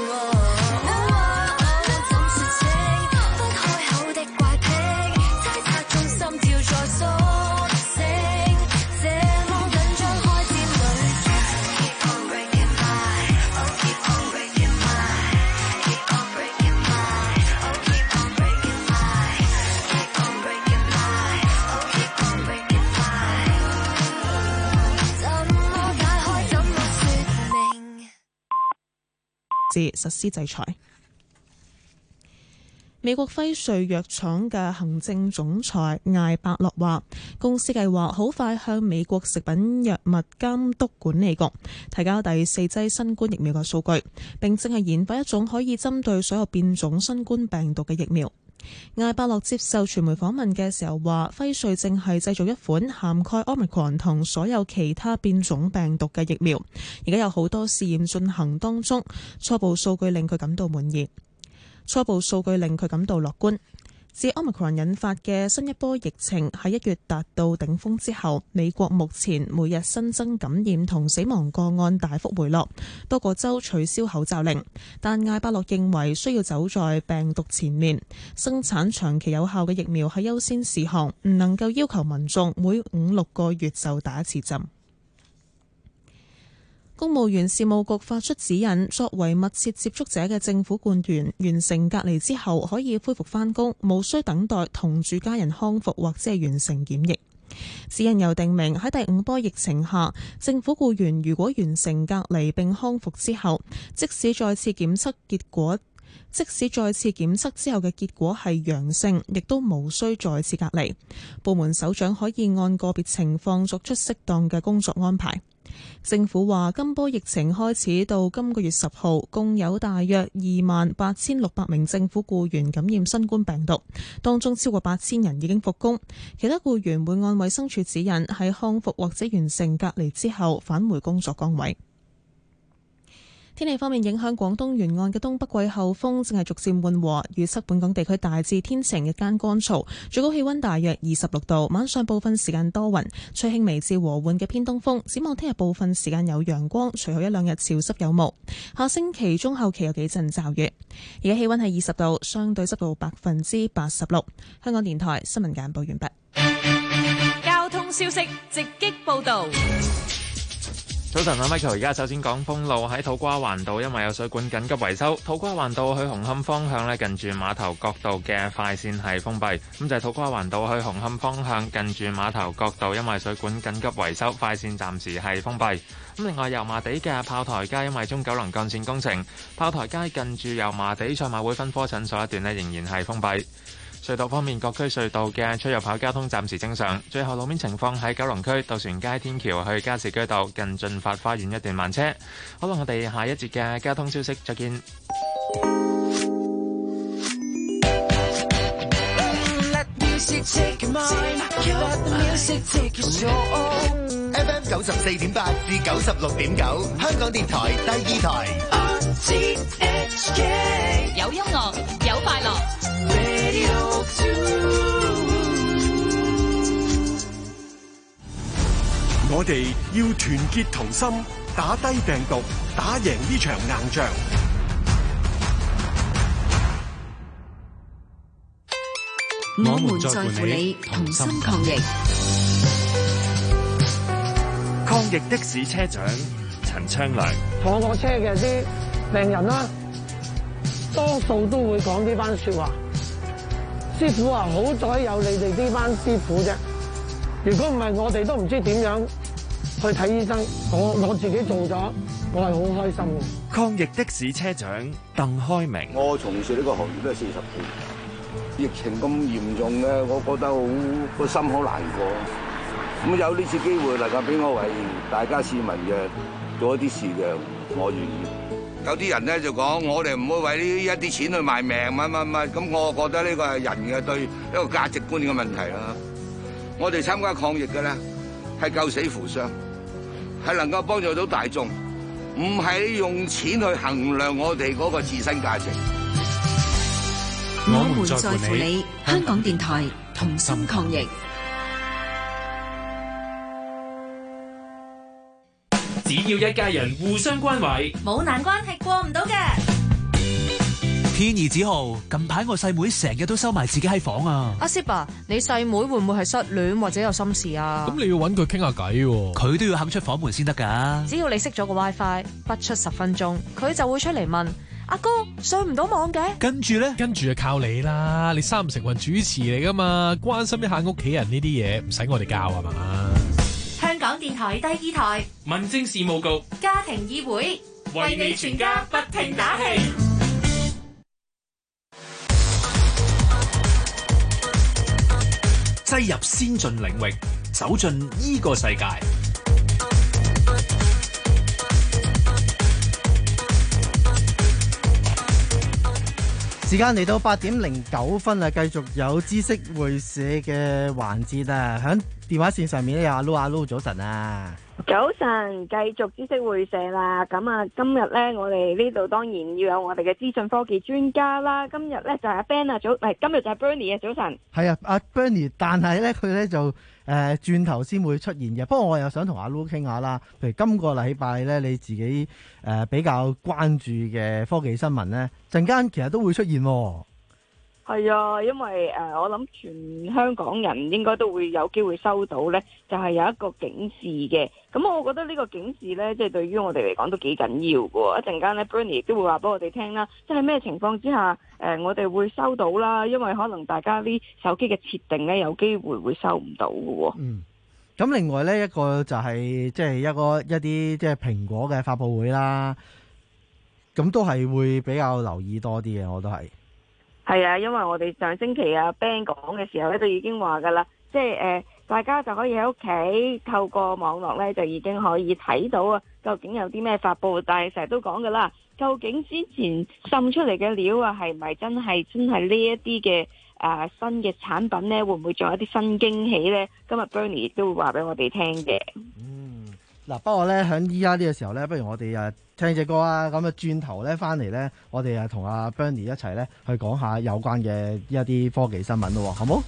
怎說清不開口的怪癖，猜測中心跳在蘇醒，這麼緊張開始旅程。Keep on breaking my，oh keep on breaking my，keep on breaking my，oh keep on breaking my，keep on breaking my，oh keep on breaking my，怎麼解開，怎麼說明？ 至實施制裁。美國輝瑞藥廠嘅行政總裁艾伯洛話，公司計劃好快向美國食品藥物監督管理局提交第四劑新冠疫苗嘅數據，並正係研發一種可以針對所有變種新冠病毒嘅疫苗。艾伯洛接受傳媒訪問嘅時候話，輝瑞正係製造一款涵蓋 Omicron 同所有其他變種病毒嘅疫苗，而家有好多試驗進行當中，初步數據令佢感到滿意。初步數據令佢感到樂觀。自 Omicron 引發嘅新一波疫情喺一月達到頂峰之後，美國目前每日新增感染同死亡個案大幅回落，多個州取消口罩令。但艾伯洛認為需要走在病毒前面，生產長期有效嘅疫苗係優先事項，唔能夠要求民眾每五六個月就打一次針。公務員事務局發出指引，作為密切接觸者嘅政府官員完成隔離之後可以恢復返工，無需等待同住家人康復或者係完成檢疫。指引又定明喺第五波疫情下，政府僱員如果完成隔離並康復之後，即使再次檢測結果即使再次檢測之後嘅結果係陽性，亦都無需再次隔離。部門首長可以按個別情況作出適當嘅工作安排。政府話，今波疫情開始到今個月十號，共有大約二萬八千六百名政府僱員感染新冠病毒，當中超過八千人已經復工，其他僱員會按衛生署指引喺康復或者完成隔離之後返回工作崗位。天氣方面，影響廣東沿岸嘅東北季候風正係逐漸緩和，預測本港地區大致天晴，日間乾燥，最高氣溫大約二十六度，晚上部分時間多雲，吹輕微至和緩嘅偏東風。展望聽日部分時間有陽光，隨後一兩日潮濕有霧。下星期中後期有幾陣驟雨。而家氣溫係二十度，相對濕度百分之八十六。香港電台新聞簡報完畢。 交通消息直擊報道。 早晨啊 ，Michael， 而家首先講封路，喺土瓜灣道，因為有水管緊急維修，土瓜灣道去紅磡方向呢，近住碼頭角道嘅快線係封閉。咁就係土瓜灣道去紅磡方向，近住碼頭角道，因為水管緊急維修，快線暫時係封閉。咁另外油麻地嘅炮台街，因為中九龍幹線工程，炮台街近住油麻地賽馬會分科診所一段呢，仍然係封閉。隧道方面，各區隧道嘅出入口交通暫時正常。最後路面情況喺九龍區渡船街天橋去加士居道近駿發花園一段慢車。好啦，我哋下一節嘅交通消息再見。 F M 九十四點八至九十六點九，香港電台第二台。 有音樂，有快樂。 我哋要團結同心，打低病毒，打贏呢場硬仗。 我們在乎你，同心抗疫。 抗疫的士車長陳昌良， 坐過車嘅啲病人啦，多數都會講呢班說話。師傅啊，好彩有你哋呢班師傅啫。如果唔係，我哋都唔知點樣去睇醫生。我我自己做咗，我係好開心嘅。 抗疫的士車長鄧開明， 我從事呢個行業都係四十年，疫情咁嚴重嘅，我覺得好個心好難過。咁有呢次機會能夠俾我為大家市民嘅做一啲事嘅，我願意。有啲人咧就講，我哋唔會為呢一啲錢去賣命乜乜乜，咁我覺得呢個係人嘅對一個價值觀嘅問題啦。我哋參加抗疫嘅咧係救死扶傷，係能夠幫助到大眾，唔係用錢去衡量我哋嗰個自身價值。 我們在乎你，香港電台同心抗疫。 只要一家人互相關懷， 冇難關係過唔到嘅。 天兒子豪，近排我細妹成日都收埋自己喺房啊！ 阿 Sir 啊，你細妹會唔會係失戀或者有心事啊？ 咁你要揾佢傾下偈喎， 佢都要肯出房門先得㗎。 只要你熄咗個 WiFi， 不出十分鐘，佢就會出嚟問阿哥上唔到網嘅。 跟住咧， 跟住就靠你啦！你三唔成雲主持嚟㗎嘛，關心一下屋企人呢啲嘢，唔使我哋教係嘛？ 香港電台第二台民政事務局家庭議會為你全家不停打氣。 擠入先進領域，走進呢個世界。 時間嚟到八點零九分啊，繼續有知識會社嘅環節啊，響電話線上面咧有阿 Loo 阿 Loo 早晨啊。 早晨，繼續知識會社啦。咁啊，今日咧我哋呢度當然要有我哋嘅資訊科技專家啦。今日咧就係阿 Ben 啊，早，唔係今日就係 Bernie 啊，早晨。 係啊，阿 Bernie， 但係咧佢咧就誒轉頭先會出現嘅。不過我又想同阿 Loo 傾下啦。譬如今個禮拜咧你自己誒、呃、比較關注嘅科技新聞咧，陣間其實都會出現喎。 係啊，因為誒、呃，我諗全香港人應該都會有機會收到呢，就係、是、有一個警示嘅。咁我覺得呢個警示呢，即、就、係、是、對於我哋嚟講都幾緊要嘅。一陣間呢 Bernie 亦都會話俾我哋聽啦，即係咩情況之下，誒、呃，我哋會收到啦。因為可能大家啲手機嘅設定呢，有機會會收唔到嘅。 嗯。咁另外呢，一個就係即係一個一啲即係蘋果嘅發佈會啦。咁都係會比較留意多啲嘅，我都係。 係啊，因為我哋上星期阿 Ben 講嘅時候咧，都已經話噶啦，即係誒、呃，大家就可以喺屋企透過網絡咧，就已經可以睇到啊，究竟有啲咩發佈。但係成日都講噶啦，究竟之前滲出嚟嘅料啊，係咪真係真係呢一啲嘅誒新嘅產品咧，會唔會仲有一啲新驚喜咧？今日 Bernie 亦都會話俾我哋聽嘅。 嗯，嗱，不過咧喺依家呢個時候咧，不如我哋誒聽隻歌啊，咁啊轉頭咧翻嚟咧，我哋啊同阿 Bernie 一齊咧去講下有關嘅一啲科技新聞咯，好冇？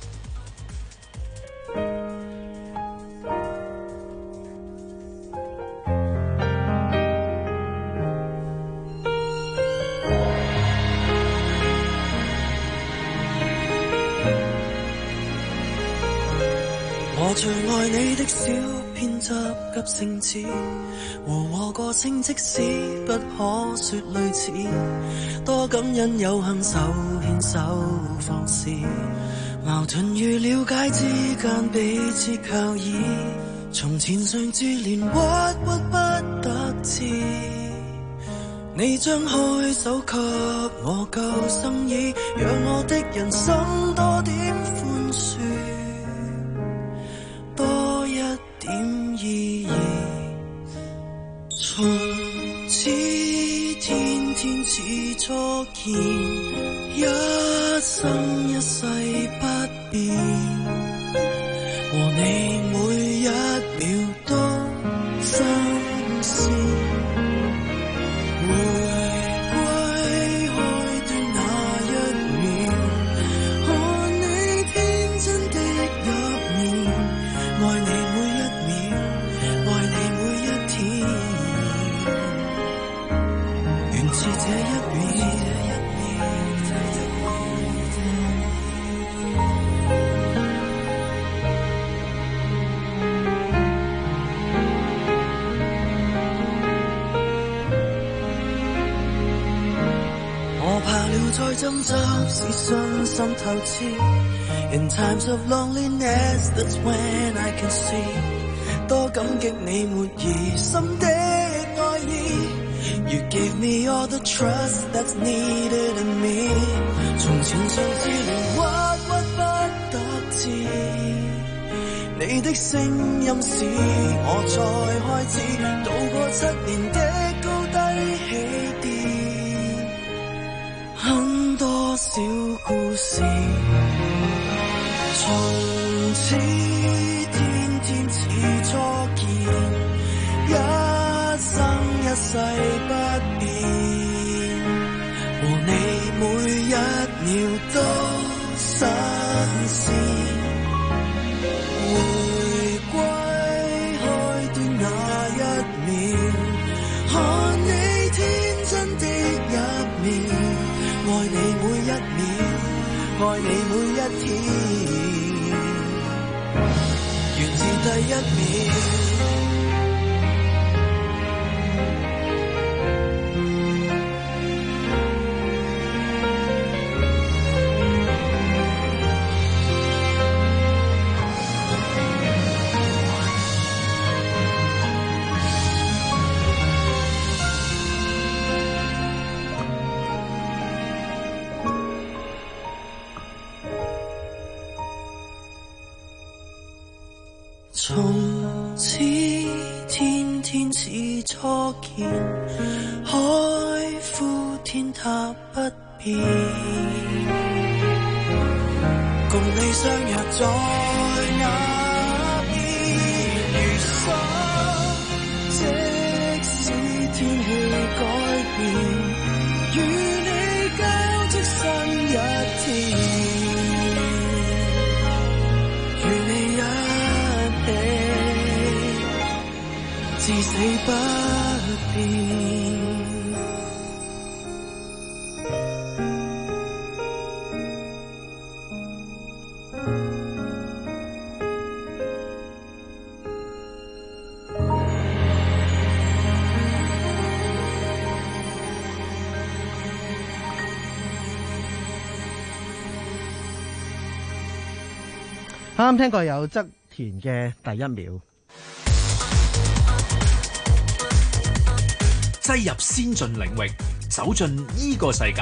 我最愛你的小偏執急性子，和我個性即使不可說類似，多感恩有幸手牽手放肆，矛盾與了解之間彼此靠倚，從前常自憐鬱鬱不得志，你張開手給我救生衣，讓我的人生多點寬恕，多一點意義，從此天天似初見，一生一世不變，和你每一秒都新鮮，回歸開端那一秒，看你天真的入眠，愛你每一秒， 似這一秒。我怕了再斟酌是信心透支。In times of loneliness, that's when I can see 多感激你沒疑心的愛意。You gave me all the trust that's needed in me。從前甚至連鬱鬱不得志，你的聲音使我再開始渡過七年的高低起跌，很多小故事。從此天天似初見，一生一世不變，和你每一秒都新鮮。回歸開端那一秒，看你天真的一面，愛你每一秒，愛你每一天。源自第一秒。從此天天似初見，海枯天塌不變，共你相約在那邊，如生，即使天氣改變，與你交織新一天。至死不變。 啱啱聽過有側田嘅第一秒。 擠入先進領域，走進呢個世界。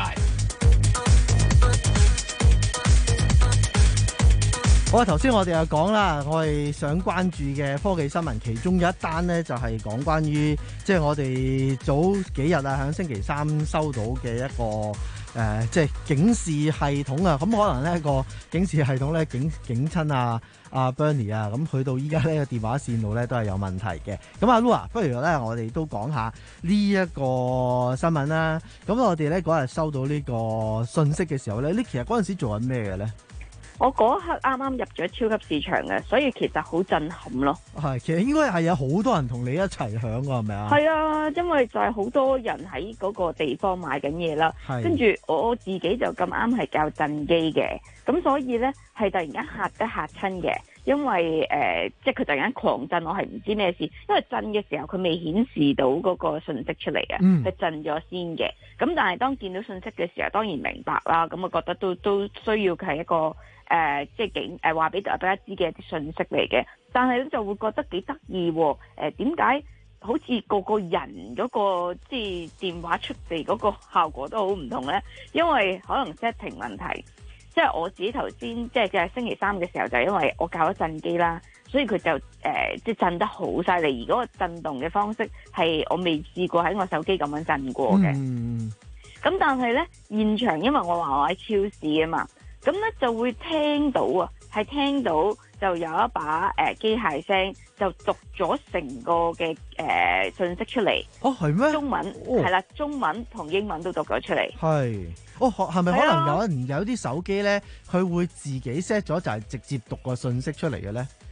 好啊，頭先我哋又講啦，我哋想關注嘅科技新聞，其中有一單呢，就係講關於即係我哋早幾日啊，喺星期三收到嘅一個。誒、呃，即係警示系統啊，咁可能呢個警示系統咧警警親啊，阿、啊、Bernie 啊，咁去到依家呢個電話線路咧都係有問題嘅。咁阿 Lua，不如咧我哋都講下呢一個新聞啦。咁我哋咧嗰日收到呢個信息嘅時候咧，你其實嗰陣時做緊咩嘅咧？ 我嗰刻啱啱入咗超級市場嘅，所以其實好震撼咯。 係，其實應該係有好多人同你一齊響㗎，係咪啊？係啊，因為就係好多人喺嗰個地方買緊嘢啦。跟住我自己就咁啱係教震機嘅，咁所以咧係突然間嚇得嚇親嘅，因為誒、呃、即係佢突然間狂震，我係唔知咩事，因為震嘅時候佢未顯示到嗰個信息出嚟嘅，佢、嗯、震咗先嘅。咁但係當見到信息嘅時候，當然明白啦。咁我覺得都都需要係一個。誒、呃，即係警誒話俾大家知嘅一啲信息嚟嘅，但係咧就會覺得幾得意喎。誒點解好似個個人嗰、那個即係電話出嚟嗰個效果都好唔同咧？因為可能 setting 問題，即係我自己頭先即係就係星期三嘅時候，就係因為我教咗震機啦，所以佢就誒、呃、即係震得好犀利，而嗰個震動嘅方式係我未試過喺我手機咁樣震過嘅。咁、嗯、但係咧現場，因為我話我喺超市啊嘛。咁咧就會聽到啊，係聽到就有一把誒機械聲，就讀咗成個嘅誒、呃、信息出嚟。 哦，係咩？中文係啦、哦，中文同英文都讀咗出嚟。 係，哦，係咪可能有人有啲手機咧，佢會自己 set 咗就係直接讀個信息出嚟嘅咧？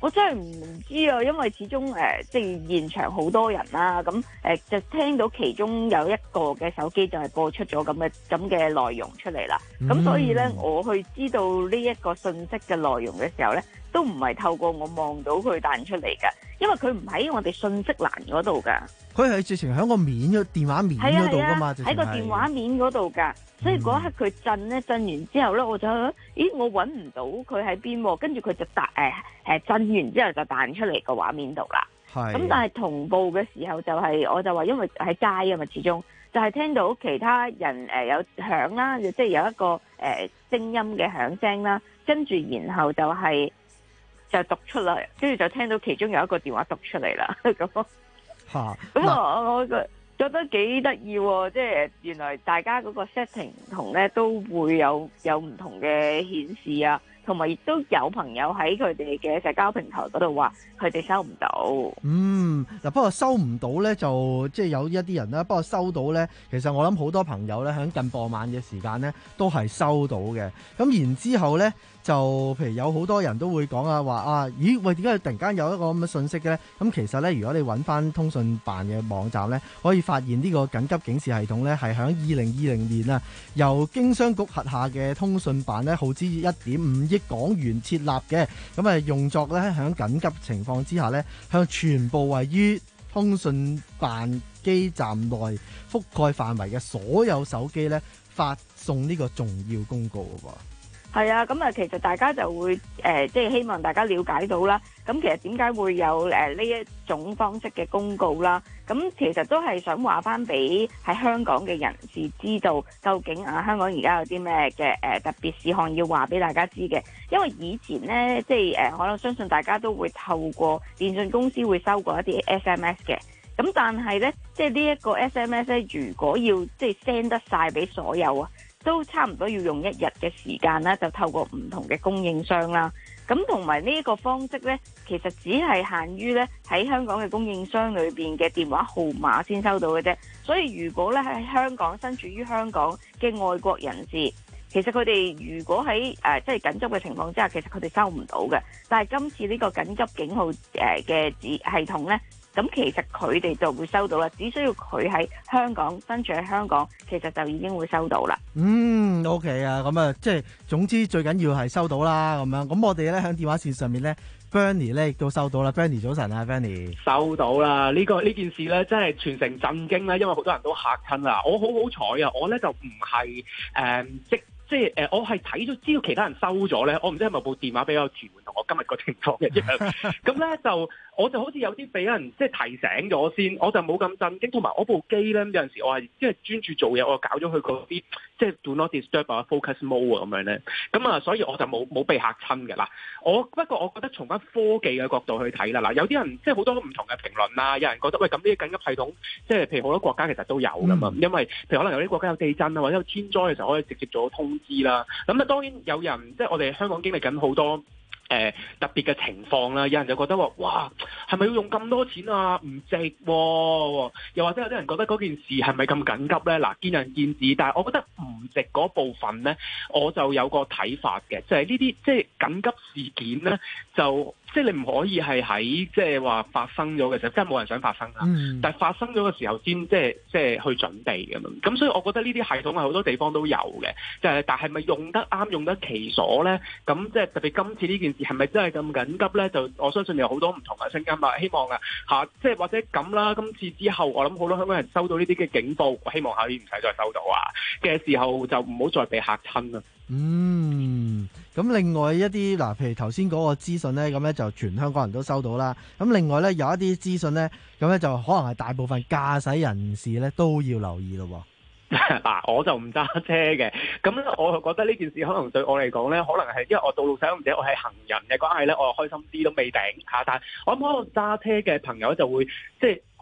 我真係唔知啊，因為始終誒、呃、即係現場好多人啦，咁誒、呃、就聽到其中有一個嘅手機就係播出咗咁嘅咁嘅內容出嚟啦。咁、嗯、所以咧，我去知道呢一個信息嘅內容嘅時候咧，都唔係透過我望到佢彈出嚟㗎，因為佢唔喺我哋信息欄嗰度㗎。 佢係直情喺個面嘅電話面嗰度㗎嘛， 喺個電話面嗰度㗎。所以嗰一刻佢震咧，震完之後咧，我就咦我揾唔到佢喺邊喎，跟住佢就彈誒誒震完之後就彈出嚟個畫面度啦。係。咁但係同步嘅時候就係、是、我就話因為喺街啊嘛，始終就係聽到其他人誒有響啦，即係有一個誒聲音嘅響聲啦，跟住然後就係、是、就讀出嚟，跟住就聽到其中有一個電話讀出嚟啦。咁嚇咁我我個。覺得幾得意喎，即係原來大家嗰個 setting 唔同咧，都會有有唔同嘅顯示啊，同埋亦都有朋友喺佢哋嘅社交平台嗰度話佢哋收唔到。嗯， 嗱不過收唔到咧，就即係有一啲人啦。不過收到咧，其實我諗好多朋友咧喺近傍晚嘅時間咧都係收到嘅。咁然之後咧，就譬如有好多人都會講啊，話啊，咦喂，點解突然間有一個咁嘅信息嘅咧？咁其實咧，如果你揾翻通訊辦嘅網站咧，可以發現呢個緊急警示系統咧係喺二零二零年啊，由經商局轄下嘅通訊辦咧耗資一點五億港元設立嘅，咁啊用作咧喺緊急情況之下咧，向全部位於通訊辦基站內覆蓋範圍嘅所有手機咧發送呢個重要公告嘅喎。 係啊，咁啊，其實大家就會誒、呃，即係希望大家了解到啦。咁其實點解會有誒呢、呃、一種方式嘅公告啦？咁其實都係想話翻俾喺香港嘅人士知道，究竟啊香港而家有啲咩嘅誒特別事項要話俾大家知嘅。因為以前呢，即係誒、呃，可能相信大家都會透過電信公司會收過一啲 S M S 嘅。咁但係呢，即係呢一個 S M S 咧，如果要即係 send 得晒俾所有啊，都差唔多要用一日嘅時間啦，就透過唔同嘅供應商啦。咁同埋呢一個方式呢，其實只係限於呢喺香港嘅供應商裏邊嘅電話號碼先收到嘅啫。所以如果呢喺香港身處於香港嘅外國人士，其實佢哋如果喺誒即係緊急嘅情況之下，其實佢哋收唔到嘅。但係今次呢個緊急警號誒嘅指系統呢，咁其實佢哋就會收到啦，只需要佢喺香港身處喺香港，其實就已經會收到啦。 嗯 ，OK 啊，咁啊，即係總之最緊要係收到啦，咁樣。咁我哋咧喺電話線上面咧 ，Bernie 咧亦都收到啦。Bernie 早晨啊 ，Bernie 收到啦。呢、這個呢件事咧真係全城震驚啦，因為好多人都嚇親啦。我好好彩啊，我咧就唔係誒即。即係誒、呃，我係睇咗，知道其他人收咗咧，我唔知係咪部電話比較遲緩，同我今日個情況一樣。咁咧就我就好似有啲俾人即係提醒咗先，我就冇咁震驚。同埋我部機咧有陣時我係即係專注做嘢，我搞咗佢嗰啲即係 do not disturb 啊 focus mode 啊咁樣咧。咁啊，所以我就冇冇被嚇親嘅啦。我不過我覺得從翻科技嘅角度去睇啦，嗱有啲人即係好多唔同嘅評論啦，有人覺得喂咁呢啲緊急系統，即係譬如好多國家其實都有噶嘛，因為譬如可能有啲國家有地震啊，或者有天災嘅時候可以直接做通知啦。咁啊，當然有人即係我哋香港經歷緊好多誒、呃、特別嘅情況啦。有人就覺得話：哇，係咪要用咁多錢啊？唔值喎。又或者有啲人覺得嗰件事係咪咁緊急咧？嗱，見仁見智。但係我覺得唔值嗰部分咧，我就有個睇法嘅，就係呢啲即係緊急事件咧，就。即係你唔可以係喺即係話發生咗嘅時候，即係冇人想發生啦。嗯、但係發生咗嘅時候先即係即係去準備咁樣。咁所以我覺得呢啲系統係好多地方都有嘅。就係但係咪用得啱、用得其所咧？咁即係特別今次呢件事係咪真係咁緊急咧？就我相信有好多唔同嘅聲音啊。希望啊嚇，即係或者咁啦。今次之後，我諗好多香港人收到呢啲嘅警報，我希望可以唔使再收到啊嘅時候，就唔好再被嚇親啦。 嗯，咁另外一啲嗱，譬如頭先嗰個資訊咧，咁咧就全香港人都收到啦。咁另外咧有一啲資訊咧，咁咧就可能係大部分駕駛人士咧都要留意咯。 嗱，我就唔揸車嘅，咁咧我就覺得呢件事可能對我嚟講咧，可能係因為我道路使用者，我係行人嘅關係咧，我開心啲都未定嚇。但係我諗可能揸車嘅朋友就會即係可能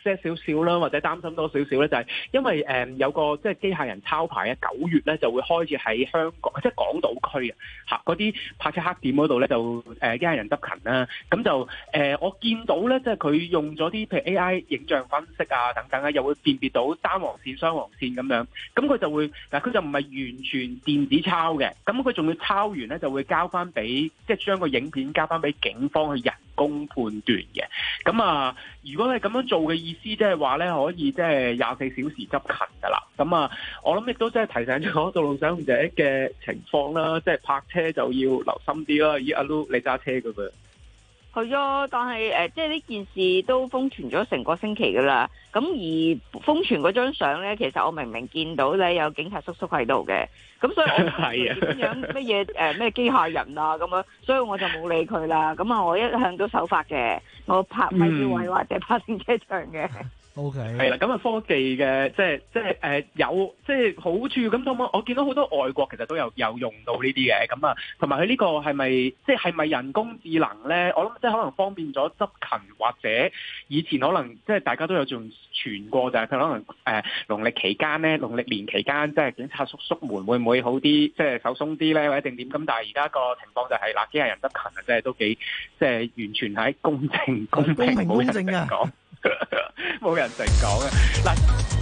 upset 少少啦，或者擔心多少少咧，就係、是、因為誒、呃、有個即係機械人抄牌啊，九月咧就會開始喺香港即係港島區啊嚇嗰啲泊車黑點嗰度咧就誒、呃、機械人執勤啦，咁就誒、呃、我見到咧即係佢用咗啲譬如 A I 影像分析啊等等啊，又會辨別到單黃線、雙黃線咁樣，咁佢就會嗱佢就唔係完全電子抄嘅，咁佢仲要抄完咧就會交翻俾即係將個影片交翻俾警方去人工判斷嘅。咁啊，如果係咁樣做嘅意思，即係話咧可以即係廿四小時執勤噶啦。咁啊，我諗亦都即係提醒咗道路使用者嘅情況啦，即係泊車就要留心啲啦。咦，阿 Lu 你揸車噶噃？ 係啊，但係誒、呃，即係呢件事都瘋傳咗成個星期噶啦。咁而瘋傳嗰張相咧，其實我明明見到咧有警察叔叔喺度嘅，咁所以我係點樣乜嘢誒咩機械人啊咁樣，所以我就冇理佢啦。咁啊，我一向都守法嘅，我泊咪標位或者泊停車場嘅。 O K， 係啦，咁啊科技嘅即係即係誒有即係好處咁，同埋我見到好多外國其實都有有用到呢啲嘅，咁啊同埋佢呢個係咪即係係咪人工智能咧？我諗即係可能方便咗執勤，或者以前可能即係大家都有仲傳過，就係佢可能誒農曆期間咧，農曆年期間即係警察叔叔們會唔會好啲，即係手鬆啲咧，或者定點？咁但係而家個情況就係嗱，機械人執勤啊，即係都幾即係完全係公正公平公平公正嘅講。冇人成講嘅嗱，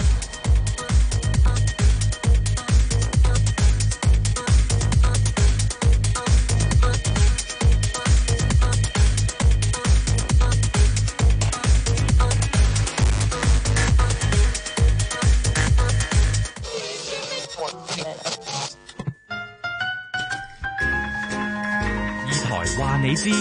二台話你知。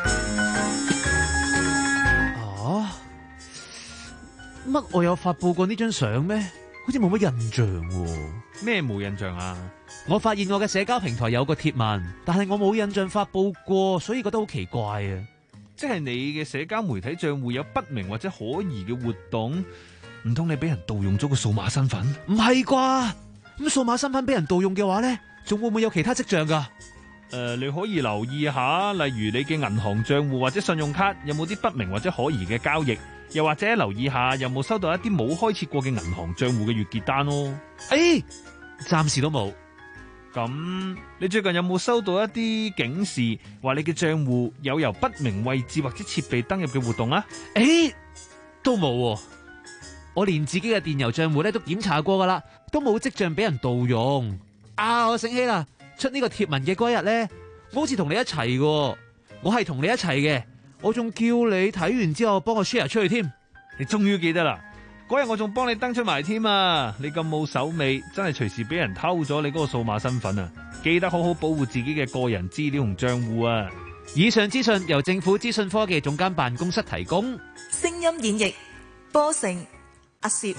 乜我有發佈過呢張相咩？好似冇乜印象喎。 咩冇印象啊？ 我發現我嘅社交平台有個貼文，但係我冇印象發佈過，所以覺得好奇怪啊！ 即係你嘅社交媒體賬戶有不明或者可疑嘅活動，唔通你俾人盜用咗個數碼身份？ 唔係啩？咁數碼身份俾人盜用嘅話咧，仲會唔會有其他跡象噶？ 誒、呃，你可以留意下，例如你嘅銀行賬戶或者信用卡有冇啲不明或者可疑嘅交易。又或者留意下有冇收到一啲冇開設過嘅銀行賬戶嘅月結單咯。 誒，暫時都冇。 咁你最近有冇收到一啲警示，話你嘅賬戶有由不明位置或者設備登入嘅活動啊？ 誒，都冇。我連自己嘅電郵賬戶咧都檢查過噶啦，都冇跡象俾人盜用。啊，我醒起啦，出呢個貼文嘅嗰日咧，我好似同你一齊嘅，我係同你一齊嘅。我仲叫你睇完之後幫我 share 出去添， 你終於記得啦！嗰日我仲幫你登出埋添啊！你咁冇手尾，真係隨時俾人偷咗你嗰個數碼身份啊！記得好好保護自己嘅個人資料同賬戶啊！ 以上資訊由政府資訊科技總監辦公室提供。 聲音演繹波成阿攝，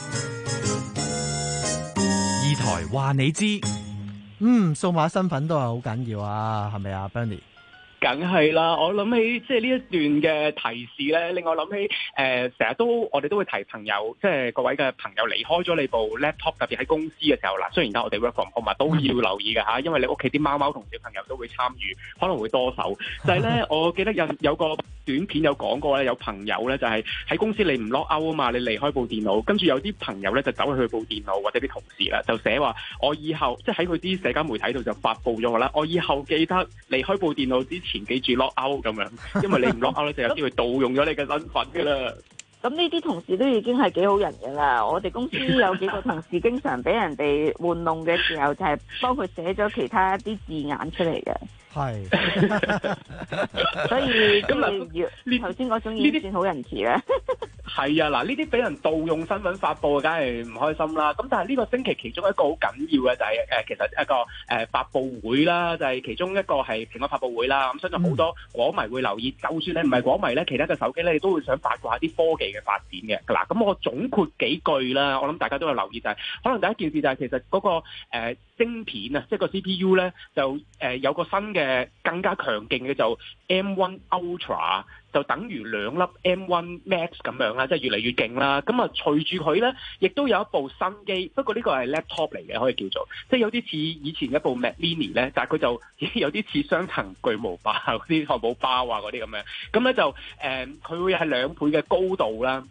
二台話你知， 嗯，數碼身份都係好緊要啊，係咪啊 Bernie？ 梗係啦，我諗起即係呢一段嘅提示咧，令我諗起誒，成、呃、日都我哋都會提朋友，即係各位嘅朋友離開咗你部 laptop，特別喺公司嘅時候啦。雖然而家我哋 work from home 都要留意嘅嚇，因為你屋企啲貓貓同小朋友都會參與，可能會多手。就係、是、咧，我記得有有個短片有講過咧，有朋友咧就係喺公司你唔 log out 啊嘛，你離開部電腦，跟住有啲朋友咧就走去佢部電腦或者啲同事啦，就寫話我以後即係喺佢啲社交媒體度就發布咗我啦，我以後記得離開部電腦之前記住 log out 咁樣，因為你唔 log out 咧就有機會盜用咗你嘅身份噶啦。 咁呢啲同事都已經係幾好人噶啦，我哋公司有幾個同事經常俾人哋玩弄嘅時候，就係幫佢寫咗其他一啲字眼出嚟嘅。 係， 所以咁啊，呢頭先嗰種已經算好仁慈啦。 係啊，嗱，呢啲俾人盜用身份發布，梗係唔開心啦。咁但係呢個星期其中一個好緊要嘅就係、是、誒、呃，其實一個誒、呃、發布會啦，就係、是、其中一個係平安發布會啦。咁相信好多果迷會留意，就算你唔係果迷咧，其他嘅手機咧，你都會想八卦啲科技嘅發展嘅。嗱，咁我總括幾句啦，我諗大家都有留意就係、是，可能第一件事就係其實嗰、那個誒、呃、晶片啊，即係個 C P U 咧，就誒、呃、有個新嘅更加強勁嘅就 M 一 Ultra。就等於兩粒 M 一 Max 咁樣啦，即係越嚟越勁啦。咁啊，隨住佢咧，亦都有一部新機，不過呢個係 laptop 嚟嘅，可以叫做，即係有啲似以前一部 Mac Mini 咧，但係佢就有啲似雙層巨無霸嗰啲漢堡包啊嗰啲咁樣。咁咧就誒，佢、呃、會係兩倍嘅高度啦。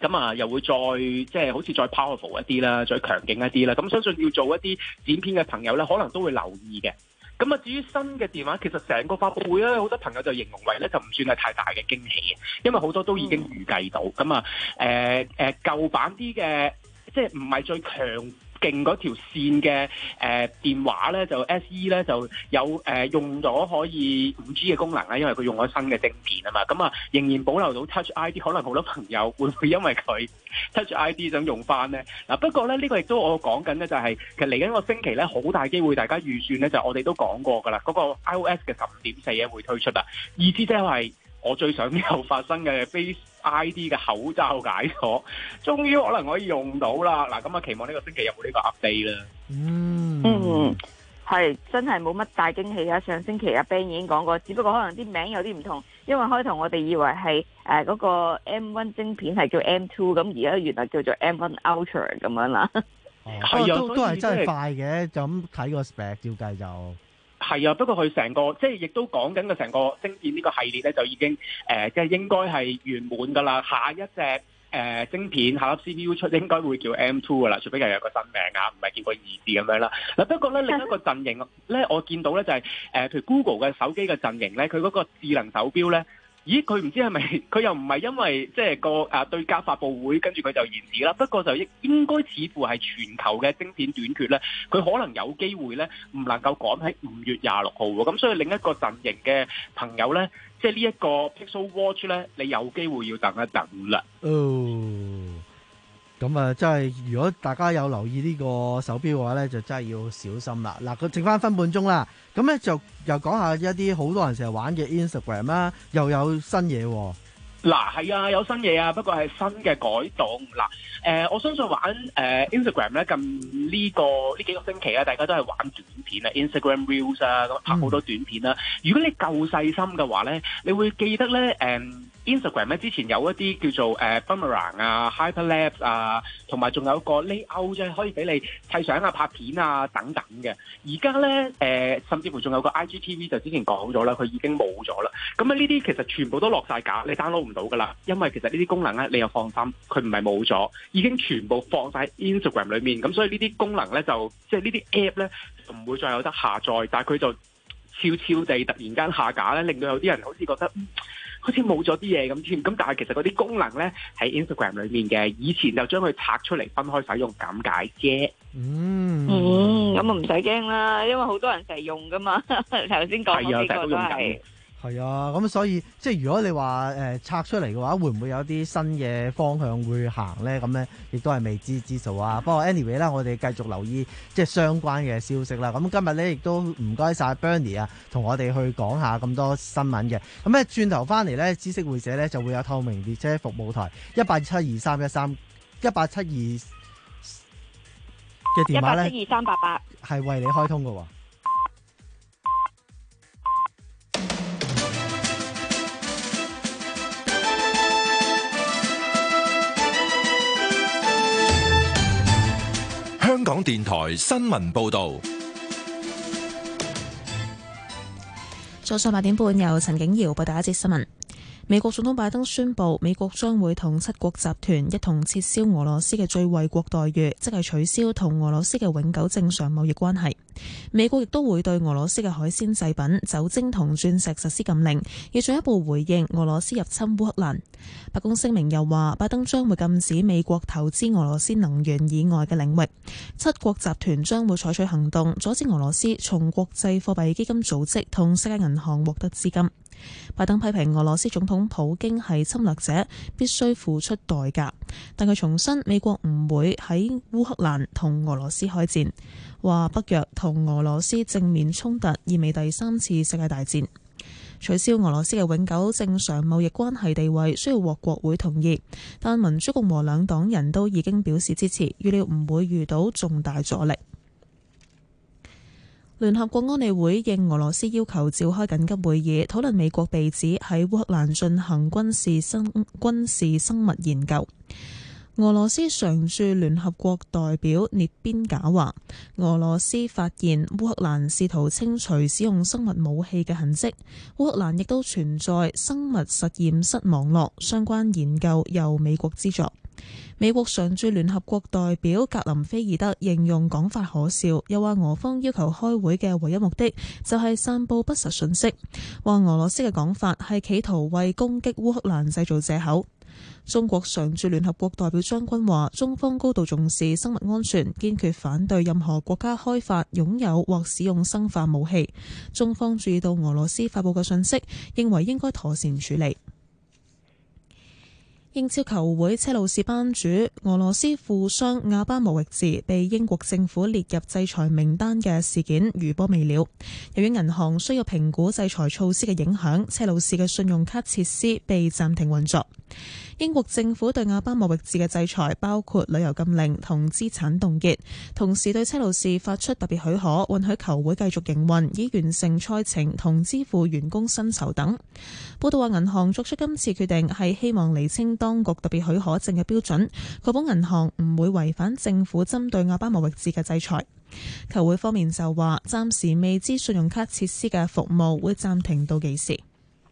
咁啊又會再即係好似再 powerful 一啲啦，再強勁一啲啦。咁相信要做一啲剪片嘅朋友咧，可能都會留意嘅。咁啊，至於新嘅電話，其實成個發佈會咧，好多朋友就形容為咧，就唔算係太大嘅驚喜嘅，因為好多都已經預計到。咁啊、嗯，誒誒、呃、舊版啲嘅，即係唔係最強勁嗰條線嘅誒、呃、電話咧，就 S E 咧就有誒、呃、用咗可以五 G 嘅功能啦，因為佢用咗新嘅晶片啊嘛。咁啊，仍然保留到 Touch I D， 可能好多朋友會唔會因為佢 Touch I D 想用翻咧？嗱，不過咧呢、呢個亦都我講緊咧，就係其實嚟緊個星期咧，好大機會大家預算咧，就我哋都講過噶啦，嗰、嗰個 iOS 嘅十五點四咧會推出啦，意思即係我最想有發生嘅 Face I D 嘅口罩解鎖，終於可能可以用到啦！嗱，咁啊期望呢個星期有冇呢個 update 啦。 嗯嗯，係真係冇乜大驚喜啊！上星期阿 Ben 已經講過，只不過可能啲名有啲唔同，因為開頭我哋以為係誒嗰個 M 一 晶片係叫 M 二，咁而家原來叫做 M 一 Ultra 咁樣啦。 哦，係啊，都都係真係快嘅，就咁睇個 spec 照計就。 係啊，不過佢成個即係亦都講緊嘅成個晶片呢個系列咧，就已經誒、呃、即係應該係圓滿㗎啦。下一隻誒、呃、晶片下粒 C P U 出應該會叫 M 二㗎啦，除非又有個新名啊，唔係叫個二字咁樣啦。嗱，不過咧另一個陣營咧，我見到咧就係、是、誒、呃、譬如 Google 嘅手機嘅陣營咧，佢嗰個智能手錶咧。咦，佢唔知係咪佢又唔係因為即係個誒對家發佈會跟住佢就延遲啦，不過就應應該似乎係全球嘅晶片短缺咧，佢可能有機會咧唔能夠趕喺五月廿六號喎，咁所以另一個陣營嘅朋友咧，即係呢一個 Pixel Watch 咧，你有機會要等一等啦。 哦。咁啊，真係如果大家有留意呢個手錶嘅話咧，就真係要小心啦。嗱，佢剩翻分半鐘啦，咁咧就又講下一啲好多人成日玩嘅 Instagram 啦，又有新嘢喎。 嗱，係啊，有新嘢啊，不過係新嘅改動。嗱，誒、呃，我相信玩誒、呃、Instagram 咧，近呢、這個呢幾個星期咧，大家都係玩短片啊 ，Instagram Reels 啊，咁拍好多短片啦。嗯、如果你夠細心嘅話咧，你會記得咧，誒、嗯。Instagram 咧之前有一啲叫做誒 Boomerang 啊、Hyperlapse 啊，同埋仲有個 Layout 啫，可以俾你砌相啊、拍片啊等等嘅。而家咧誒，甚至乎仲有個 I G T V 就之前講咗啦，佢已經冇咗啦。咁啊呢啲其實全部都落晒架，你 download 唔到噶啦，因為其實呢啲功能咧，你又放心，佢唔係冇咗，已經全部放晒 Instagram 裏面。咁所以呢啲功能咧就即係呢啲 app 咧就唔會再有得下載，但係佢就悄悄地突然間下架咧，令到有啲人好似覺得，嗯好似冇咗啲嘢咁添，咁但係其實嗰啲功能咧喺 Instagram 裏面嘅，以前就將佢拆出嚟分開使用咁解啫。 嗯， 嗯，咁啊唔使驚啦，因為好多人成日用噶嘛。頭先講嗰幾個都係。 係啊，咁所以即係如果你話誒、呃、拆出嚟嘅話，會唔會有啲新嘅方向會行咧？咁咧亦都係未知之數啊。不過 anyway 啦，我哋繼續留意即係相關嘅消息啦。咁今日咧亦都唔該晒 Bernie 啊，同我哋去講下咁多新聞嘅。咁咧轉頭翻嚟咧，知識會社咧就會有透明列車服務台一八七二三一三一八七二嘅電話咧， 一八七二三八八係為你開通嘅喎。 香港電台新聞報道， 早上八點半由陳景瑤報道一節新聞。美國總統拜登宣布，美國將會同七國集團一同撤銷俄羅斯嘅最惠國待遇，即係取消同俄羅斯嘅永久正常貿易關係。美國亦都會對俄羅斯嘅海鮮製品、酒精同鑽石實施禁令，以進一步回應俄羅斯入侵烏克蘭。白宮聲明又話，拜登將會禁止美國投資俄羅斯能源以外嘅領域。七國集團將會採取行動，阻止俄羅斯從國際貨幣基金組織同世界銀行獲得資金。拜登批評俄羅斯總統普京係侵略者，必須付出代價。但佢重申美國唔會喺烏克蘭同俄羅斯開戰，話北約同俄羅斯正面衝突意味第三次世界大戰。取消俄羅斯嘅永久正常貿易關係地位需要獲國會同意，但民主共和兩黨人都已經表示支持，預料唔會遇到重大阻力。聯合國安理會應俄羅斯要求召開緊急會議，討論美國被指喺烏克蘭進行軍事生軍事生物研究。俄羅斯常駐聯合國代表涅邊賈話，俄羅斯發現烏克蘭試圖清除使用生物武器嘅痕跡，烏克蘭亦都存在生物實驗室網絡，相關研究由美國資助。 美國常駐聯合國代表格林菲爾德形容講法可笑，又話俄方要求開會嘅唯一目的就係散佈不實信息，話俄羅斯嘅講法係企圖為攻擊烏克蘭製造藉口。中國常駐聯合國代表張軍話，中方高度重視生物安全，堅決反對任何國家開發、擁有或使用生化武器。中方注意到俄羅斯發佈嘅信息，認為應該妥善處理。英超球會車路士班主俄羅斯富商阿巴莫域治被英國政府列入制裁名單嘅事件餘波未了。由於銀行需要評估制裁措施嘅影響，車路士嘅信用卡設施被暫停運作。英國政府對阿巴莫域治嘅制裁包括旅遊禁令同資產凍結，同時對車路士發出特別許可，允許球會繼續營運，以完成賽程同支付員工薪酬等。報道話，銀行作出今次決定係希望釐清當局特別許可證嘅標準，確保銀行唔會違反政府針對阿巴莫域治嘅制裁。球會方面就話，暫時未知信用卡設施嘅服務會暫停到幾時。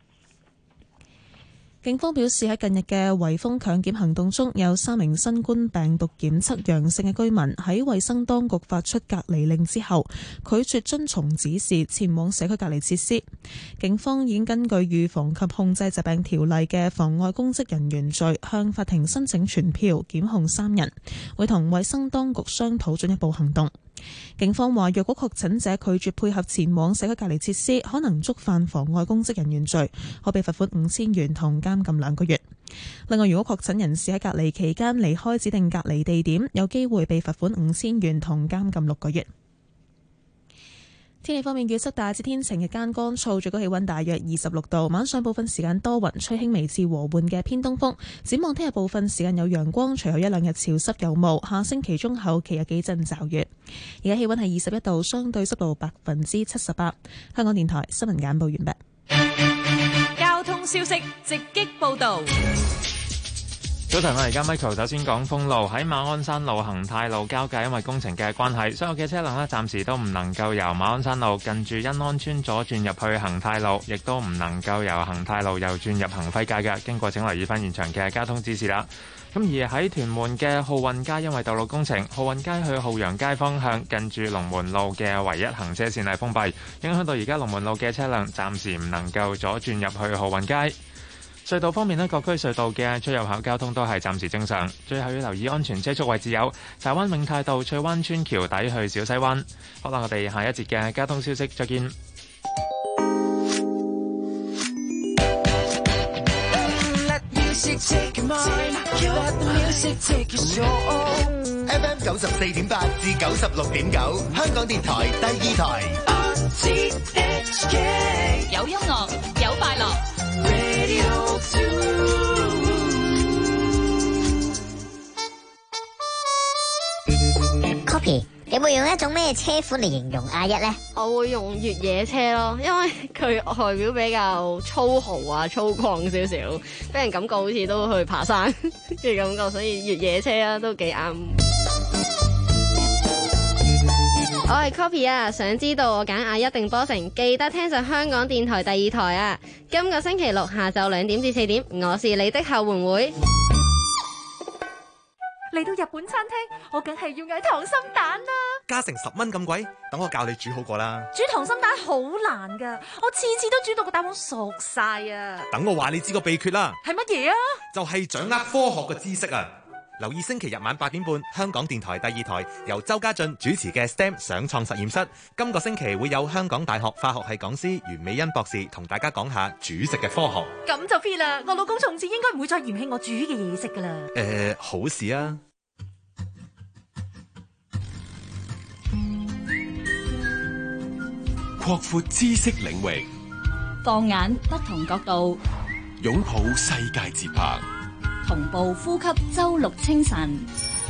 警方表示，喺近日嘅圍封強檢行動中，有三名新冠病毒檢測陽性嘅居民喺衛生當局發出隔離令之後，拒絕遵從指示前往社區隔離設施。警方已經根據預防及控制疾病條例嘅妨礙公職人員罪向法庭申請傳票檢控三人，會同衛生當局商討進一步行動。警方話，若果確診者拒絕配合前往社區隔離設施，可能觸犯妨礙公職人員罪，可被罰款五千元同監禁兩個月。另外，如果確診人士喺隔離期間離開指定隔離地點，有機會被罰款五千元同監禁六個月。天氣方面，預測大致天晴，日間乾燥，最高氣溫大約二十六度。晚上部分時間多雲，吹輕微至和緩嘅偏東風。展望聽日部分時間有陽光，隨後一兩日潮濕有霧。下星期中後期有幾陣驟雨。而家氣溫係二十一度，相對濕度百分之七十八。香港電台新聞簡報完畢。 交通消息直擊報道。 早晨，我而家 Michael 首先講封路，喺馬鞍山路恒泰路交界，因為工程嘅關係，所有嘅車輛呢暫時都唔能夠由馬鞍山路近住欣安村左轉入去恒泰路，亦都唔能夠由恒泰路右轉入恒輝街嘅。經過請留意翻現場嘅交通指示啦。咁而喺屯門嘅浩運街，因為道路工程，浩運街去浩洋街方向近住龍門路嘅唯一行車線係封閉，影響到而家龍門路嘅車輛暫時唔能夠左轉入去浩運街。隧道方面呢，各區隧道嘅出入口交通都係暫時正常。最後要留意安全車速位置有柴灣永泰道翠灣村橋底去小西灣。好啦，我哋下一節嘅交通消息再見。 F M 九十四點八至九十六點九，香港電台第二台。 有音樂，有快樂。 Copy， 你會用一種咩車款嚟形容阿一呢？ 我會用越野車咯，因為佢外表比較粗豪啊、粗獷少少，俾人感覺好似都去爬山嘅感覺，所以越野車啊都幾啱。我係 Copy 啊，想知道我揀阿一定波成，記得聽上香港電台第二台啊！今個星期六下晝兩點至四點，我是你的後援會。 嚟到日本餐廳，我梗係要嗌溏心蛋啦！ 加成十蚊咁貴，等我教你煮好過啦。 煮溏心蛋好難噶，我次次都煮到個蛋黃熟晒啊！ 等我話你知個秘訣啦。 係乜嘢啊？ 就係掌握科學嘅知識啊！留意星期日晚八點半，香港電台第二台由周家俊主持嘅 S T E M 想創實驗室。今個星期會有香港大學化學系講師袁美欣博士同大家講下煮食嘅科學。 咁就 fit 啦！我老公從此應該唔會再嫌棄我煮嘅嘢食噶啦。 誒、呃，好事啊！ 擴闊知識領域， 放眼不同角度， 擁抱世界節拍， 同步呼吸周六清晨。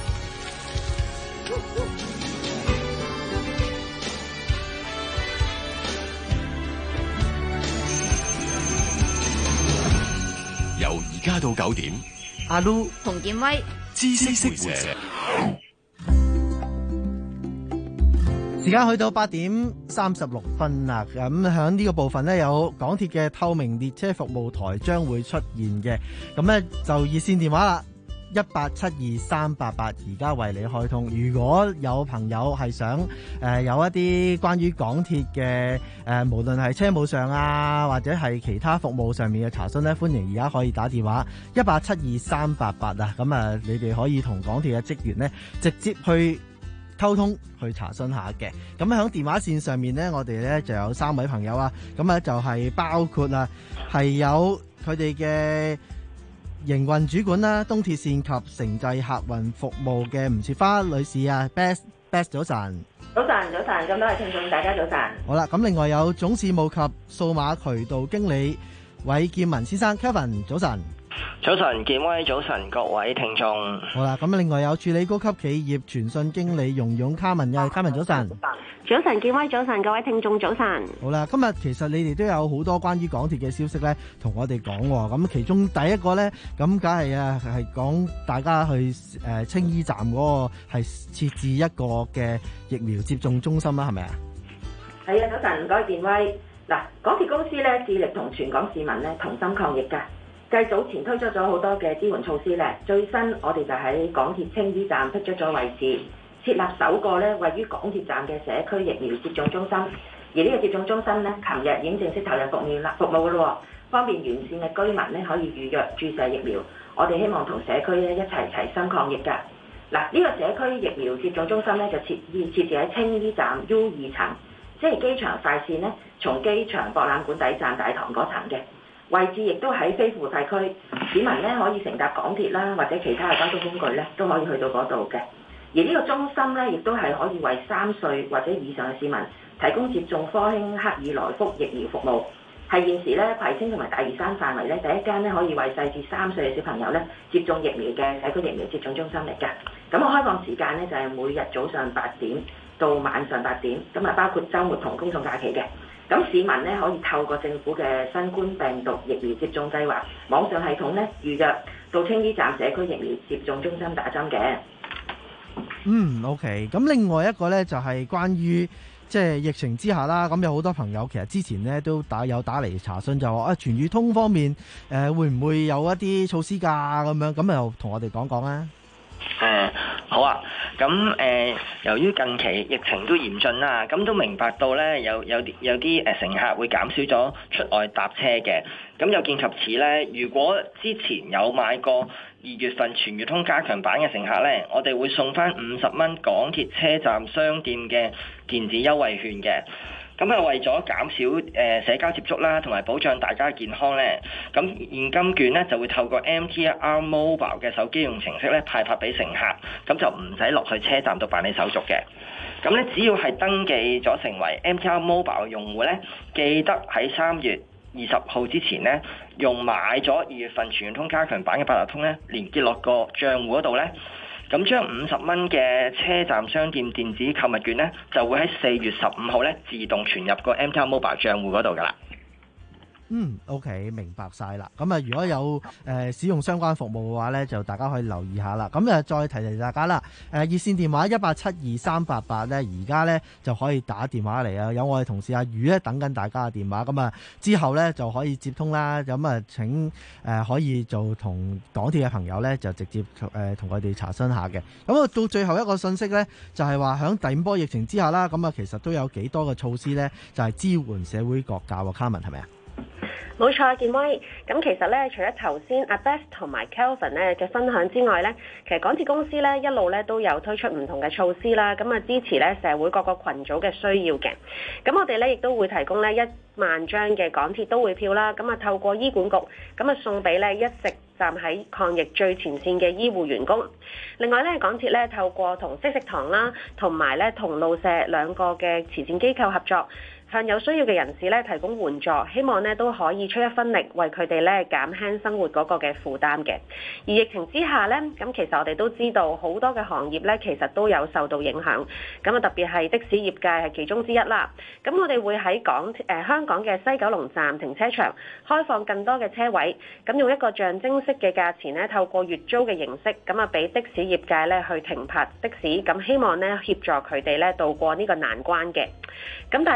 由而家到九點， 阿 Lu 同建威知識會者。 時間去到八點三十六分啦，咁喺呢個部分呢，有港鐵嘅透明列車服務台將會出現嘅，咁呢就熱線電話啦， 一八七二三八八，而家為你開通。如果有朋友係想誒、呃、有一啲關於港鐵嘅誒，無論係車務上啊，或者係其他服務上面嘅查詢咧，歡迎而家可以打電話一八七二三八八啊。咁啊，你哋可以同港鐵嘅職員咧直接去溝通去查詢下嘅。咁喺電話線上面咧，我哋咧就有三位朋友啊。咁啊就係包括啊，係有佢哋嘅營運主管啦，東鐵線及城際客運服務嘅吳雪花女士啊 ，Best Best 早晨， 早晨早晨，咁多位聽眾大家早晨。 好啦，咁另外有總事務及數碼渠道經理韋劍文先生 Kevin 早晨， 早晨健威早晨，各位聽眾。 好啦，咁另外有處理高級企業傳訊經理容勇卡文嘅 Carmen 早晨。 早晨，健威早晨，各位聽眾早晨。 好啦，今日其實你哋都有好多關於港鐵嘅消息咧，同我哋講喎。咁其中第一個咧，咁梗係啊，係講大家去誒青衣站嗰個係設置一個嘅疫苗接種中心啦，係咪啊？ 係啊，早晨，唔該，健威。嗱，港鐵公司咧致力同全港市民咧同心抗疫㗎。繼早前推出咗好多嘅支援措施咧，最新我哋就喺港鐵青衣站辟出咗位置。設立首個咧位於港鐵站嘅社區疫苗接種中心，而呢個接種中心咧，琴日已經正式投入服務啦，服務噶咯，方便沿線嘅居民咧可以預約注射疫苗。我哋希望同社區咧一齊齊心抗疫㗎。嗱，呢個社區疫苗接種中心咧就設設置喺青衣站 U 二層，即係機場快線咧從機場博覽館底站大堂嗰層嘅位置，亦都喺非付費區，市民咧可以乘搭港鐵啦或者其他嘅交通工具咧都可以去到嗰度嘅。而呢個中心咧，亦都係可以為三歲或者以上嘅市民提供接種科興克爾來福疫苗服務，係現時咧葵青同埋大嶼山範圍咧第一間咧可以為細至三歲嘅小朋友咧接種疫苗嘅社區疫苗接種中心嚟㗎。咁我開放時間咧就係每日早上八點到晚上八點，咁啊包括週末同公眾假期嘅。咁市民咧可以透過政府嘅新冠病毒疫苗接種計劃網上系統咧預約到青衣站社區疫苗接種中心打針嘅。 嗯 ，OK。咁另外一個咧就係關於即係疫情之下啦，咁有好多朋友其實之前咧都打有打嚟查詢，就話啊全宇通方面誒、呃、會唔會有一啲措施㗎咁樣，咁又同我哋講講啊。 誒、嗯、好啊，咁誒、呃、由於近期疫情都嚴峻啦，咁都明白到咧有有啲有啲誒乘客會減少咗出外搭車嘅，咁有見及此咧，如果之前有買過二月份全月通加強版嘅乘客咧，我哋會送翻五十蚊港鐵車站商店嘅電子優惠券嘅。咁啊，為咗減少誒社交接觸啦，同埋保障大家嘅健康咧，咁現金券咧就會透過 M T R Mobile 嘅手機用程式咧派發俾乘客，咁就唔使落去車站度辦理手續嘅。咁咧只要係登記咗成為 M T R Mobile 嘅用戶咧，記得喺三月二十號之前咧，用買咗二月份全月通加強版嘅八達通咧，連結落個帳戶嗰度咧。咁將五十蚊嘅車站商店電子購物券咧，就會喺四月十五號咧自動存入個 M T R Mobile 帳戶嗰度噶啦。 嗯 ，OK， 明白晒啦。咁啊，如果有誒、呃、使用相關服務嘅話咧，就大家可以留意下啦。咁啊，再提提大家啦。誒、呃、熱線電話一八七二三八八咧，而家咧就可以打電話嚟啊。有我哋同事阿宇咧等緊大家嘅電話。咁啊之後咧就可以接通啦。咁啊請誒、呃、可以做同港鐵嘅朋友咧就直接誒同佢哋查詢下嘅。咁啊到最後一個信息咧，就係話響第五波疫情之下啦，咁啊其實都有幾多嘅措施咧，就係、是、支援社會各界喎。卡文係咪啊？ 冇錯，健威。咁其實咧，除咗頭先阿 Beth 同埋 Kelvin 咧嘅分享之外咧，其實港鐵公司咧一路咧都有推出唔同嘅措施啦，咁啊支持咧社會各個群組嘅需要嘅。咁我哋咧亦都會提供咧一萬張嘅港鐵都會票啦，咁啊透過醫管局咁啊送俾咧一直站喺抗疫最前線嘅醫護員工。另外咧，港鐵咧透過同惜食堂啦，同埋咧同路舍兩個嘅慈善機構合作，向有需要嘅人士咧提供援助，希望咧都可以出一分力，為佢哋咧減輕生活嗰個嘅負擔嘅。而疫情之下咧，咁其實我哋都知道好多嘅行業咧，其實都有受到影響。咁啊，特別係的士業界係其中之一啦。咁我哋會喺港誒、呃、香港嘅西九龍站停車場開放更多嘅車位，咁用一個象徵式嘅價錢咧，透過月租嘅形式，咁啊俾的士業界咧去停泊的士，咁希望咧協助佢哋咧渡過呢個難關嘅。咁大家咧，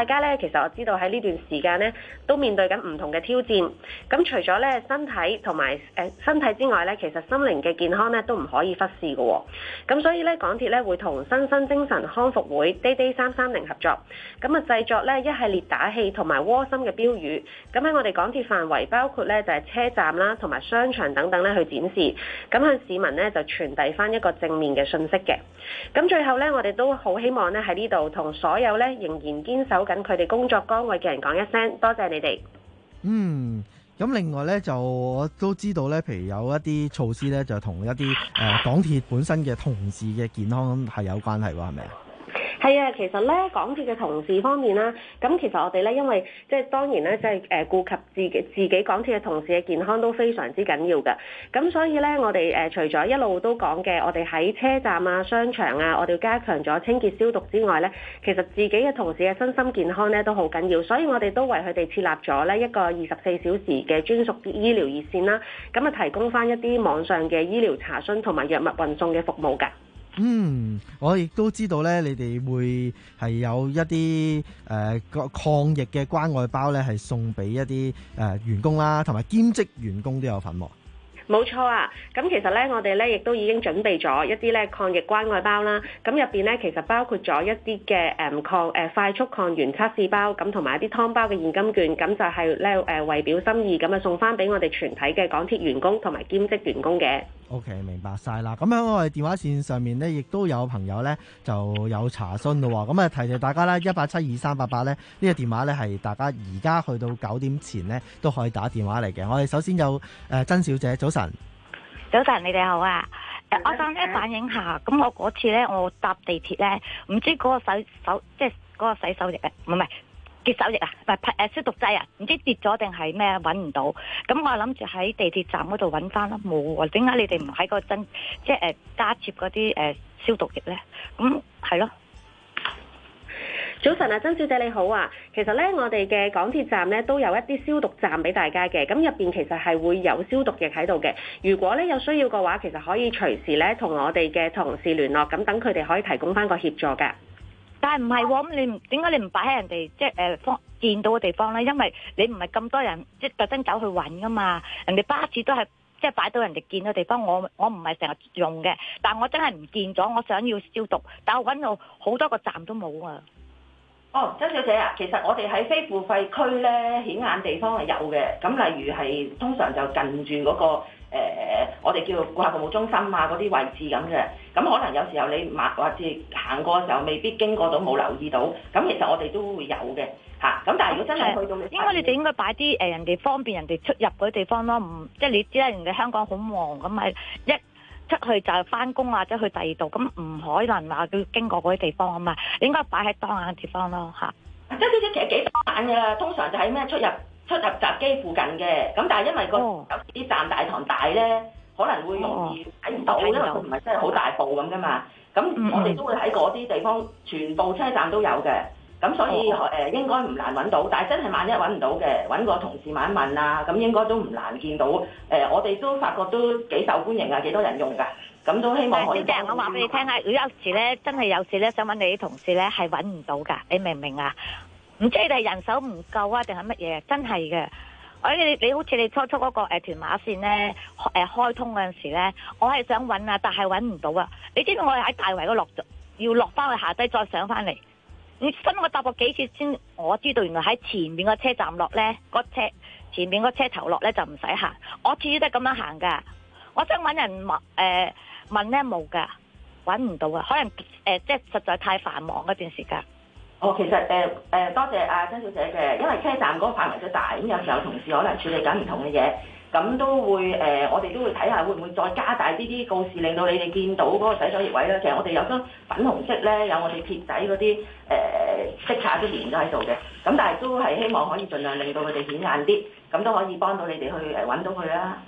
其實我知道喺呢段時間咧都面對緊唔同嘅挑戰。咁除咗咧身體同埋誒身體之外咧，其實心靈嘅健康咧都唔可以忽視嘅喎。咁所以咧，港鐵咧會同新生精神康復會 Day Day 三三零合作，咁啊製作咧一系列打氣同埋窩心嘅標語。咁喺我哋港鐵範圍，包括咧就係車站啦，同埋商場等等咧去展示，咁向市民咧就傳遞翻一個正面嘅信息嘅。咁最後咧，我哋都好希望咧喺呢度同所有咧仍然堅守緊佢哋工作崗位嘅人講一聲多謝你哋。 嗯，咁另外咧就我都知道咧，譬如有一啲措施咧，就同一啲誒、呃、港鐵本身嘅同事嘅健康係有關係喎，係咪啊？ 係啊，其實咧港鐵嘅同事方面啦，咁其實我哋咧因為即係當然咧，即係誒顧及自己自己港鐵嘅同事嘅健康都非常之緊要嘅。咁所以咧，我哋誒除咗一路都講嘅，我哋喺車站啊、商場啊，我哋加強咗清潔消毒之外咧，其實自己嘅同事嘅身心健康咧都好緊要。所以我哋都為佢哋設立咗咧一個二十四小時嘅專屬醫療熱線啦，咁啊提供翻一啲網上嘅醫療查詢同埋藥物運送嘅服務㗎。 嗯，我亦都知道咧，你哋會係有一啲誒個抗疫嘅關愛包咧，係送俾一啲誒、呃、員工啦，同埋兼職員工都有份喎。 冇錯啊！咁其實咧，我哋咧亦都已經準備咗一啲咧抗疫關愛包啦。咁入邊咧其實包括咗一啲嘅誒抗誒快速抗原測試包，咁同埋一啲湯包嘅現金券，咁就係咧誒為表心意咁啊送翻俾我哋全體嘅港鐵員工同埋兼職員工嘅。 OK， 明白晒啦。咁喺我哋電話線上面咧，亦都有朋友咧就有查詢咯喎。咁啊提提大家啦，一八七二三八八咧呢個電話咧係大家而家去到九點前咧都可以打電話嚟嘅。我哋首先有誒曾小姐，早晨。 早晨，你哋好啊！誒，我想咧反映下，咁我嗰次咧，我搭地鐵咧，唔知嗰個洗手，即係嗰個洗手液啊，唔係唔係潔手液啊，唔係誒消毒劑啊，唔知跌咗定係咩揾唔到，咁我諗住喺地鐵站嗰度揾翻啦，冇喎，點解你哋唔喺個真即係誒加設嗰啲誒消毒液咧？咁係咯。 早晨啊，曾小姐你好啊，其實咧我哋嘅港鐵站咧都有一啲消毒站俾大家嘅，咁入邊其實係會有消毒液喺度嘅。如果咧有需要嘅話，其實可以隨時咧同我哋嘅同事聯絡，咁等佢哋可以提供翻個協助㗎。 但係唔係喎，咁你唔點解你唔擺喺人哋即係誒方見到嘅地方咧？因為你唔係咁多人即係特登走去揾噶嘛，人哋巴士都係即係擺到人哋見到地方。我我唔係成日用嘅，但我真係唔見咗，我想要消毒，但我揾到好多個站都冇啊。 哦，曾小姐啊，其實我哋喺非付費區咧顯眼地方係有嘅，咁例如係通常就近住嗰、那個、呃、我哋叫顧客服務中心啊嗰啲位置咁嘅，咁可能有時候你買或者行過嘅時候未必經過到冇留意到，咁其實我哋都會有嘅嚇。咁、啊、但係如果真係去到你， 應該你哋應該擺啲誒人哋方便人哋出入嗰啲地方咯，唔即係你知啦，人哋香港好忙咁係一。出去就係翻工或者去第二度，咁唔可能話要經過嗰啲地方啊嘛，你應該擺喺當眼嘅地方咯嚇。 即係呢啲其實幾當眼㗎啦，通常就喺咩出入出入閘機附近嘅，咁但係因為個有時啲站大堂大咧，可能會容易睇唔到，因為佢唔係真係好大部咁㗎嘛。咁我哋都會喺嗰啲地方，全部車站都有嘅。咁所以誒、呃、應該唔難揾到，但係真係萬一揾唔到嘅，揾個同事問一問啊，咁應該都唔難見到。誒、呃，我哋都發覺都幾受歡迎啊，幾多人用㗎，咁都希望可以。 小姐，我話俾你聽啊，如果有時咧真係有時咧想揾你啲同事咧係揾唔到㗎，你明唔明啊？唔知你哋人手唔夠啊，定係乜嘢？真係嘅。我你你好似你初初嗰個誒屯馬線咧誒開通嗰陣時咧，我係想揾啊，但係揾唔到啊。你知唔知我係喺大圍嗰落要落翻去下低再上翻嚟？你分我搭過幾次先，我知道原來喺前面個車站落咧，個車前面個車頭落咧就唔使行。我次次都係咁樣行噶。我想揾人問誒問咧冇噶，揾唔到啊。可能誒、呃、即係實在太繁忙嗰段時間。 哦，其實誒誒、呃呃、多謝阿曾小姐嘅，因為車站嗰個範圍都大，咁有時候同事可能處理緊唔同嘅嘢。咁都會誒、呃，我哋都會睇下會唔會再加大啲啲告示，令到你哋見到嗰個洗手液位咧。其實我哋有張粉紅色咧，有我哋鐵仔嗰啲誒色卡都連咗喺度嘅。咁但係都係希望可以盡量令到佢哋顯眼啲，咁都可以幫到你哋去誒揾到佢啦。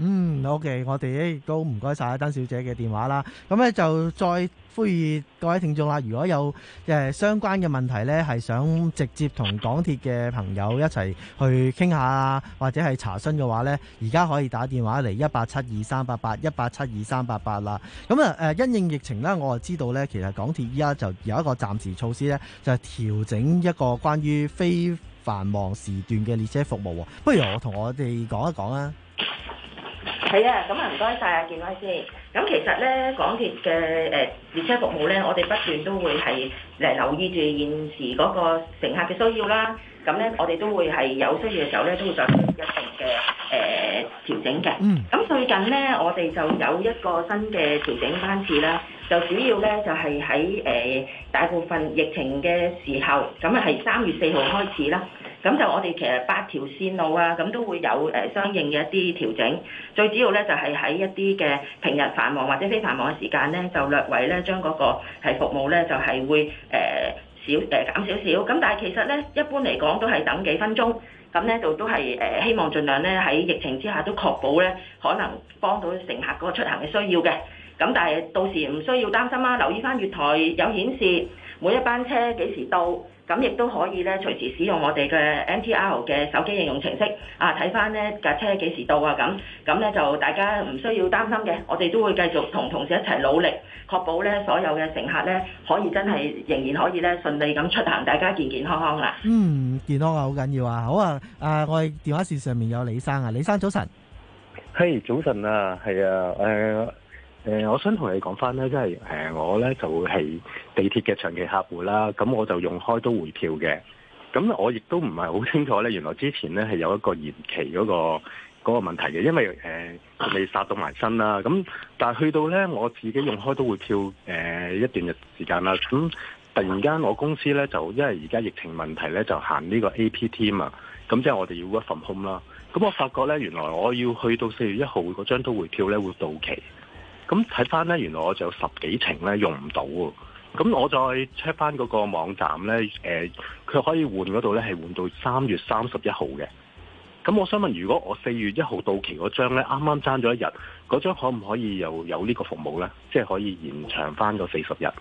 嗯，OK，我哋咧亦都唔該晒曾小姐嘅電話啦。咁咧就再呼籲各位聽眾啦，如果有誒相關嘅問題咧，係想直接同港鐵嘅朋友一齊去傾下，或者係查詢嘅話咧，而家可以打電話嚟一八七二三八八一八七二三八八啦。咁啊誒，因應疫情咧，我就知道咧，其實港鐵依家就有一個暫時措施咧，就係調整一個關於非繁忙時段嘅列車服務。不如我同我哋講一講啊。 係啊，咁啊唔該晒啊，建威先。咁其實咧，港鐵嘅誒列車服務咧，我哋不斷都會係誒留意住現時嗰個乘客嘅需要啦。咁咧，我哋都會係有需要嘅時候咧，都會作出一定嘅誒調整嘅。嗯。咁最近咧，我哋就有一個新嘅調整班次啦，就主要咧就係喺誒大部分疫情嘅時候，咁啊係三月四號開始啦。咁就我哋其實八條線路啊，咁都會有誒相應嘅一啲調整。最主要咧就係喺一啲嘅平日繁忙或者非繁忙嘅時間咧，就略為咧將嗰個係服務咧就係會誒少誒減少少。咁但係其實咧一般嚟講都係等幾分鐘。咁咧就都係誒希望盡量咧喺疫情之下都確保咧可能幫到乘客嗰個出行嘅需要嘅。咁但係到時唔需要擔心啦，留意翻月台有顯示每一班車幾時到。咁亦都可以咧，隨時使用我哋嘅 M T R 嘅手機應用程式啊，睇翻呢架車幾時到啊咁，咁咧就大家唔需要擔心嘅，我哋都會繼續同同事一齊努力，確保咧所有嘅乘客咧可以真係仍然可以咧順利咁出行，大家健健康康啦。 嗯，健康啊好緊要啊，好啊，啊我哋電話線上面有李生啊，李生早晨。 係、hey, 早晨啊，係啊，誒、呃。誒、呃，我想同你講翻咧，即係誒，我咧就係地鐵嘅長期客戶啦，咁我就用開都回票嘅，咁我亦都唔係好清楚咧，原來之前咧係有一個延期嗰、嗰個嗰、嗰個問題嘅，因為誒未殺到埋身啦，咁但係去到咧我自己用開都回票誒、呃、一段日時間啦，咁突然間我公司咧就因為而家疫情問題咧就行呢個 A P T 嘛，咁即係我哋要 work from home啦，咁我發覺咧原來我要去到四月一號嗰張都回票咧會到期。咁睇翻咧，原來我就有十幾程咧用唔到喎。咁我再 check 翻嗰個網站咧，誒、呃，佢可以換嗰度咧係換到三月三十一號嘅。咁我想問，如果我四月一號到期嗰張咧，啱啱爭咗一日，嗰張可唔可以又有呢個服務咧？即係可以延長翻個四十日？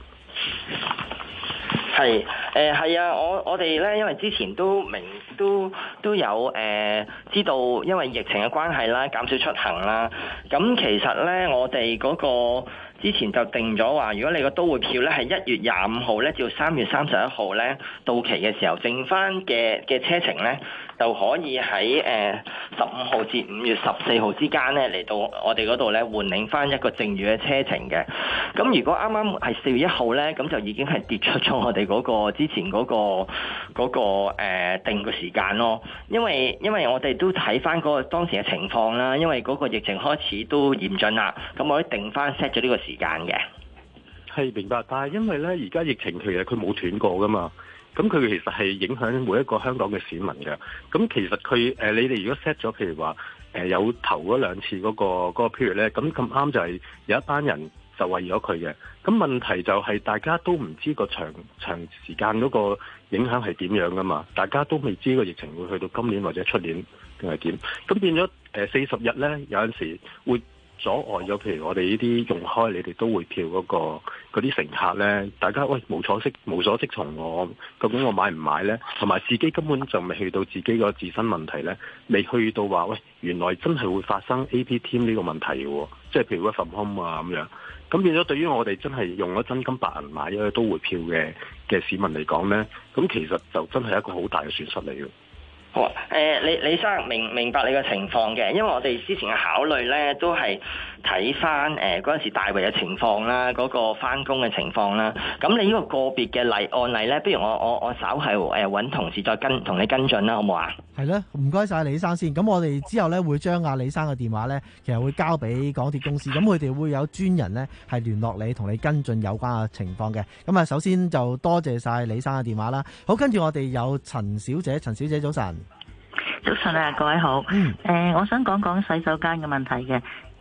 係，誒係啊！我我哋咧，因為之前都明都都有誒、呃、知道，因為疫情嘅關係啦，減少出行啦。咁其實咧，我哋嗰個之前就定咗話，如果你個都會票咧係一月廿五號咧，至到三月三十一號咧到期嘅時候，剩翻嘅嘅車程咧，就可以喺誒十五號至五月十四號之間咧嚟到我哋嗰度咧換領翻一個剩餘嘅車程嘅。咁如果啱啱係四月一號咧，咁就已經係跌出咗我哋嗰個之前嗰、嗰個嗰、嗰個呃、定嘅時間咯。因為因為我哋都睇翻嗰個當時嘅情況啦，因為嗰個疫情開始都嚴峻啦，咁我哋定翻 set 咗呢個時間嘅。 係明白，但係因為咧而家疫情其實佢冇斷過噶嘛。咁佢其實係影響每一個香港嘅市民嘅。咁其實佢誒、呃，你哋如果 set 咗，譬如話誒、呃、有頭嗰兩次嗰、那個嗰、那個 period 咧，咁咁啱就係有一班人就為咗佢嘅。咁問題就係大家都唔知個長長時間嗰個影響係點樣噶嘛？大家都未知個疫情會去到今年或者出年定係點。咁變咗誒四十日咧，有陣時會阻礙咗，譬如我哋呢啲用開你哋都會票嗰、嗰個嗰啲乘客咧，大家喂無所適無所適從，我究竟我買唔買咧？同埋自己根本就未去到自己個自身問題咧，未去到話喂原來真係會發生 A P T 呢個問題嘅，即係譬如 work from home 啊咁樣。咁變咗對於我哋真係用咗真金白銀買咗都會票嘅嘅市民嚟講咧，咁其實就真係一個好大嘅損失嚟嘅。 好啊，誒、呃、李李生明明白你嘅情況嘅，因為我哋之前嘅考慮咧都係睇翻誒嗰陣時大圍嘅情況啦，嗰、那個翻工嘅情況啦。咁你呢個個別嘅例案例咧，不如我我我稍係誒揾同事再跟同你跟進啦，好唔好啊？ 係啦，唔該晒李生先。咁我哋之後咧會將阿李生嘅電話咧，其實會交俾港鐵公司，咁佢哋會有專人咧係聯絡你，同你跟進有關嘅情況嘅。咁啊，首先就多謝晒李生嘅電話啦。好，跟住我哋有陳小姐，陳小姐早晨。 早晨啊，各位好。嗯。誒、呃，我想講講洗手間嘅問題嘅。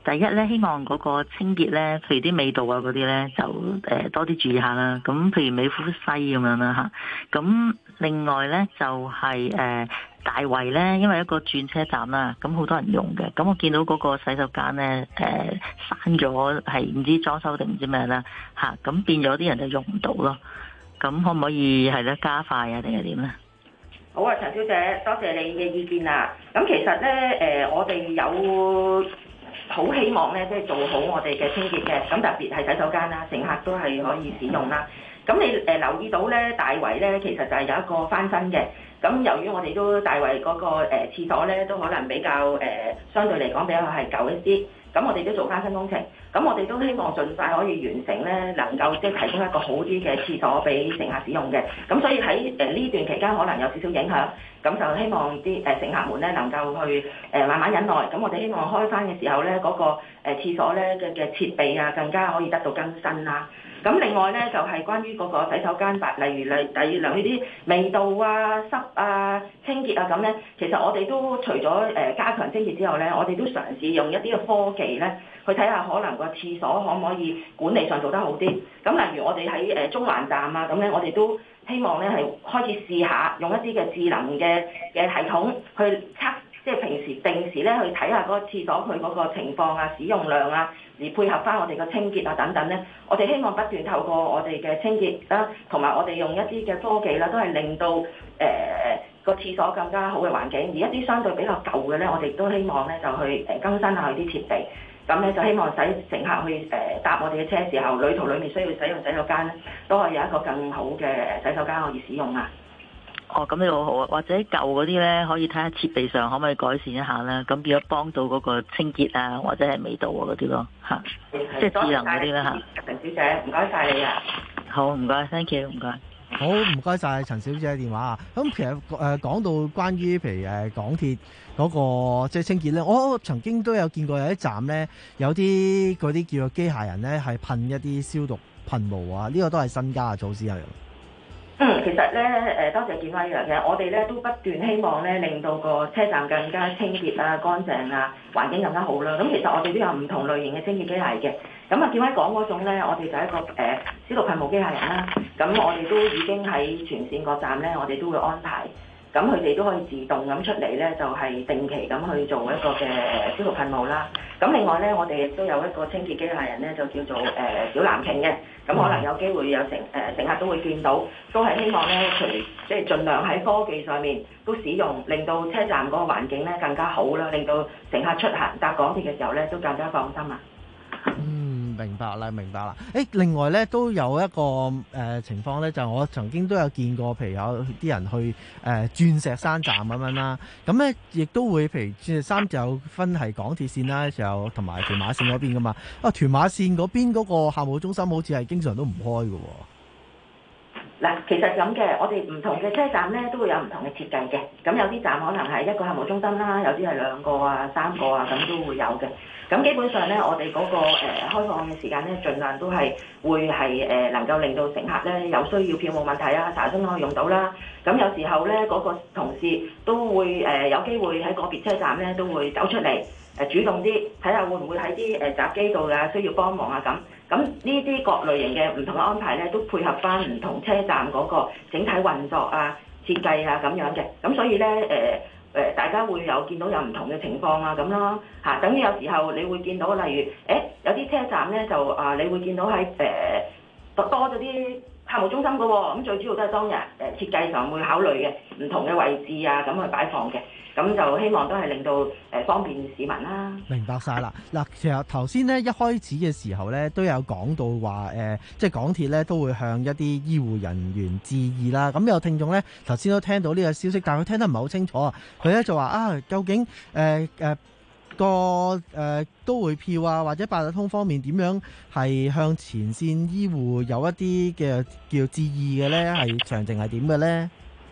第一咧，希望嗰個清潔咧，譬如啲味道啊嗰啲咧，就誒、呃、多啲注意下啦。咁譬如美孚西咁樣啦嚇。咁另外咧就係、是、誒、呃、大圍咧，因為一個轉車站啦，咁好多人用嘅。咁我見到嗰個洗手間咧誒閂咗，係、呃、唔知裝修定唔知咩啦嚇。咁變咗啲人就用唔到咯。咁可唔可以係咧加快啊？定係點咧？ 好啊，陳小姐，多謝你嘅意見啦。咁其實咧，誒、呃，我哋有好希望咧，即係做好我哋嘅清潔嘅。咁特別係洗手間啦，乘客都係可以使用啦。咁你誒、呃、留意到咧，大圍咧其實就係有一個翻新嘅。咁由於我哋都大圍嗰、那個誒、呃、廁所咧，都可能比較誒、呃、相對嚟講比較係舊一啲。咁我哋都做翻新工程。咁我哋都希望盡快可以完成咧，能夠即係提供一個好啲嘅廁所俾乘客使用嘅。咁所以喺誒呢段期間可能有少少影響，咁就希望啲誒乘客們咧能夠去誒慢慢忍耐。咁我哋希望開翻嘅時候咧，嗰、那個誒廁所咧嘅嘅設備啊，更加可以得到更新啦。咁另外咧就係、是、關於嗰個洗手間白，例如例例如呢啲味道啊、濕啊、清潔啊咁咧，其實我哋都除咗誒加強清潔之後咧，我哋都嘗試用一啲嘅科技咧，去睇下可能個廁所可唔可以管理上做得好啲。咁例如我哋喺誒中環站啊，咁咧我哋都希望咧係開始試下用一啲嘅智能嘅嘅系統去測，即係平時定時咧去睇下嗰個廁所佢嗰個情況啊、使用量啊，而配合翻我哋嘅清潔啊等等咧。我哋希望不斷透過我哋嘅清潔啦，同埋我哋用一啲嘅科技啦，都係令到誒個廁所更加好嘅環境。而一啲相對比較舊嘅咧，我哋都希望咧就去誒更新下佢啲設備。咁咧就希望使乘客去誒、呃、搭我哋嘅車時候，旅途裡面需要使用洗手間咧，都可以有一個更好嘅洗手間可以使用啊。 哦，咁呢個好好啊，或者舊嗰啲咧，可以睇下設備上可唔可以改善一下啦，咁變咗幫到嗰個清潔啊，或者係味道啊嗰啲咯嚇，即係智能嗰啲啦嚇。 陳小姐，唔該晒你啊。 好，唔該 ，thank you，唔該。 好，唔該晒陳小姐嘅電話啊。咁其實誒、呃、講到關於譬如誒港鐵嗰、那個即係清潔咧，我曾經都有見過有一站咧，有啲嗰啲叫做機械人咧係噴一啲消毒噴霧啊，呢、這個都係新加嘅措施嚟。 嗯，其實咧誒，多謝建威嘅，其實我哋咧都不斷希望咧令到個車站更加清潔啊、乾淨啊、環境更加好啦。咁其實我哋都有唔同類型嘅清潔機械嘅。咁啊，建威講嗰種咧，我哋就係一個誒、呃、消毒噴霧機械人啦。咁我哋都已經喺全線各站咧，我哋都會安排。咁佢哋都可以自動咁出嚟咧，就係、是、定期咁去做一個嘅消毒噴霧啦。咁另外咧，我哋亦都有一個清潔機械人咧，就叫做誒、呃、小藍鯨嘅。咁可能有機會有乘誒、呃、乘客都會見到，都係希望咧，除即係盡量喺科技上面都使用，令到車站嗰個環境咧更加好啦，令到乘客出行搭港鐵嘅時候咧都更加放心啊。 嗯，明白啦，明白啦。誒，另外咧都有一個誒、呃、情況咧，就我曾經都有見過，譬如有啲人去誒、呃、鑽石山站咁樣啦。咁咧亦都會譬如鑽石山就有分係港鐵線啦，就同埋屯馬線嗰邊噶嘛。啊，屯馬線嗰邊嗰個客務中心好似係經常都唔開嘅喎。 嗱，其實咁嘅，我哋唔同嘅車站咧都會有唔同嘅設計嘅。咁有啲站可能係一個客務中心啦，有啲係兩個啊、三個啊，咁都會有嘅。咁基本上咧，我哋嗰、那個誒、呃、開放嘅時間咧，盡量都係會係誒、呃、能夠令到乘客咧有需要票冇問題啊，查詢可以用到啦。咁有時候咧，嗰、那個同事都會誒、呃、有機會喺個別車站咧都會走出嚟誒、呃、主動啲，睇下會唔會喺啲誒閘機度啊需要幫忙啊咁。咁呢啲各類型嘅唔同嘅安排咧，都配合翻唔同車站嗰個整體運作啊、設計啊咁樣嘅。咁所以咧，誒、呃、誒，大家會有見到有唔同嘅情況啊咁咯嚇。等於有時候你會見到，例如誒有啲車站咧就啊，你會見到喺誒多多咗啲客務中心嘅喎。咁最主要都係當日誒設計上會考慮嘅唔同嘅位置啊，咁去擺放嘅。咁就希望都係令到誒方便市民啦。 明白晒啦。嗱，其實頭先咧一開始嘅時候咧都有講到話誒、呃，即係港鐵咧都會向一啲醫護人員致意啦。咁有聽眾咧頭先都聽到呢個消息，但係佢聽得唔係好清楚啊。佢咧就話啊，究竟誒誒、呃呃、個誒、呃、都會票啊，或者八達通方面點樣係向前線醫護有一啲嘅叫致意嘅咧？係詳情係點嘅咧？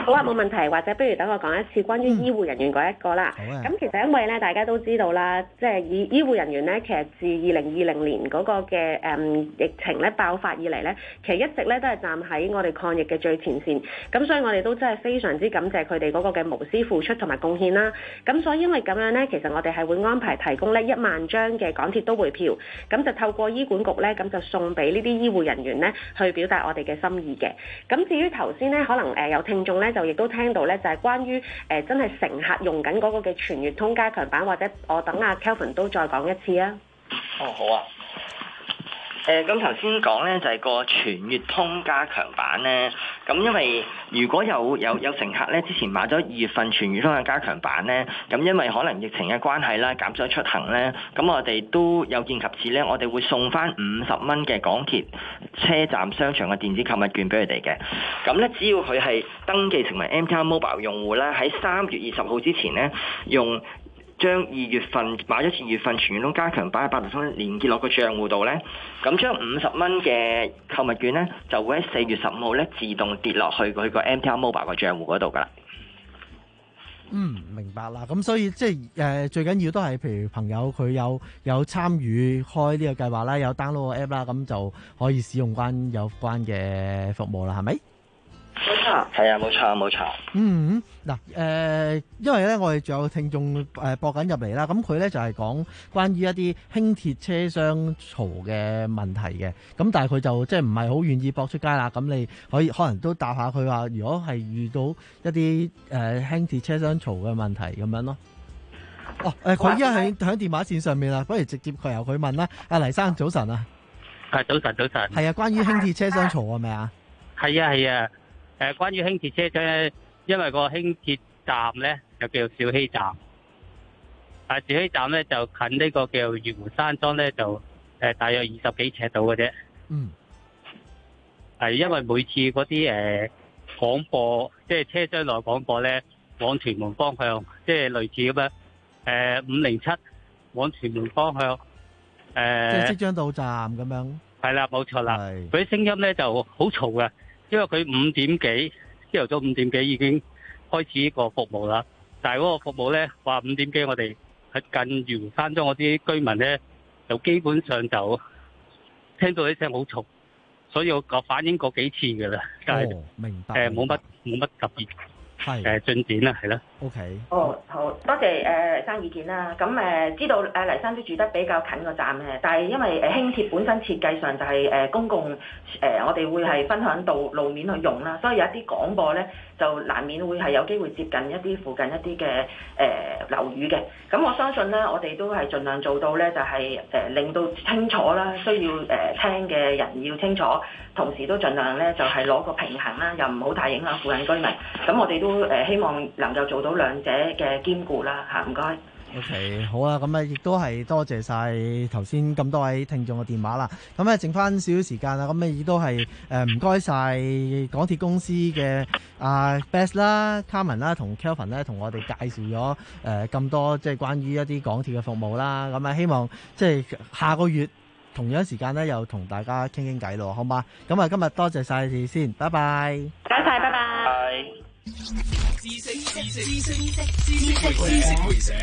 好啊，冇問題。或者不如等我講一次關於醫護人員嗰一個啦。咁、 嗯、 其實因為咧，大家都知道啦，即係醫醫護人員咧，其實自二零二零年嗰個嘅誒、嗯、疫情咧爆發以嚟咧，其實一直咧都係站喺我哋抗疫嘅最前線。咁所以我哋都真係非常之感謝佢哋嗰個嘅無私付出同埋貢獻啦。咁所以因為咁樣咧，其實我哋係會安排提供呢一萬張嘅港鐵都會票，咁就透過醫管局咧，咁就送俾呢啲醫護人員咧，去表達我哋嘅心意嘅。咁至於頭先咧，可能誒有聽眾咧就亦都聽到咧，就係關於誒真係乘客用緊嗰個嘅全月通加強版，或者我等阿 Kelvin 都再講一次啊。 哦，好啊。誒咁頭先講咧就係個全月通加強版咧，咁因為如果有有有乘客咧之前買咗二月份全月通嘅加強版咧，咁因為可能疫情嘅關係啦，減咗出行咧，咁我哋都有見及此咧，我哋會送翻五十蚊嘅港鐵車站商場嘅電子購物券俾佢哋嘅。咁咧只要佢係登記成為 M T R Mobile 用戶啦，喺三月二十號之前咧用。將二月份買咗次二月份全月通加強版嘅八達通連結落個帳戶度咧，咁將五十蚊嘅購物券咧就會喺四月十五號咧自動跌落去佢個 M T R Mobile 個帳戶嗰度噶啦。 嗯，明白啦。咁所以即係誒、呃、最緊要都係譬如朋友佢有有參與開呢個計劃啦，有 download 個 app 啦，咁就可以使用關有關嘅服務啦，係咪？ 冇錯，係啊，冇錯冇錯。 嗯，嗱，誒，因為咧，我哋仲有聽眾誒播緊入嚟啦，咁佢咧就係講關於一啲輕鐵車廂嘈嘅問題嘅，咁但係佢就即係唔係好願意播出街啦，咁你可以可能都答下佢話，如果係遇到一啲誒輕鐵車廂嘈嘅問題咁樣咯。哦，誒，佢依家喺喺電話線上面啦，不如直接佢由佢問啦。阿黎生早晨啊， 係早晨早晨。係啊，關於輕鐵車廂嘈係咪啊？ 係啊係啊。誒，關於輕鐵車廂咧，因為個輕鐵站咧就叫小禧站，啊，小禧站咧就近呢個叫魚湖山莊咧，就誒大約二十幾尺度嘅啫。 嗯。 係因為每次嗰啲誒廣播，即係車廂內廣播咧，往屯門方向，即係類似咁樣，誒五零七往屯門方向，誒。 即係即將到站咁樣。 係啦，冇錯啦。係。嗰啲聲音咧就好嘈嘅。因為佢五點幾，朝頭早五點幾已經開始呢個服務啦。但係嗰個服務咧，話五點幾我哋喺近魚湖山莊嗰啲居民咧，就基本上就聽到啲聲好嘈，所以我反映過幾次㗎啦。但係誒冇乜冇乜特別係誒進展啦，係啦。 OK。 哦，好多謝誒生意見啦。咁誒知道誒黎生都住得比較近個站嘅，但係因為誒輕鐵本身設計上就係誒公共誒，我哋會係分享到路面去用啦，所以有一啲廣播咧就難免會係有機會接近一啲附近一啲嘅誒樓宇嘅。咁我相信咧，我哋都係盡量做到咧，就係誒令到清楚啦，需要誒聽嘅人要清楚，同時都盡量咧就係攞個平衡啦，又唔好太影響附近居民。咁我哋都誒希望能夠做到兩者嘅兼顧啦，嚇唔該。 OK， 好啊，咁啊，亦都係多謝晒頭先咁多位聽眾嘅電話啦。咁咧，剩翻少少時間啦，咁咧亦都係誒唔該晒港鐵公司嘅阿 Beth 啦、Carmen 啦同 Kelvin 咧，同我哋介紹咗誒咁多即係關於一啲港鐵嘅服務啦。咁啊，希望即係下個月同樣時間咧，又同大家傾傾偈咯，好嘛？咁啊，今日多謝晒你先，拜拜。 唔該晒，拜拜。 知識知識知識知識知識會社。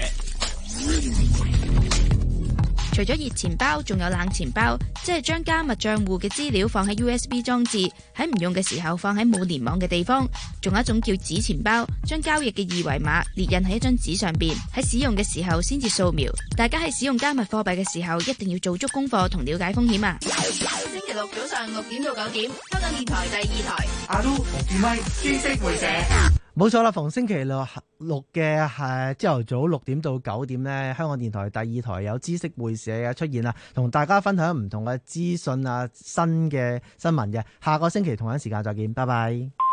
除咗熱錢包，仲有冷錢包，即係將加密賬戶嘅資料放喺 U S B 裝置，喺唔用嘅時候放喺冇連網嘅地方。仲有一種叫紙錢包，將交易嘅二維碼列印喺一張紙上邊，喺使用嘅時候先至掃描。大家喺使用加密貨幣嘅時候，一定要做足功課同了解風險啊！星期六早上六點到九點，香港電台第二台。 阿都同志威知識會社。 冇錯啦，逢星期六六嘅係朝頭早六點到九點呢，香港電台第二台有知識會社嘅出現啦，同大家分享唔同嘅資訊啊、新嘅新聞嘅。下個星期同樣時間再見，拜拜。